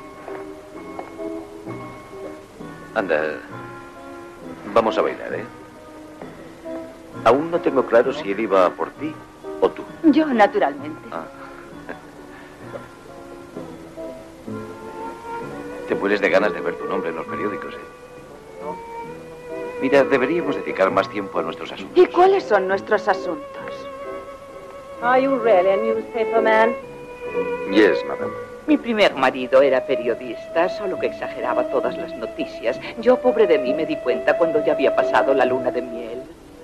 Speaker 5: Anda, vamos a bailar, ¿eh? Aún no tengo claro si él iba por ti o tú.
Speaker 8: Yo, naturalmente.
Speaker 5: Ah. Te mueres de ganas de ver tu nombre en los periódicos, ¿eh? Mira, deberíamos dedicar más tiempo a nuestros asuntos.
Speaker 8: ¿Y cuáles son nuestros asuntos?
Speaker 20: Are you really a newspaper man?
Speaker 3: Yes, madame.
Speaker 8: Mi primer marido era periodista, solo que exageraba todas las noticias. Yo, pobre de mí, me di cuenta cuando ya había pasado la luna de miel.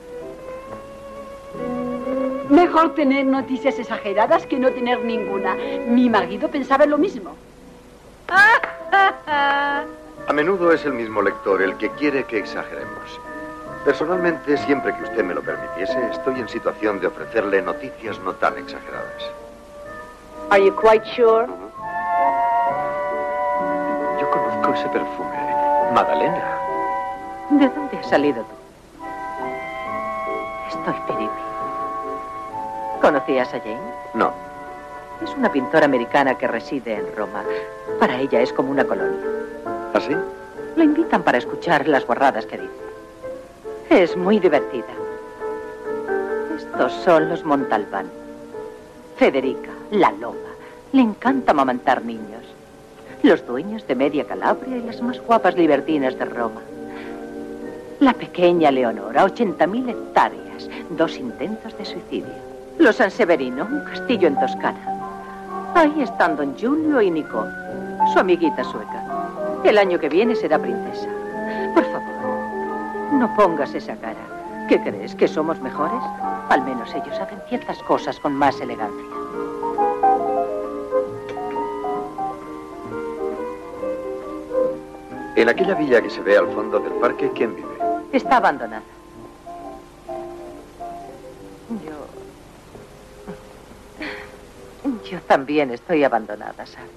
Speaker 4: Mejor tener noticias exageradas que no tener ninguna. Mi marido pensaba lo mismo.
Speaker 3: A menudo es el mismo lector el que quiere que exageremos. Personalmente, siempre que usted me lo permitiese, estoy en situación de ofrecerle noticias no tan exageradas.
Speaker 8: Are you quite sure?
Speaker 3: Yo conozco ese perfume. Madalena.
Speaker 8: ¿De dónde has salido tú? Estoy piripi. ¿Conocías a Jane?
Speaker 3: No.
Speaker 8: Es una pintora americana que reside en Roma. Para ella es como una colonia.
Speaker 3: ¿Ah, sí?
Speaker 8: La invitan para escuchar las guarradas que dice. Es muy divertida. Estos son los Montalbán. Federica, la loba. Le encanta amamantar niños. Los dueños de media Calabria y las más guapas libertinas de Roma. La pequeña Leonora, ochenta mil hectáreas, dos intentos de suicidio. Los Sanseverino, un castillo en Toscana. Ahí están don Giulio y Nicole, su amiguita sueca. El año que viene será princesa. Por favor, no pongas esa cara. ¿Qué crees, que somos mejores? Al menos ellos hacen ciertas cosas con más elegancia.
Speaker 3: En aquella villa que se ve al fondo del parque, ¿quién vive?
Speaker 8: Está abandonada. Yo... Yo también estoy abandonada, ¿sabes?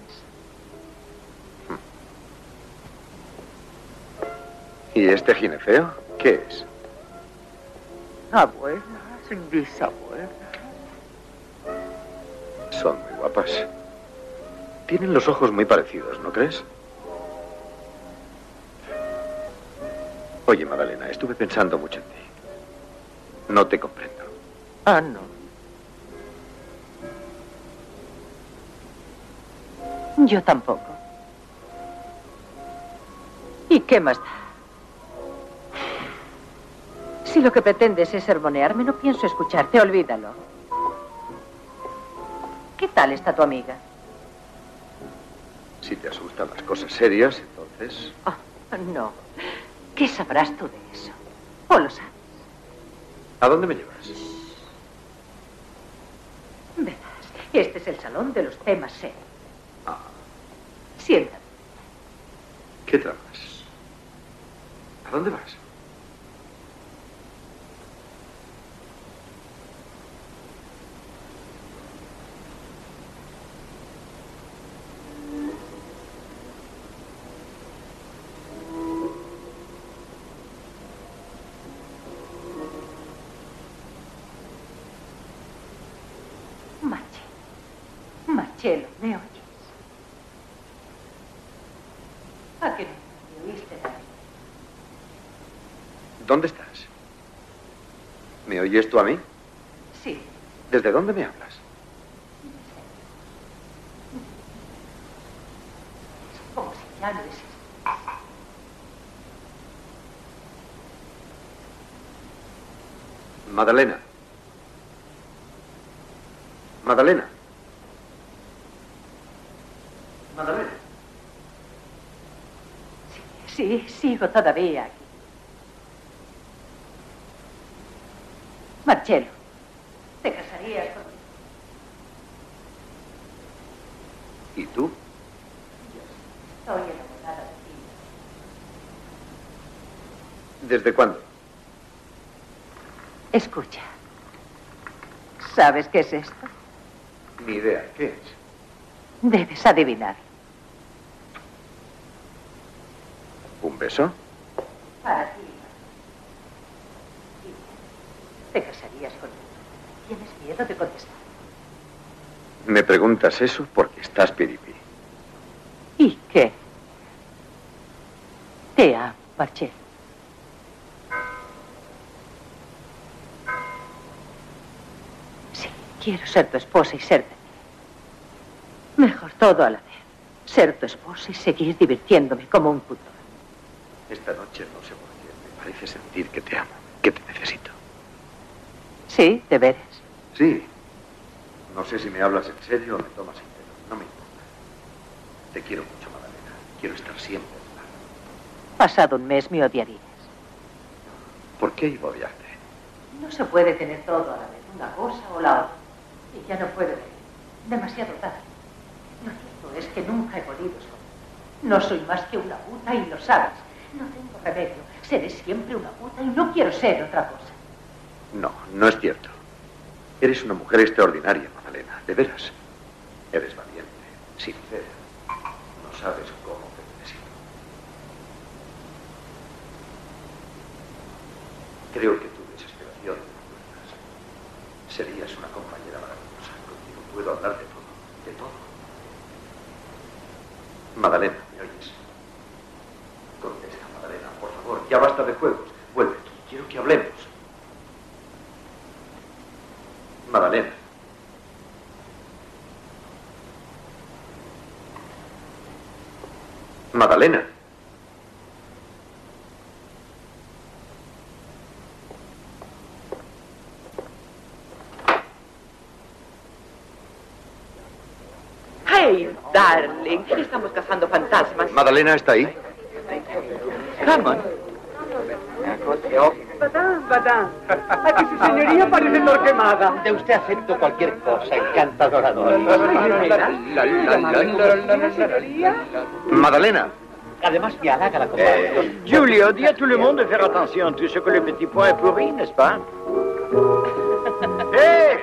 Speaker 3: ¿Y este gineceo? ¿Qué es?
Speaker 8: Abuela, bisabuela.
Speaker 3: Son muy guapas. Tienen los ojos muy parecidos, ¿no crees? Oye, Madalena, estuve pensando mucho en ti. No te comprendo.
Speaker 8: Ah, no. Yo tampoco. ¿Y qué más da? Si lo que pretendes es sermonearme, no pienso escucharte, olvídalo. ¿Qué tal está tu amiga?
Speaker 3: Si te asustan las cosas serias, entonces...
Speaker 8: Oh, no. ¿Qué sabrás tú de eso? ¿O lo sabes?
Speaker 3: ¿A dónde me llevas?
Speaker 8: Verás, este es el salón de los temas serios.
Speaker 3: Ah.
Speaker 8: Siéntate.
Speaker 3: ¿Qué tramas? ¿A dónde vas?
Speaker 8: Marcelo, ¿me oyes? ¿A qué no me oíste, David?
Speaker 3: ¿Dónde estás? ¿Me oyes tú a mí?
Speaker 8: Sí.
Speaker 3: ¿Desde dónde me hablas?
Speaker 8: Es como si ya no existiera.
Speaker 3: Madalena. Madalena. Madalena.
Speaker 8: Sí, sí, sigo todavía aquí. Marcelo, ¿te casarías conmigo?
Speaker 3: ¿Y tú?
Speaker 8: Yo estoy enamorada de ti.
Speaker 3: ¿Desde cuándo?
Speaker 8: Escucha. ¿Sabes qué es esto?
Speaker 3: Ni idea. ¿Qué es?
Speaker 8: Debes adivinar.
Speaker 3: ¿Un beso?
Speaker 8: Para ti. ¿Te casarías conmigo? ¿Tienes miedo de contestar?
Speaker 3: Me preguntas eso porque estás piripi.
Speaker 8: ¿Y qué? Te amo, Marcelo. Sí, quiero ser tu esposa y ser de ti. Mejor todo a la vez. Ser tu esposa y seguir divirtiéndome como un puto.
Speaker 3: Esta noche no sé por qué me parece sentir que te amo, que te necesito.
Speaker 8: ¿Sí? ¿De veras?
Speaker 3: Sí. No sé si me hablas en serio o me tomas en serio. No me importa. Te quiero mucho, Madalena. Quiero estar siempre a tu lado.
Speaker 8: Pasado un mes me odiarías.
Speaker 3: ¿Por qué iba a odiarte?
Speaker 8: No se puede tener todo a la vez, una cosa o la otra. Y ya no puedo ver. Demasiado tarde. Lo cierto es que nunca he podido escoger. No soy más que una puta y lo sabes. No tengo remedio. Seré siempre una puta y no quiero ser otra cosa.
Speaker 3: No, no es cierto. Eres una mujer extraordinaria, Madalena. De veras. Eres valiente, sincera. No sabes cómo te necesito. Creo que tu desesperación de fuerzas. Serías una compañera maravillosa. Contigo puedo hablar de todo. De todo. Madalena, ¿me oyes? Contesta, Madalena, por favor. Ya basta de juegos. Vuelve aquí. Quiero que hablemos. Madalena. Madalena.
Speaker 16: Hey, darling, estamos cazando fantasmas.
Speaker 3: ¿Madalena está ahí?
Speaker 16: Come on.
Speaker 18: Badán, badán. Aquí su señoría parece Torquemada.
Speaker 7: De usted acepto cualquier cosa, encantadora Dolly.
Speaker 3: Madalena.
Speaker 7: Además me halaga la comparación.
Speaker 25: Eh, Giulio, dis à tout le monde de faire attention. Tu sais que le petit point est pourri, n'est-ce pas?
Speaker 7: ¡Eh!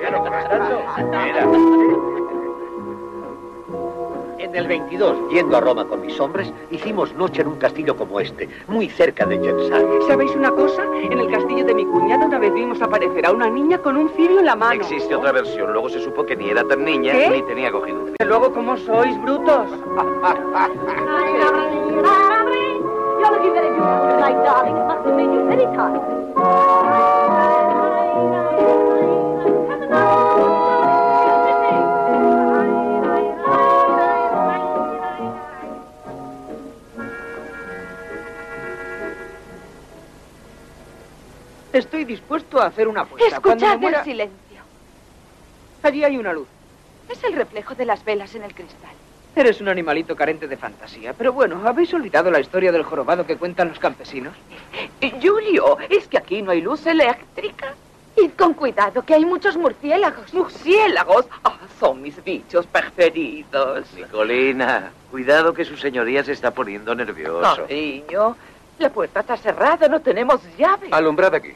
Speaker 7: En el veintidós, yendo a Roma con mis hombres, hicimos noche en un castillo como este, muy cerca de Gensale.
Speaker 4: ¿Sabéis una cosa? En el castillo de mi cuñada una vez vimos aparecer a una niña con un cirio en la mano.
Speaker 5: Existe otra versión. Luego se supo que ni era tan niña
Speaker 4: ¿Qué?
Speaker 5: ni tenía cogido un cirio.
Speaker 4: Luego, ¿cómo sois, brutos?
Speaker 20: You're looking very beautiful tonight, darling. It must have made you very tired.
Speaker 24: Estoy dispuesto a hacer una apuesta. Cuando me
Speaker 6: Escuchad
Speaker 24: muera-
Speaker 6: el silencio.
Speaker 24: Allí hay una luz.
Speaker 6: Es el reflejo de las velas en el cristal.
Speaker 24: Eres un animalito carente de fantasía. Pero bueno, ¿habéis olvidado la historia del jorobado que cuentan los campesinos?
Speaker 8: Julio, ¿es que aquí no hay luz eléctrica?
Speaker 6: Id con cuidado, que hay muchos murciélagos.
Speaker 8: ¿Murciélagos? Ah, son mis bichos preferidos.
Speaker 5: Nicolina, cuidado que su señoría se está poniendo nervioso.
Speaker 8: Cariño, la puerta está cerrada, no tenemos llave.
Speaker 13: Alumbrad aquí.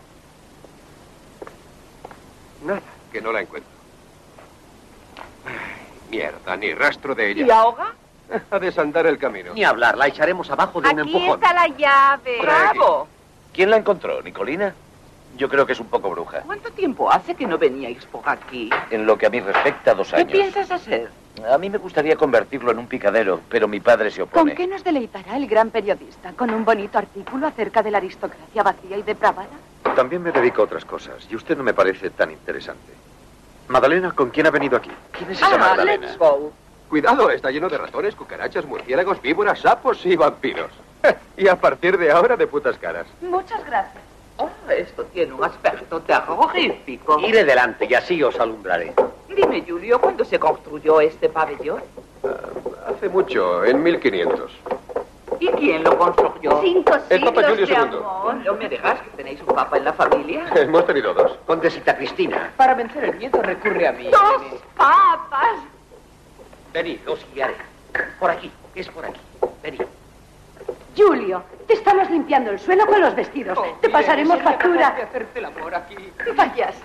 Speaker 13: Nada, que no la encuentro. Ay, mierda, ni rastro de ella.
Speaker 8: ¿Y ahoga?
Speaker 13: A desandar el camino.
Speaker 7: Ni hablar, la echaremos abajo de un
Speaker 6: Aquí
Speaker 7: empujón.
Speaker 6: está la llave.
Speaker 8: ¡Bravo!
Speaker 5: ¿Quién la encontró, Nicolina? Yo creo que es un poco bruja.
Speaker 8: ¿Cuánto tiempo hace que no veníais por aquí?
Speaker 5: En lo que a mí respecta, dos
Speaker 8: ¿Qué
Speaker 5: años.
Speaker 8: piensas hacer?
Speaker 5: A mí me gustaría convertirlo en un picadero, pero mi padre se
Speaker 6: ¿Con
Speaker 5: opone.
Speaker 6: qué nos deleitará el gran periodista? ¿Con un bonito artículo acerca de la aristocracia vacía y depravada?
Speaker 3: También me dedico a otras cosas y usted no me parece tan interesante. Madalena, ¿con quién ha venido aquí?
Speaker 5: ¿Quién es
Speaker 13: esa
Speaker 8: Ah,
Speaker 13: Magdalena?
Speaker 8: let's go.
Speaker 13: Cuidado, está lleno de ratones, cucarachas, murciélagos, víboras, sapos y vampiros. Y a partir de ahora, de putas caras.
Speaker 8: Muchas gracias. Oh, esto tiene un aspecto terrorífico.
Speaker 7: Iré delante y así os alumbraré.
Speaker 8: Dime, Julio, ¿cuándo se construyó este pabellón?
Speaker 13: Hace mucho, en mil quinientos.
Speaker 8: ¿Y quién lo construyó?
Speaker 6: Cinco
Speaker 13: El Papa Julio
Speaker 6: siglos de
Speaker 13: segundo.
Speaker 6: amor.
Speaker 8: ¿No me digas que tenéis un papa en la familia?
Speaker 13: Hemos tenido dos.
Speaker 7: Condesita Cristina,
Speaker 24: Para vencer el miedo recurre a mí.
Speaker 8: ¡Dos papas!
Speaker 7: venid, os guiaré. Por aquí, es por aquí. Venid.
Speaker 4: Julio, te estamos limpiando el suelo con los vestidos. te pasaremos
Speaker 24: Sería capaz
Speaker 4: factura.
Speaker 24: de hacerte el amor aquí.
Speaker 4: Payaso.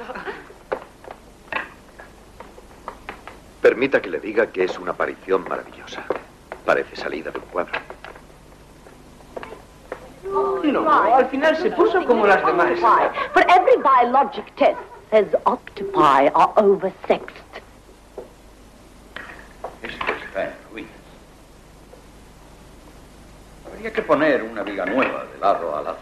Speaker 3: Permita que le diga que es una aparición maravillosa. Parece salida de un cuadro.
Speaker 24: No, al final se puso como las demás.
Speaker 20: For every biologic test says octopi are oversexed.
Speaker 25: Esto está en ruinas. Habría que poner una viga nueva de lado a lado.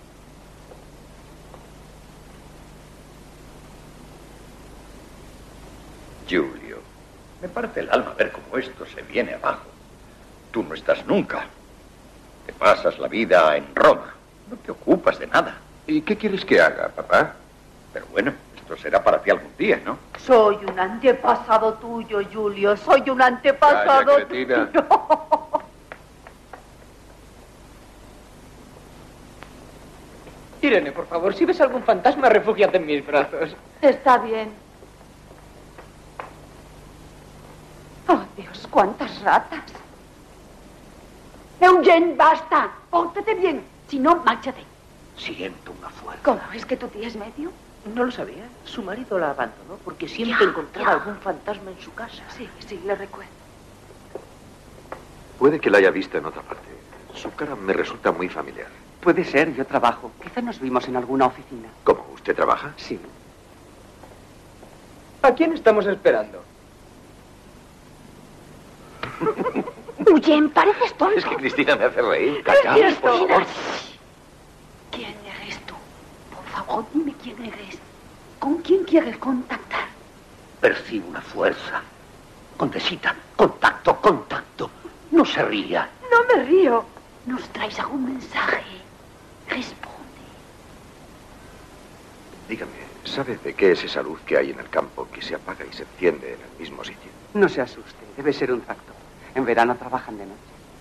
Speaker 25: Julio, me parte el alma ver cómo esto se viene abajo. Tú no estás nunca. Te pasas la vida en Roma. No te ocupas de nada.
Speaker 13: ¿Y qué quieres que haga, papá?
Speaker 25: Pero bueno, esto Esto será para ti algún día, ¿no?
Speaker 8: Soy un antepasado tuyo, Julio. Soy un antepasado
Speaker 25: Calla, cretina.
Speaker 8: tuyo.
Speaker 24: Irene, por favor, si ves algún fantasma, refúgiate en mis brazos.
Speaker 8: Está bien. Oh, Dios, cuántas ratas.
Speaker 4: Eugene, basta. Pórtate bien. Si no, márchate.
Speaker 7: Siento una fuerza.
Speaker 4: ¿Cómo? ¿Es que tu tía es medio?
Speaker 7: No lo sabía. Su marido la abandonó porque siempre
Speaker 4: Ya,
Speaker 7: encontraba
Speaker 4: ya.
Speaker 7: algún fantasma en su casa.
Speaker 4: Sí, sí, lo recuerdo.
Speaker 3: Puede que la haya visto en otra parte. Su cara me resulta muy familiar.
Speaker 2: Puede ser, yo trabajo. Quizá nos vimos en alguna oficina.
Speaker 3: ¿Cómo? ¿Usted trabaja?
Speaker 2: Sí.
Speaker 24: ¿A quién estamos esperando?
Speaker 4: Eugene, pareces tonto.
Speaker 3: Es que Cristina me hace reír.
Speaker 4: ¿Quién
Speaker 3: Callaos,
Speaker 4: eres
Speaker 3: por
Speaker 4: tú?
Speaker 3: favor.
Speaker 4: ¿Quién eres tú? Por favor, dime quién eres. ¿Con quién quieres contactar?
Speaker 7: Percibo una fuerza. Condesita, contacto, contacto. No se ría.
Speaker 4: No me río. ¿Nos traes algún mensaje? Responde.
Speaker 3: Dígame, ¿sabe de qué es esa luz que hay en el campo que se apaga y se enciende en el mismo sitio?
Speaker 2: No se asuste, debe ser un tractor. En verano trabajan de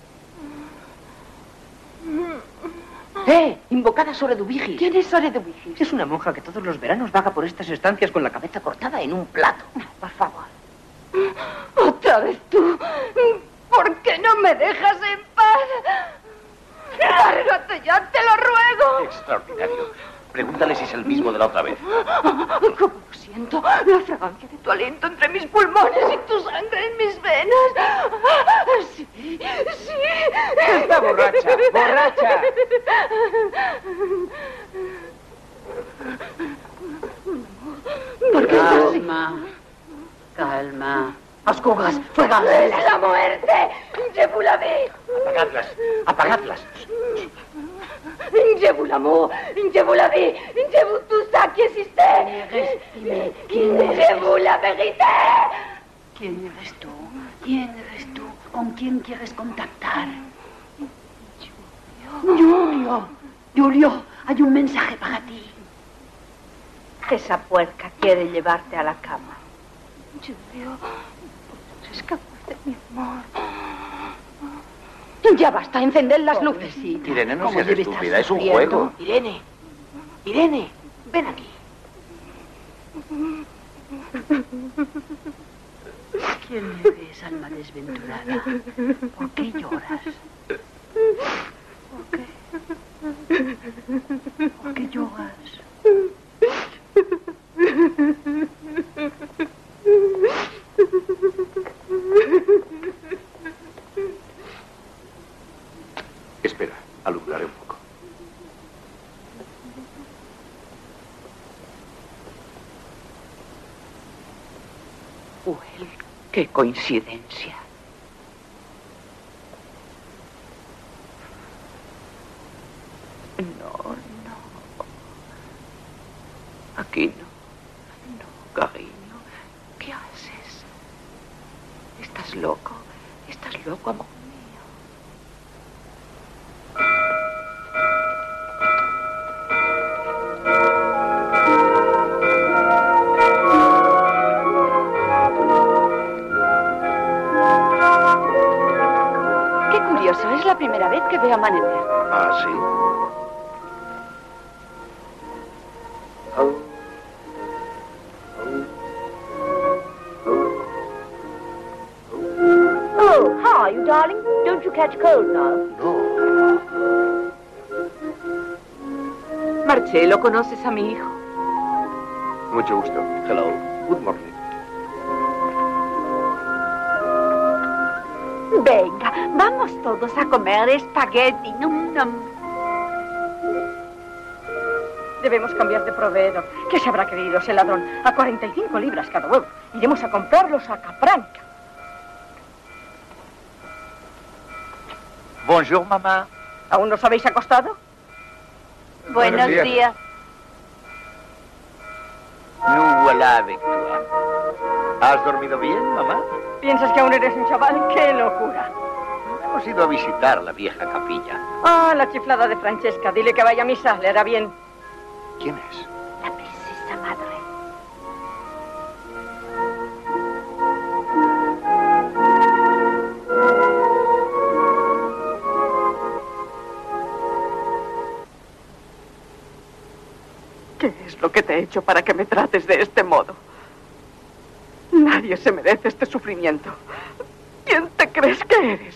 Speaker 2: noche.
Speaker 7: ¡Eh! Invocada Sore Dubigis.
Speaker 4: ¿Quién es Sore Dubigis?
Speaker 7: Es una monja que todos los veranos vaga por estas estancias con la cabeza cortada en un plato.
Speaker 4: Por favor. Otra vez tú. ¿Por qué no me dejas en paz? ¡Lárgate ya, te lo ruego!
Speaker 7: Extraordinario. Pregúntale si es el mismo de la otra vez.
Speaker 4: ¿Cómo lo siento? La fragancia de tu aliento entre mis pulmones y tu sangre en mis venas. Sí, sí.
Speaker 24: Está borracha, borracha.
Speaker 4: ¿Por qué estás así?
Speaker 2: Calma. Calma.
Speaker 4: Oscuras, fuego, es la muerte. Llevo la vida.
Speaker 7: Apagadlas, apagadlas.
Speaker 4: Llevo l'amour, llevo la vie, llevo tout ça qui existait. Llevo la vérité. ¿Quién eres tú? ¿Quién eres tú? ¿Con quién quieres contactar? Julio. Julio, hay un mensaje para ti.
Speaker 8: Esa puerca quiere llevarte a la cama.
Speaker 4: Julio, escapar de mi amor. Ya basta, encender las luces.
Speaker 7: Irene, no
Speaker 4: ¿Cómo
Speaker 7: seas
Speaker 4: debe estar
Speaker 7: estúpida, es un
Speaker 4: sufriendo?
Speaker 7: juego. Irene, Irene, ven aquí.
Speaker 4: ¿Quién eres, alma desventurada? ¿Por qué lloras? ¿Por qué? ¿Por qué lloras?
Speaker 3: Espera, alumbraré un poco.
Speaker 16: Well, qué coincidencia. No, no. Aquí no. No, cariño. ¿Qué haces? ¿Estás loco? ¿Estás loco, amor mío?
Speaker 4: Qué curioso, es la primera vez que veo amanecer.
Speaker 3: Ah, sí.
Speaker 8: Oh, how are you, darling? Don't you catch cold now?
Speaker 24: Marcelo, ¿conoces a mi hijo?
Speaker 3: Mucho gusto. Hello. Good morning.
Speaker 8: Venga, vamos todos a comer espagueti. Num, num.
Speaker 4: Debemos cambiar de proveedor. ¿Qué se habrá creído ese ladrón? A cuarenta y cinco libras cada huevo. Iremos a comprarlos a Capranca.
Speaker 7: Bonjour, mamá.
Speaker 4: ¿Aún no os habéis acostado?
Speaker 8: Buenos
Speaker 7: días.
Speaker 8: días.
Speaker 7: Nous voilà avec toi. ¿Has dormido bien, mamá?
Speaker 4: ¿Piensas que aún eres un chaval? ¡Qué locura!
Speaker 7: Hemos ido a visitar la vieja capilla.
Speaker 4: Ah, la chiflada de Francesca. Dile que vaya a misa, le hará bien.
Speaker 3: ¿Quién es?
Speaker 8: La princesa madre.
Speaker 16: lo que te he hecho para que me trates de este modo? Nadie se merece este sufrimiento. ¿Quién te crees que eres?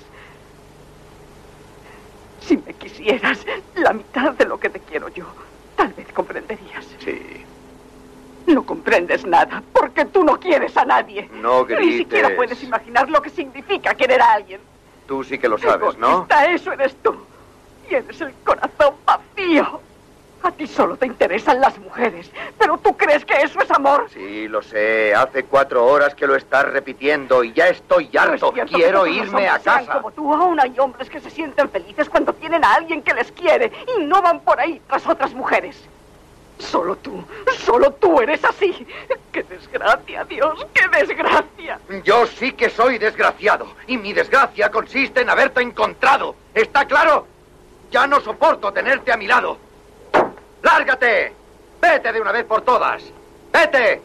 Speaker 16: Si me quisieras la mitad de lo que te quiero yo, tal vez comprenderías.
Speaker 3: Sí.
Speaker 16: No comprendes nada, porque tú no quieres a nadie.
Speaker 3: No grites.
Speaker 16: Ni siquiera puedes imaginar lo que significa querer a alguien.
Speaker 3: Tú sí que lo sabes, ¿no?
Speaker 16: Egoísta, eso eres tú. Tienes el corazón vacío. A ti solo te interesan las mujeres, pero tú crees que eso es amor.
Speaker 3: Sí, lo sé. Hace cuatro horas que lo estás repitiendo y ya estoy harto.
Speaker 16: No es cierto
Speaker 3: Quiero
Speaker 16: que todos los
Speaker 3: irme a
Speaker 16: hombres sean
Speaker 3: casa.
Speaker 16: Como tú, aún hay hombres que se sienten felices cuando tienen a alguien que les quiere y no van por ahí tras otras mujeres. Solo tú, solo tú eres así. ¡Qué desgracia, Dios! ¡Qué desgracia!
Speaker 3: Yo sí que soy desgraciado y mi desgracia consiste en haberte encontrado. ¿Está claro? Ya no soporto tenerte a mi lado. ¡Lárgate! ¡Vete de una vez por todas! ¡Vete!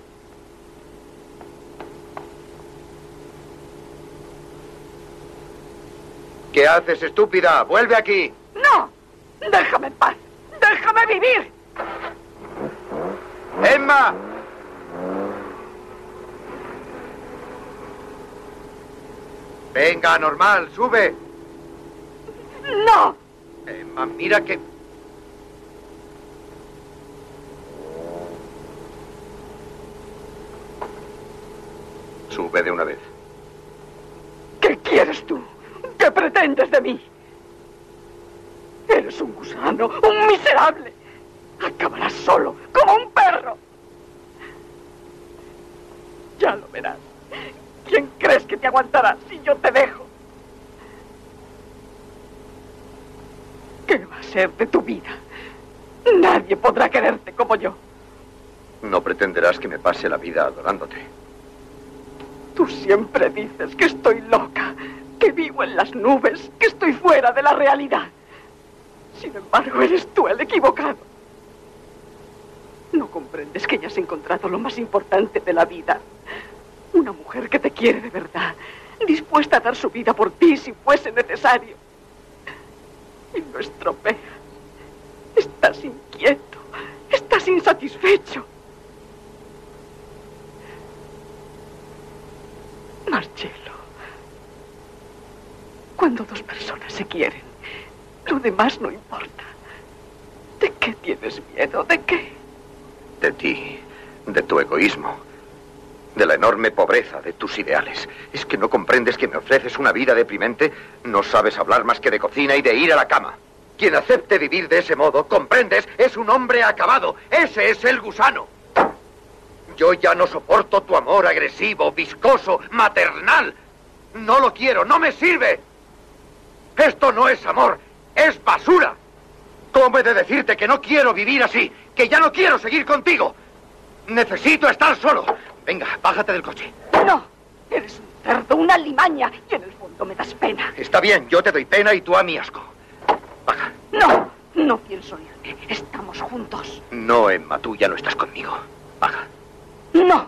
Speaker 3: ¿Qué haces, estúpida? ¡Vuelve aquí!
Speaker 16: ¡No! ¡Déjame en paz! ¡Déjame vivir!
Speaker 3: ¡Emma! Venga, normal, sube.
Speaker 16: ¡No!
Speaker 3: Emma, mira que... Sube de una vez.
Speaker 16: ¿Qué quieres tú? ¿Qué pretendes de mí? Eres un gusano, un miserable. Acabarás solo, como un perro. Ya lo verás. ¿Quién crees que te aguantará si yo te dejo? ¿Qué va a ser de tu vida? Nadie podrá quererte como yo.
Speaker 3: No pretenderás que me pase la vida adorándote.
Speaker 16: Tú siempre dices que estoy loca, que vivo en las nubes, que estoy fuera de la realidad. Sin embargo, eres tú el equivocado. No comprendes que ya has encontrado lo más importante de la vida. Una mujer que te quiere de verdad, dispuesta a dar su vida por ti si fuese necesario. Y lo estropeas. Estás inquieto, estás insatisfecho. Marcelo, cuando dos personas se quieren, lo demás no importa. ¿De qué tienes miedo? ¿De qué?
Speaker 3: De ti, de tu egoísmo, de la enorme pobreza de tus ideales. ¿Es que no comprendes que me ofreces una vida deprimente? No sabes hablar más que de cocina y de ir a la cama. Quien acepte vivir de ese modo, comprendes, es un hombre acabado. Ese es el gusano. Yo ya no soporto tu amor agresivo, viscoso, maternal. No lo quiero, no me sirve. Esto no es amor, es basura. ¿Cómo he de decirte que no quiero vivir así? Que ya no quiero seguir contigo. Necesito estar solo. Venga, bájate del coche.
Speaker 16: No, eres un cerdo, una limaña, y en el fondo me das pena.
Speaker 3: Está bien, yo te doy pena y tú a mí asco. Baja.
Speaker 16: No, no pienso irme. Estamos juntos.
Speaker 3: No, Emma, tú ya no estás conmigo. Baja.
Speaker 16: No.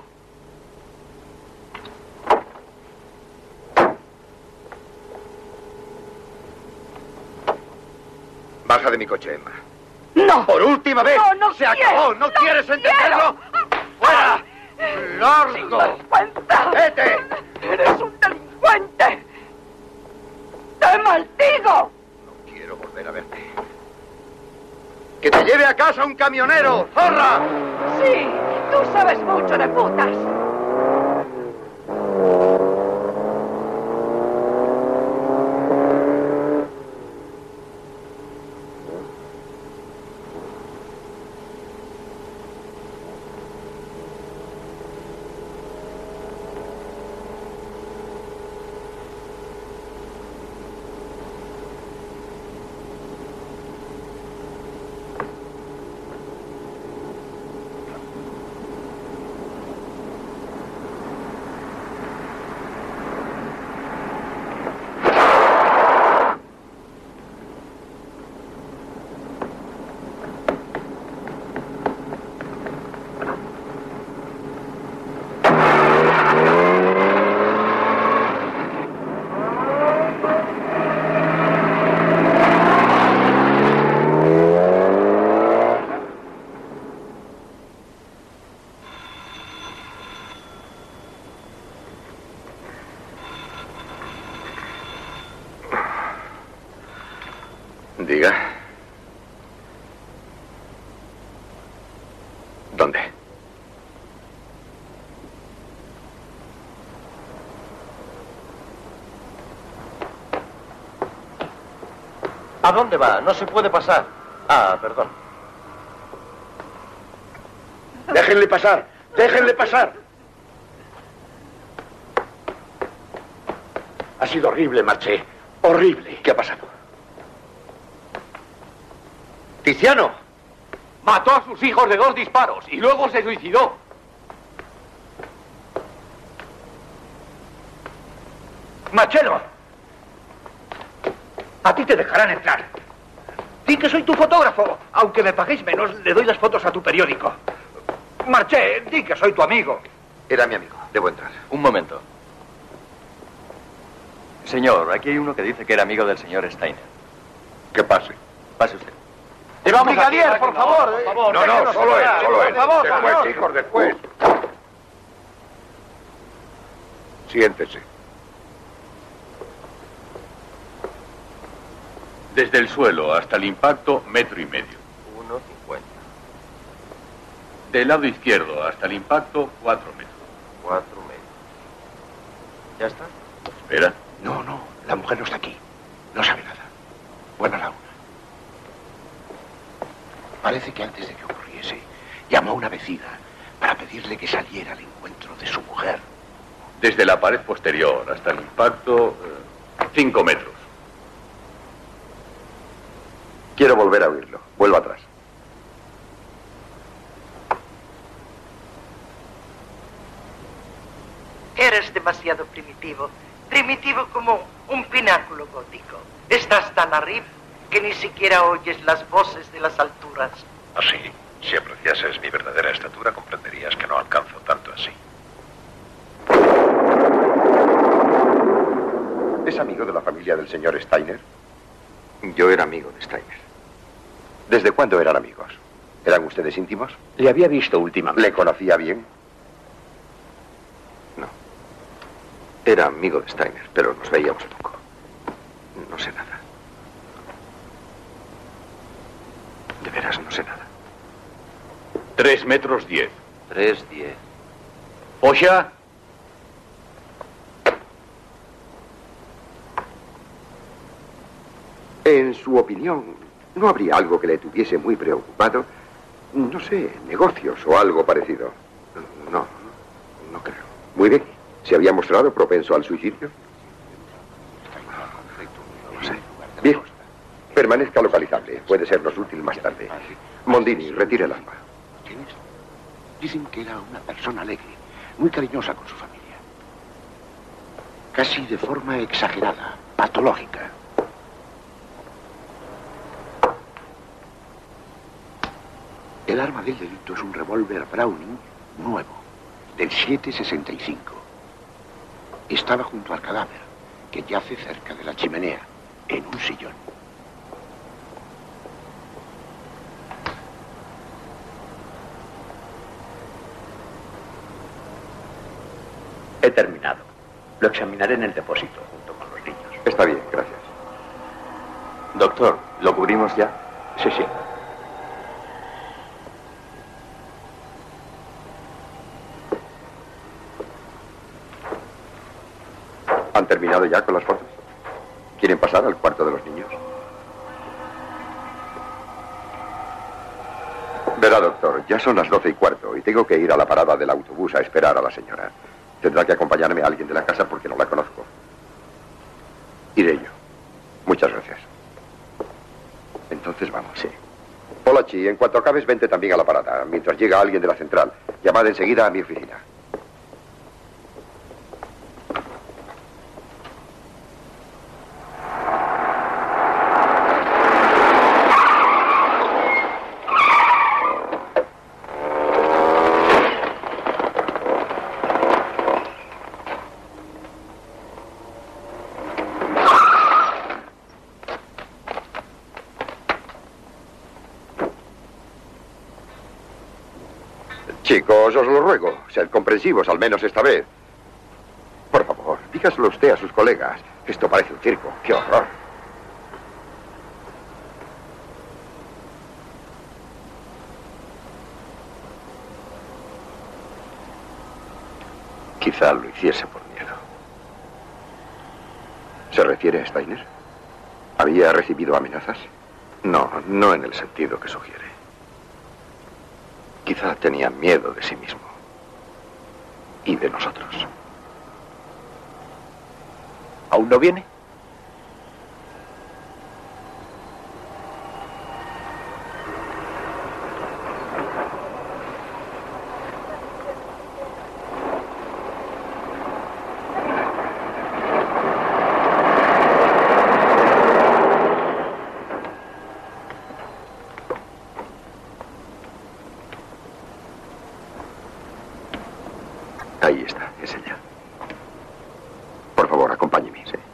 Speaker 3: Baja de mi coche, Emma.
Speaker 16: No.
Speaker 3: Por última vez.
Speaker 16: No, no
Speaker 3: Se
Speaker 16: quiero,
Speaker 3: acabó. ¿No,
Speaker 16: no
Speaker 3: quieres
Speaker 16: quiero.
Speaker 3: entenderlo? ¡Fuera! ¡Largo!
Speaker 16: ¡Vergüenza!
Speaker 3: ¡Vete!
Speaker 16: ¡Eres un delincuente! ¡Te maldigo!
Speaker 3: No quiero volver a verte. ¡Que te lleve a casa un camionero! ¡Zorra!
Speaker 16: Sí, tú sabes mucho de putas.
Speaker 3: Diga. ¿Dónde?
Speaker 11: ¿A dónde va? No se puede pasar. Ah, perdón.
Speaker 12: Déjenle pasar, déjenle pasar. Ha sido horrible, Marché. Horrible.
Speaker 3: ¿Qué ha pasado?
Speaker 11: Tiziano.
Speaker 13: Mató a sus hijos de dos disparos y luego se suicidó.
Speaker 11: Machelo. A ti te dejarán entrar. Di que soy tu fotógrafo. Aunque me paguéis menos, le doy las fotos a tu periódico. Marché, di que soy tu amigo.
Speaker 3: Era mi amigo. Debo entrar.
Speaker 15: Un momento. Señor, aquí hay uno que dice que era amigo del señor Steiner.
Speaker 12: Que pase.
Speaker 15: Pase usted.
Speaker 11: Llevamos Brigadier, por favor.
Speaker 12: Por favor. No, no, solo él, solo él.
Speaker 11: Por favor,
Speaker 12: después,
Speaker 11: señor.
Speaker 12: hijos, después. Siéntese.
Speaker 10: Desde el suelo hasta el impacto, metro y medio.
Speaker 15: uno cincuenta.
Speaker 10: Del lado izquierdo hasta el impacto, cuatro metros.
Speaker 15: Cuatro metros. ¿Ya está?
Speaker 10: Espera.
Speaker 12: No, no, la mujer no está aquí. No sabe nada. Buena la una. Parece que antes de que ocurriese, llamó a una vecina para pedirle que saliera al encuentro de su mujer.
Speaker 10: Desde la pared posterior hasta el impacto, eh, cinco metros.
Speaker 3: Quiero volver a oírlo. Vuelvo atrás.
Speaker 16: Eres demasiado primitivo. Primitivo como un pináculo gótico. Estás tan arriba que ni siquiera oyes las voces de las alturas.
Speaker 9: Así, si apreciases mi verdadera estatura, comprenderías que no alcanzo tanto así.
Speaker 3: ¿Es amigo de la familia del señor Steiner?
Speaker 14: Yo era amigo de Steiner.
Speaker 3: ¿Desde cuándo eran amigos? ¿Eran ustedes íntimos?
Speaker 18: Le había visto últimamente.
Speaker 3: ¿Le conocía bien?
Speaker 14: Era amigo de Steiner, pero nos veíamos poco. No sé nada. De veras, no sé nada.
Speaker 10: Tres metros diez.
Speaker 15: Tres diez.
Speaker 10: ¿Osha?
Speaker 3: En su opinión, ¿no habría algo que le tuviese muy preocupado? No sé, negocios o algo parecido.
Speaker 14: No, no creo.
Speaker 3: Muy bien. ¿Se había mostrado propenso al suicidio?
Speaker 14: No sé.
Speaker 3: Bien. Permanezca localizable. Puede sernos útil más tarde. Mondini, retire el arma.
Speaker 12: ¿Quién es? Dicen que era una persona alegre, muy cariñosa con su familia. Casi de forma exagerada, patológica. El arma del delito es un revólver Browning nuevo, del siete sesenta y cinco. Estaba junto al cadáver, que yace cerca de la chimenea, en un sillón.
Speaker 18: He terminado. Lo examinaré en el depósito junto con los niños.
Speaker 3: Está bien, gracias.
Speaker 15: Doctor, ¿lo cubrimos ya?
Speaker 18: Sí, sí.
Speaker 3: ¿Han terminado ya con las fotos? ¿Quieren pasar al cuarto de los niños? Verá, doctor, ya son las doce y cuarto y tengo que ir a la parada del autobús a esperar a la señora. Tendrá que acompañarme a alguien de la casa porque no la conozco. Iré yo. Muchas gracias. Entonces vamos.
Speaker 18: Sí.
Speaker 3: Hola, Chi. En cuanto acabes, vente también a la parada. Mientras llega alguien de la central, llamad enseguida a mi oficina. Chicos, os lo ruego, sed comprensivos, al menos esta vez. Por favor, dígaselo usted a sus colegas. Esto parece un circo. ¡Qué horror!
Speaker 14: Quizá lo hiciese por miedo. ¿Se refiere a Steiner? ¿Había recibido amenazas? No, no en el sentido que sugiere. Quizá tenía miedo de sí mismo. Y de nosotros.
Speaker 25: ¿Aún no viene?
Speaker 14: Ahí está, es ella. Por favor, acompáñeme. Sí.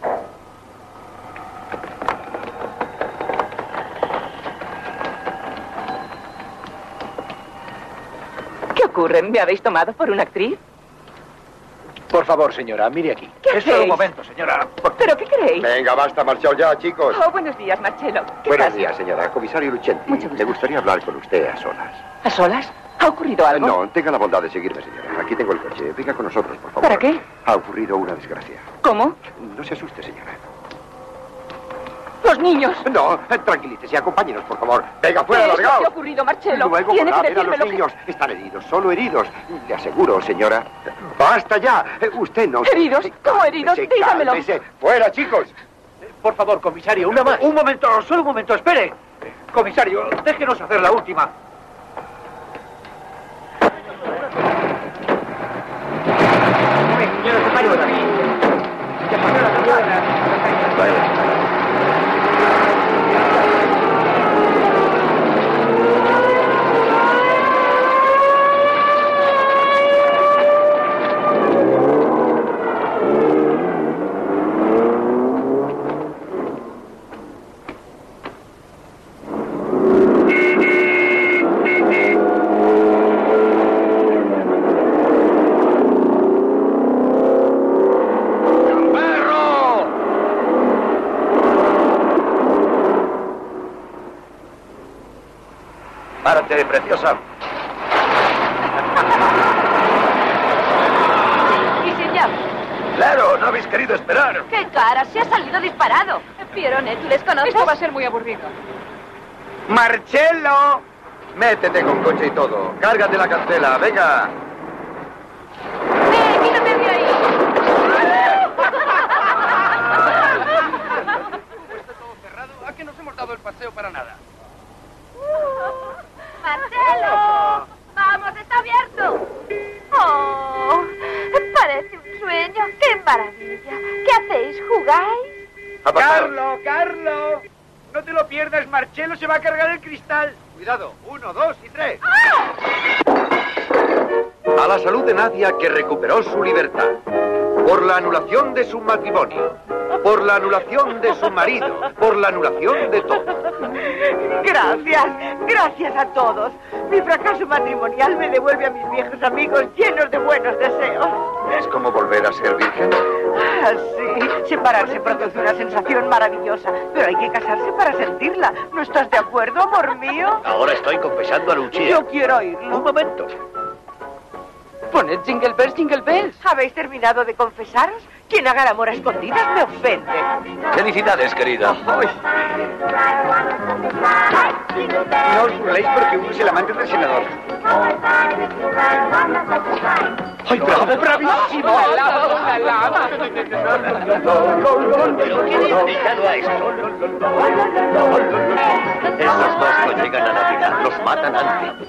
Speaker 16: ¿Qué ocurre? ¿Me habéis tomado por una actriz?
Speaker 11: Por favor, señora, mire aquí.
Speaker 16: ¿Qué
Speaker 11: Es solo
Speaker 16: hacéis?
Speaker 11: un momento, señora.
Speaker 16: ¿Pero qué queréis?
Speaker 14: Venga, basta, marchado ya, chicos.
Speaker 16: Oh, buenos días, Marcelo. ¿Qué
Speaker 14: Buenos
Speaker 16: pasa?
Speaker 14: días, señora. Comisario Lucenti.
Speaker 16: Mucho gusto.
Speaker 14: Me gustaría hablar con usted a solas.
Speaker 16: ¿A solas? ¿Ha ocurrido algo?
Speaker 14: No, tenga la bondad de seguirme, señora. Aquí tengo el coche. Venga con nosotros, por favor.
Speaker 16: ¿Para qué?
Speaker 14: Ha ocurrido una desgracia.
Speaker 16: ¿Cómo?
Speaker 14: No se asuste, señora.
Speaker 16: ¡Los niños!
Speaker 14: No, tranquilícese, acompáñenos, por favor. Venga, fuera,
Speaker 16: ¿Qué es lo
Speaker 14: largaos.
Speaker 16: que ha ocurrido, Marcelo?
Speaker 14: Luego
Speaker 16: Tiene que
Speaker 14: podrá ver a
Speaker 16: decirme
Speaker 14: los
Speaker 16: lo que...
Speaker 14: niños. Están heridos, solo heridos. Le aseguro, señora. ¡Basta ya! Eh, Usted no...
Speaker 16: ¿Heridos? ¿Cómo heridos?
Speaker 14: Cálmese,
Speaker 16: Dígamelo.
Speaker 14: cálmese. ¡Fuera, chicos!
Speaker 11: Por favor, comisario, una más. Un momento, solo un momento, espere. Comisario, déjenos hacer la última. Señora, se paró la Se paró la campana.
Speaker 25: Párate, preciosa.
Speaker 8: ¿Y se llama?
Speaker 25: Claro, no habéis querido esperar.
Speaker 8: ¡Qué cara! Se ha salido disparado. Pierone, ¿tú les conoces?
Speaker 6: Esto va a ser muy aburrido.
Speaker 14: ¡Marcelo! Métete con coche y todo. Cárgate la cancela, venga.
Speaker 8: ¡Eh, quítate de ahí!
Speaker 10: Está todo cerrado. ¿A qué nos hemos dado el paseo para nada?
Speaker 8: ¡Marcelo! ¡Vamos, está abierto! ¡Oh! Parece un sueño. ¡Qué maravilla! ¿Qué hacéis? ¿Jugáis?
Speaker 11: ¡Carlo, Carlo! No te lo pierdas, Marcelo se va a cargar el cristal. Cuidado, uno, dos y tres.
Speaker 14: A la salud de Nadia, que recuperó su libertad. Por la anulación de su matrimonio. Por la anulación de su marido. Por la anulación de todo.
Speaker 16: Gracias, gracias a todos. Mi fracaso matrimonial me devuelve a mis viejos amigos llenos de buenos deseos.
Speaker 14: ¿Es como volver a ser virgen?
Speaker 16: Ah, sí. Separarse produce una sensación maravillosa, pero hay que casarse para sentirla. ¿No estás de acuerdo, amor mío?
Speaker 7: Ahora estoy confesando a Lucía.
Speaker 16: Yo quiero oírlo.
Speaker 7: Un momento.
Speaker 24: Poned Jingle Bells, Jingle Bells.
Speaker 16: ¿Habéis terminado de confesaros? Quien haga el amor a escondidas me ofende.
Speaker 7: Felicidades, querida.
Speaker 18: No os burléis porque uno es el amante del senador.
Speaker 11: ¡Ay, bravo, bravísimo!
Speaker 24: ¡La lama!
Speaker 7: Pero qué dedicado a esto. Esos dos no llegan a Navidad, los matan antes.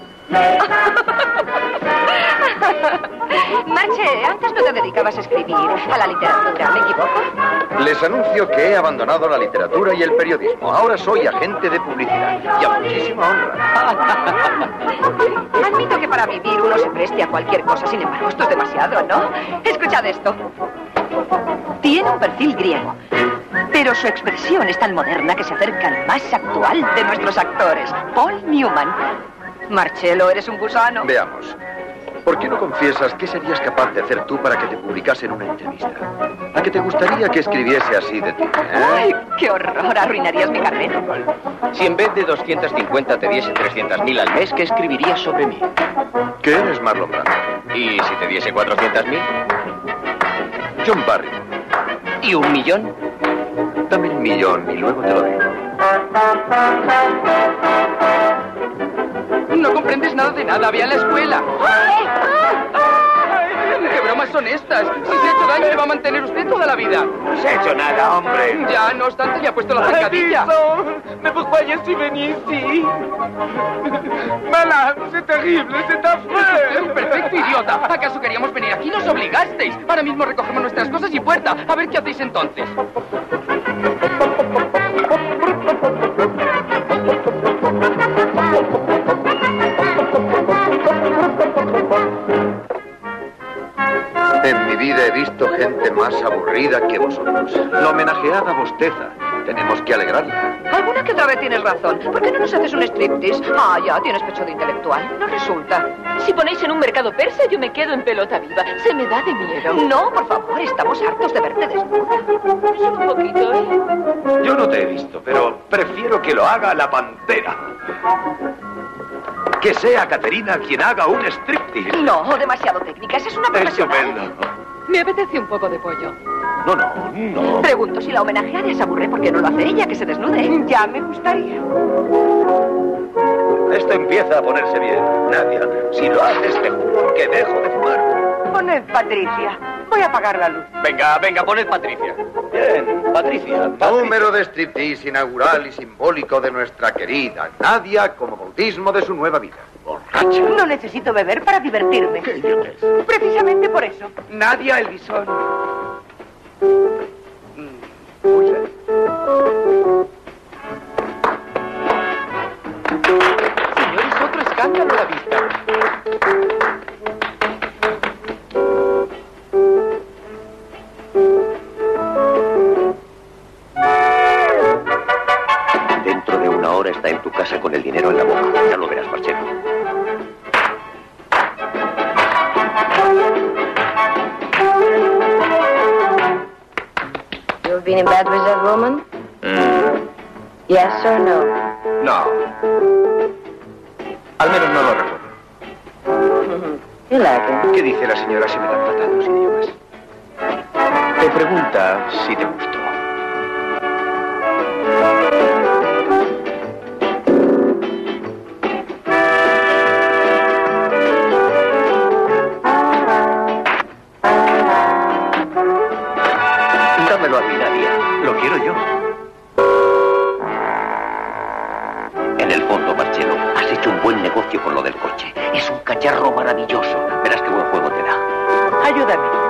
Speaker 8: Marche, antes no te dedicabas a escribir, a la literatura, ¿me equivoco?
Speaker 14: Les anuncio que he abandonado la literatura y el periodismo. Ahora soy agente de publicidad. Y a muchísima honra.
Speaker 8: Admito que para vivir uno se preste a cualquier cosa, sin embargo, esto es demasiado, ¿no? Escuchad esto. Tiene un perfil griego, pero su expresión es tan moderna que se acerca al más actual de nuestros actores, Paul Newman. Marcelo, eres un gusano.
Speaker 14: Veamos. ¿Por qué no confiesas qué serías capaz de hacer tú para que te publicasen una entrevista? ¿A qué te gustaría que escribiese así de ti? ¿Eh?
Speaker 8: ¡Ay, qué horror! Arruinarías mi carrera.
Speaker 7: Si en vez de doscientos cincuenta te diese trescientos mil al mes, ¿qué escribirías sobre mí?
Speaker 14: Que eres Marlon Brando.
Speaker 13: ¿Y si te diese cuatrocientas mil?
Speaker 14: John Barry.
Speaker 13: ¿Y un millón?
Speaker 14: Dame el millón y luego te lo digo.
Speaker 1: No comprendes nada de nada. Ve a la escuela. ¿Qué bromas son estas? Si se ha hecho daño, le va a mantener usted toda la vida.
Speaker 11: No se ha hecho nada, hombre.
Speaker 1: Ya, no obstante, le ha puesto la zancadilla.
Speaker 11: Mais pourquoi je suis venu ici? Malade, c'est terrible, c'est affreux.
Speaker 1: Un perfecto idiota. ¿Acaso queríamos venir aquí? Nos obligasteis. Ahora mismo recogemos nuestras cosas y puerta. A ver qué hacéis entonces.
Speaker 14: En mi vida he visto gente más aburrida que vosotros. La homenajeada bosteza. Tenemos que alegrarla.
Speaker 8: Alguna que otra vez tienes razón. ¿Por qué no nos haces un striptease? Ah, ya, tienes pecho de intelectual. No resulta.
Speaker 17: Si ponéis en un mercado persa, yo me quedo en pelota viva. Se me da de miedo.
Speaker 8: No, por favor, estamos hartos de verte desnuda.
Speaker 17: Solo un poquito, ¿eh?
Speaker 5: Yo no te he visto, pero prefiero que lo haga la pantera. Que sea Caterina quien haga un striptease.
Speaker 8: No, demasiado técnica. Esa es una profesional.
Speaker 5: Estupendo.
Speaker 17: Me apetece un poco de pollo.
Speaker 5: No, no, no.
Speaker 8: Pregunto, si la homenajeada se aburre, ¿por qué no lo hace ella, que se desnude?
Speaker 16: Ya me gustaría.
Speaker 5: Esto empieza a ponerse bien. Nadia, si lo haces, te juro que dejo de fumar.
Speaker 16: Poned Patricia. Voy a apagar la luz.
Speaker 13: Venga, venga, poned Patricia.
Speaker 5: Bien, Patricia.
Speaker 14: Número de striptease inaugural y simbólico de nuestra querida Nadia como bautismo de su nueva vida.
Speaker 5: Borracha.
Speaker 16: No necesito beber para divertirme.
Speaker 5: ¿Qué idiotez?
Speaker 16: Precisamente por eso.
Speaker 1: Nadia, el bisón. Señores, otro escándalo a la vista.
Speaker 7: Dentro de una hora está en tu casa con el dinero en la boca. Ya lo verás, Marcelo.
Speaker 19: You've been in bed with that woman?
Speaker 5: Mm,
Speaker 19: Yes or no?
Speaker 5: no. Al menos no lo recuerdo.
Speaker 19: You like him?
Speaker 5: ¿Qué dice la señora si me dan fatal los idiomas? Te pregunta si te gustó.
Speaker 7: Dámelo a mí, Nadia. Lo quiero yo. En el fondo, Marcelo, has hecho un buen negocio con lo del coche. Es un cacharro maravilloso. Verás qué buen juego te da.
Speaker 16: Ayúdame.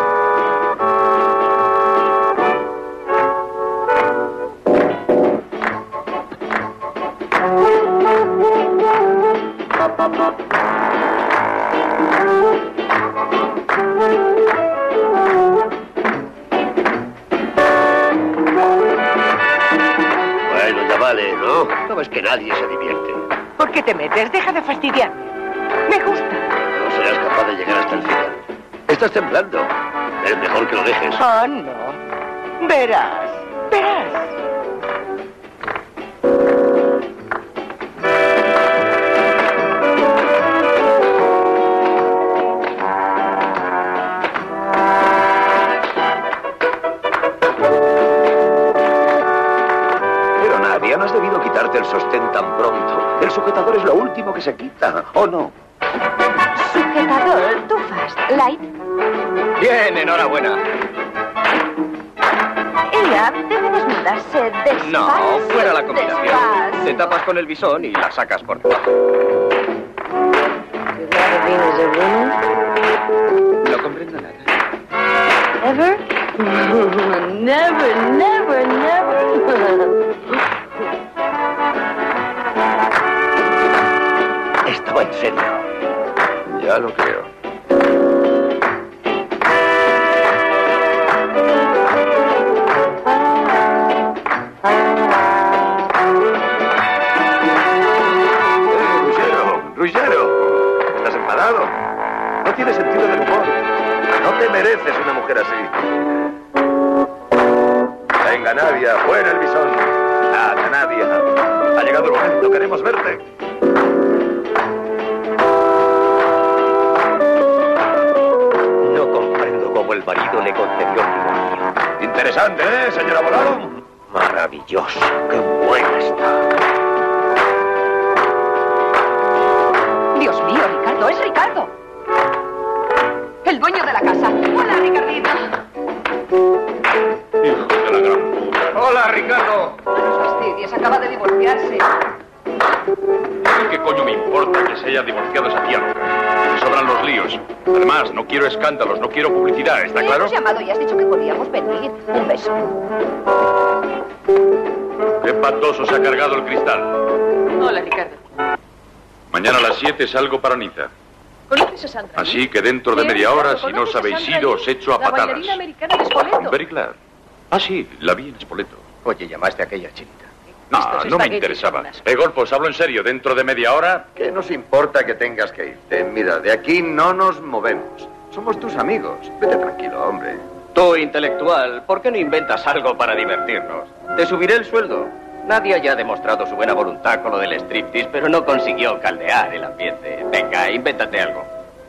Speaker 7: Bueno, ya vale, ¿no? No ves que nadie se divierte.
Speaker 16: ¿Por qué te metes? Deja de fastidiarme. Me gusta.
Speaker 7: No serás capaz de llegar hasta el final. Estás temblando. Es mejor que lo dejes.
Speaker 16: Oh, no. Verás. Verás.
Speaker 5: Pero Nadia, no has debido quitarte el sostén tan pronto. El sujetador es lo último que se quita, ¿o no?
Speaker 8: Sujetador, tu fast, light.
Speaker 13: Bien, enhorabuena.
Speaker 8: Ella debe desnudarse despacio.
Speaker 13: No, fuera la combinación.
Speaker 8: despacio.
Speaker 13: Te tapas con el bisón y la sacas por debajo.
Speaker 19: You've never been with a woman?
Speaker 1: No comprendo nada.
Speaker 19: Ever? Never, never, never.
Speaker 7: Estaba en serio.
Speaker 5: Ya lo creo. Eh, Ruggero, Ruggero, ¿estás enfadado? No tienes sentido del humor. No te mereces una mujer así. Venga, Nadia, fuera el bisón. Nada, Nadia. Ha llegado el momento, queremos verte.
Speaker 7: el marido le concedió el divorcio.
Speaker 5: Interesante, ¿eh, señor abogado?
Speaker 7: Maravilloso. Qué buena está.
Speaker 8: Dios mío, Ricardo, es Ricardo. El dueño de la casa. Hola, Ricardito.
Speaker 5: Hijo de la gran puta. Hola, Ricardo.
Speaker 8: No nos fastidies, acaba de divorciarse.
Speaker 10: ¿Qué coño me importa que se haya divorciado esa tía loca? Me sobran los líos. Además, no quiero escándalos, no quiero publicidad, ¿está
Speaker 8: Te
Speaker 10: claro?
Speaker 8: hemos llamado y has dicho que podíamos venir. Un beso.
Speaker 10: Qué patoso se ha cargado el cristal.
Speaker 17: Hola, Ricardo.
Speaker 10: Mañana a las siete salgo para Niza.
Speaker 17: ¿Conoces a Sandra?
Speaker 10: Así que dentro de
Speaker 17: Sí,
Speaker 10: media hora,
Speaker 17: claro,
Speaker 10: si no os habéis
Speaker 17: ¿conoces a Sandra
Speaker 10: ido,
Speaker 17: Lee?
Speaker 10: os echo a
Speaker 17: La
Speaker 10: patadas.
Speaker 17: bailarina americana de Spoleto.
Speaker 10: Very glad. Ah, sí, la vi en Spoleto.
Speaker 13: Oye, llamaste a aquella chinita.
Speaker 10: Ah,
Speaker 17: Estos
Speaker 10: no me
Speaker 17: espaguetis
Speaker 10: interesaba.
Speaker 17: con las-
Speaker 10: Eh, Golfos, hablo en serio. Dentro de media hora...
Speaker 14: ¿Qué nos importa que tengas que irte? Mira, de aquí no nos movemos. Somos tus amigos. Vete tranquilo, hombre.
Speaker 7: Tú, intelectual, ¿por qué no inventas algo para divertirnos? Te subiré el sueldo. Nadie haya demostrado su buena voluntad con lo del striptease, pero no consiguió caldear el ambiente. Venga, invéntate algo.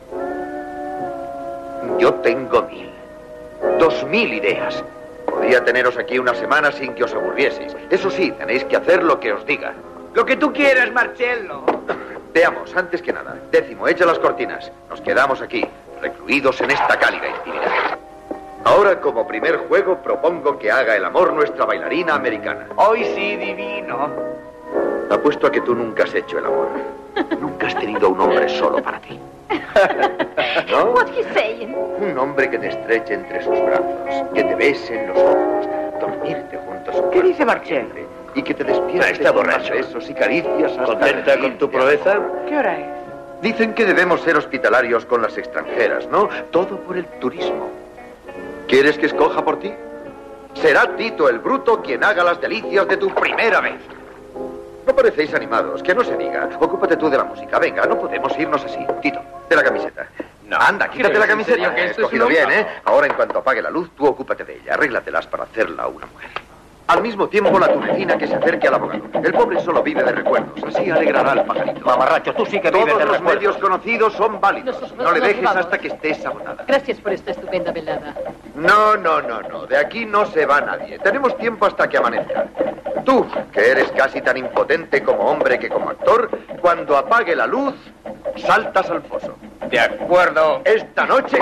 Speaker 14: Yo tengo mil. Dos mil ideas. Podría teneros aquí una semana sin que os aburrieseis. Eso sí, tenéis que hacer lo que os diga.
Speaker 24: Lo que tú quieras, Marcello.
Speaker 14: Veamos, antes que nada. Décimo, echa las cortinas. Nos quedamos aquí, recluidos en esta cálida intimidad. Ahora, como primer juego, propongo que haga el amor nuestra bailarina americana.
Speaker 24: Hoy sí, divino.
Speaker 14: Apuesto a que tú nunca has hecho el amor. Nunca has tenido un hombre solo para ti. ¿No?
Speaker 8: What he's saying?
Speaker 14: Un hombre que te estreche entre sus brazos, que te bese en los ojos, dormirte junto a su
Speaker 24: ¿Qué
Speaker 14: cuerpo
Speaker 24: dice Marcel?
Speaker 14: caliente, y que te despierte
Speaker 5: Está
Speaker 14: con más
Speaker 5: borracho.
Speaker 14: besos y caricias hasta
Speaker 5: ¿Contenta con tu
Speaker 14: rendirte.
Speaker 5: proeza?
Speaker 24: ¿Qué hora es?
Speaker 14: Dicen que debemos ser hospitalarios con las extranjeras, ¿no? Todo por el turismo. ¿Quieres que escoja por ti? Será Tito el Bruto quien haga las delicias de tu primera vez. No parecéis animados, que no se diga. Ocúpate tú de la música. Venga, no podemos irnos así. Tito, de la camiseta. No. Anda, quítate la camiseta.
Speaker 24: serio que
Speaker 14: He
Speaker 24: esto es
Speaker 14: escogido
Speaker 24: un
Speaker 14: bien,
Speaker 24: honor?
Speaker 14: ¿eh? Ahora, en cuanto apague la luz, tú ocúpate de ella. Arréglatelas para hacerla una mujer. Al mismo tiempo, la tunecina que se acerque al abogado. El pobre solo vive de recuerdos. Así alegrará al pajarito.
Speaker 7: Mamarracho, tú sí que
Speaker 14: Todos
Speaker 7: vives de
Speaker 14: los
Speaker 7: recuerdos.
Speaker 14: medios conocidos son válidos.
Speaker 17: Nosotros
Speaker 14: No le
Speaker 17: nos
Speaker 14: dejes
Speaker 17: vamos.
Speaker 14: hasta que estés agotada.
Speaker 17: Gracias por esta estupenda velada.
Speaker 14: No, no, no, no. De aquí no se va nadie. Tenemos tiempo hasta que amanezca. Tú, que eres casi tan impotente como hombre que como actor, cuando apague la luz, saltas al foso.
Speaker 7: De acuerdo.
Speaker 14: Esta noche,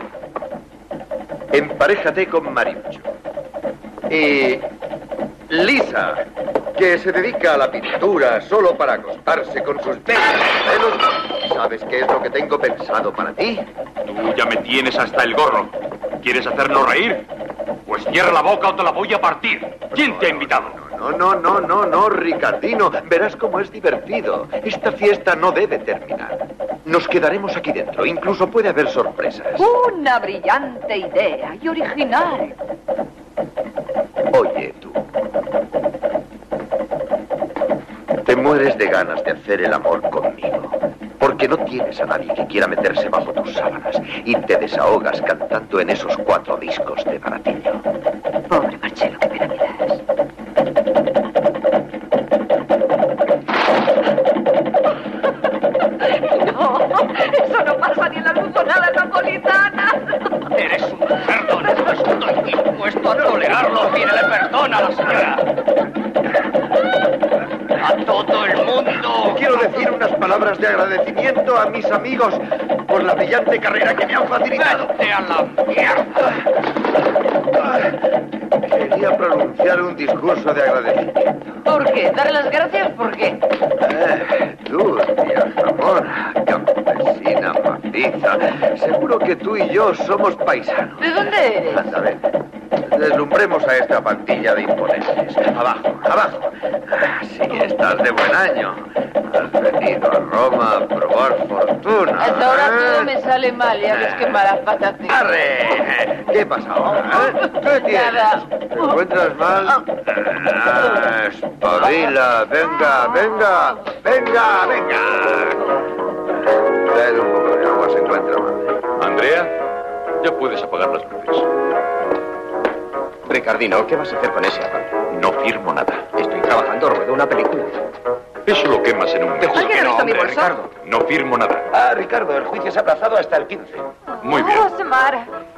Speaker 14: emparéjate con Mariucho. Y Lisa, que se dedica a la pintura solo para acostarse con sus bellos modelos, ¿sabes qué es lo que tengo pensado para ti?
Speaker 10: Tú ya me tienes hasta el gorro. ¿Quieres hacernos reír? Pues cierra la boca o te la voy a partir. ¿Quién te ha invitado?
Speaker 14: No, no, no, no, no, Ricardino. Verás cómo es divertido. Esta fiesta no debe terminar. Nos quedaremos aquí dentro. Incluso puede haber sorpresas.
Speaker 8: Una brillante idea y original.
Speaker 14: Oye, tú. Te mueres de ganas de hacer el amor conmigo. Porque no tienes a nadie que quiera meterse bajo tus sábanas y te desahogas cantando en esos cuatro discos de baratillo.
Speaker 8: Pobre Marcelo, qué pena me das. No, eso no pasa ni en las buzonadas napolitanas.
Speaker 7: Eres un cerdo, no estoy dispuesto a tolerarlo. Pídele perdón a la señora. A todo el mundo.
Speaker 14: Quiero decir unas palabras de agradecimiento a mis amigos por la brillante carrera que me han facilitado.
Speaker 7: Vete a la mierda.
Speaker 14: Quería pronunciar un discurso de agradecimiento.
Speaker 8: ¿Por qué? ¿Darle las gracias? ¿Por qué?
Speaker 14: Eh, tú, tía Jamón, campesina maciza. Seguro que tú y yo somos paisanos.
Speaker 8: ¿De dónde eres?
Speaker 14: Anda, ven. Deslumbremos a esta pantilla de imponentes. Abajo, abajo. Sí, estás de buen año. Has venido a Roma a probar fortuna.
Speaker 17: Hasta ahora
Speaker 14: ¿eh?
Speaker 17: todo me sale mal, ya ves qué malas patas tengo.
Speaker 14: ¡Arre! ¿Qué pasa ahora? ¿eh? ¿Qué tienes?
Speaker 17: Nada.
Speaker 14: ¿Te encuentras mal? Ah, espabila. Venga, venga. Venga, venga. Dale un poco de agua, se encuentra mal.
Speaker 10: Andrea, ya puedes apagar las luces.
Speaker 13: Ricardino, ¿qué vas a hacer con ese afán?
Speaker 10: No firmo nada.
Speaker 13: Estoy trabajando, ruedo una película.
Speaker 10: Eso lo quemas en un mes.
Speaker 8: ¿Alguien ha visto mi bolso?
Speaker 10: No firmo nada.
Speaker 5: Ah, Ricardo, el juicio se ha aplazado hasta el quince.
Speaker 10: Muy bien.
Speaker 8: Oh, Samara.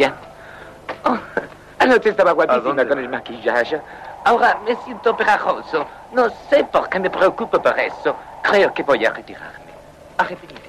Speaker 21: bien. Oh, anoche estaba guapísima con el maquillaje. Ahora me siento pegajoso. No sé por qué me preocupo por eso. Creo que voy a retirarme. A repenitencia.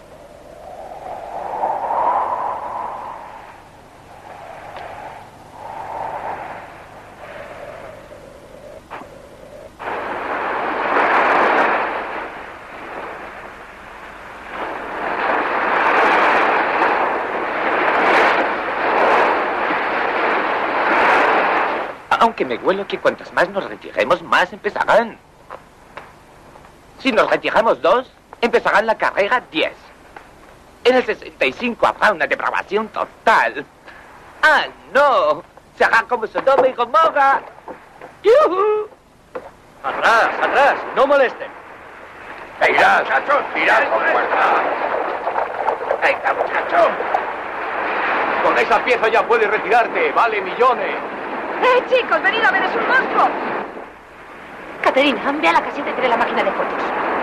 Speaker 21: Aunque me huelo que cuantas más nos retiremos, más empezarán. Si nos retiramos dos, empezarán la carrera diez. En el sesenta y cinco habrá una depravación total. ¡Ah, no! Será como Sodoma y Gomorra. ¡Yuhu!
Speaker 10: Atrás, atrás, no molesten.
Speaker 12: ¡Tirad, muchachos! ¡Tirad con fuerza! ¡Venga, muchachos!
Speaker 10: Con esa pieza ya puedes retirarte, vale millones.
Speaker 8: ¡Eh, chicos, venid a ver, es un monstruo! Caterina, ve a la casita y trae la máquina de fotos.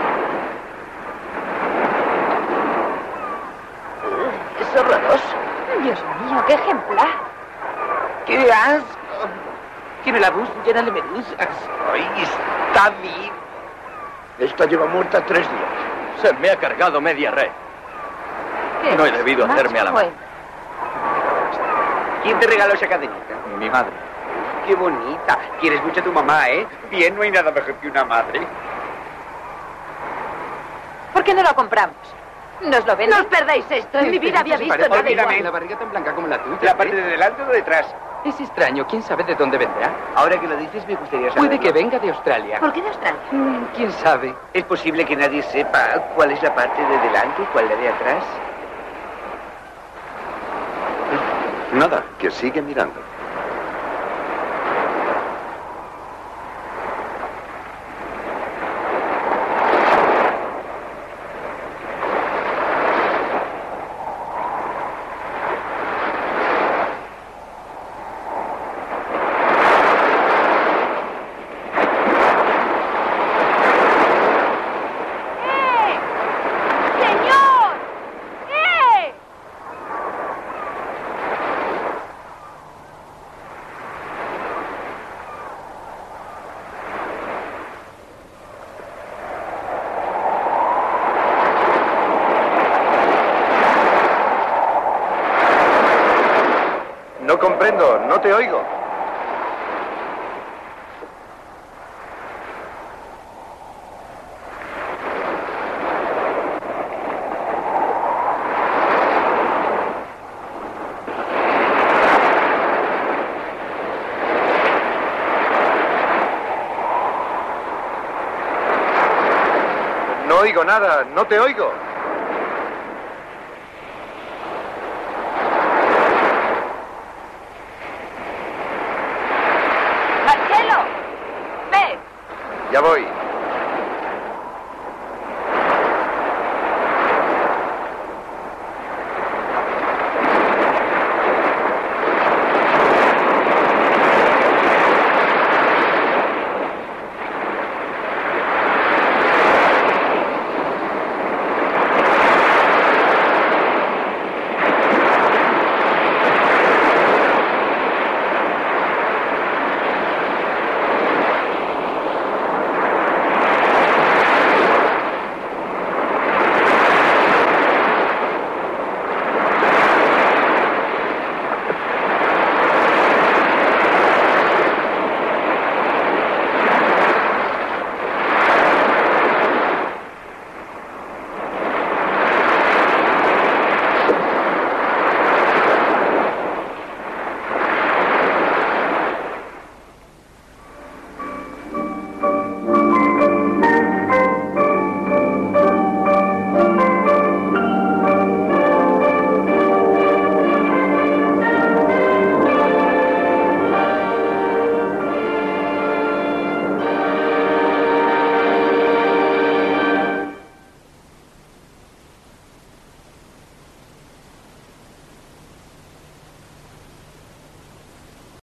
Speaker 8: Es horroroso. Dios mío, qué ejemplar.
Speaker 21: ¡Qué asco! Tiene la voz llena de medusas. ¡Ay, está viva!
Speaker 11: Esta lleva muerta tres días.
Speaker 10: Se me ha cargado media red. No he debido hacerme a la mano.
Speaker 18: ¿Quién te regaló esa cadenita?
Speaker 10: Mi madre.
Speaker 18: Qué bonita. Quieres mucho a tu mamá, ¿eh? Bien, no hay nada mejor que una madre.
Speaker 8: ¿Por qué no lo compramos? ¿Nos lo ven? No os perdáis esto. En mi vida había visto nada igual.
Speaker 1: La barriga tan blanca como la tuya.
Speaker 18: ¿La parte de delante o de detrás?
Speaker 1: Es extraño. ¿Quién sabe de dónde vendrá?
Speaker 18: Ahora que lo dices, me gustaría saber.
Speaker 1: Puede que venga de Australia.
Speaker 8: ¿Por qué de Australia?
Speaker 1: ¿Quién sabe?
Speaker 18: ¿Es posible que nadie sepa cuál es la parte de delante y cuál la de atrás?
Speaker 14: Nada, que sigue mirando. No comprendo, no te oigo. No oigo nada, no te oigo. Ya voy.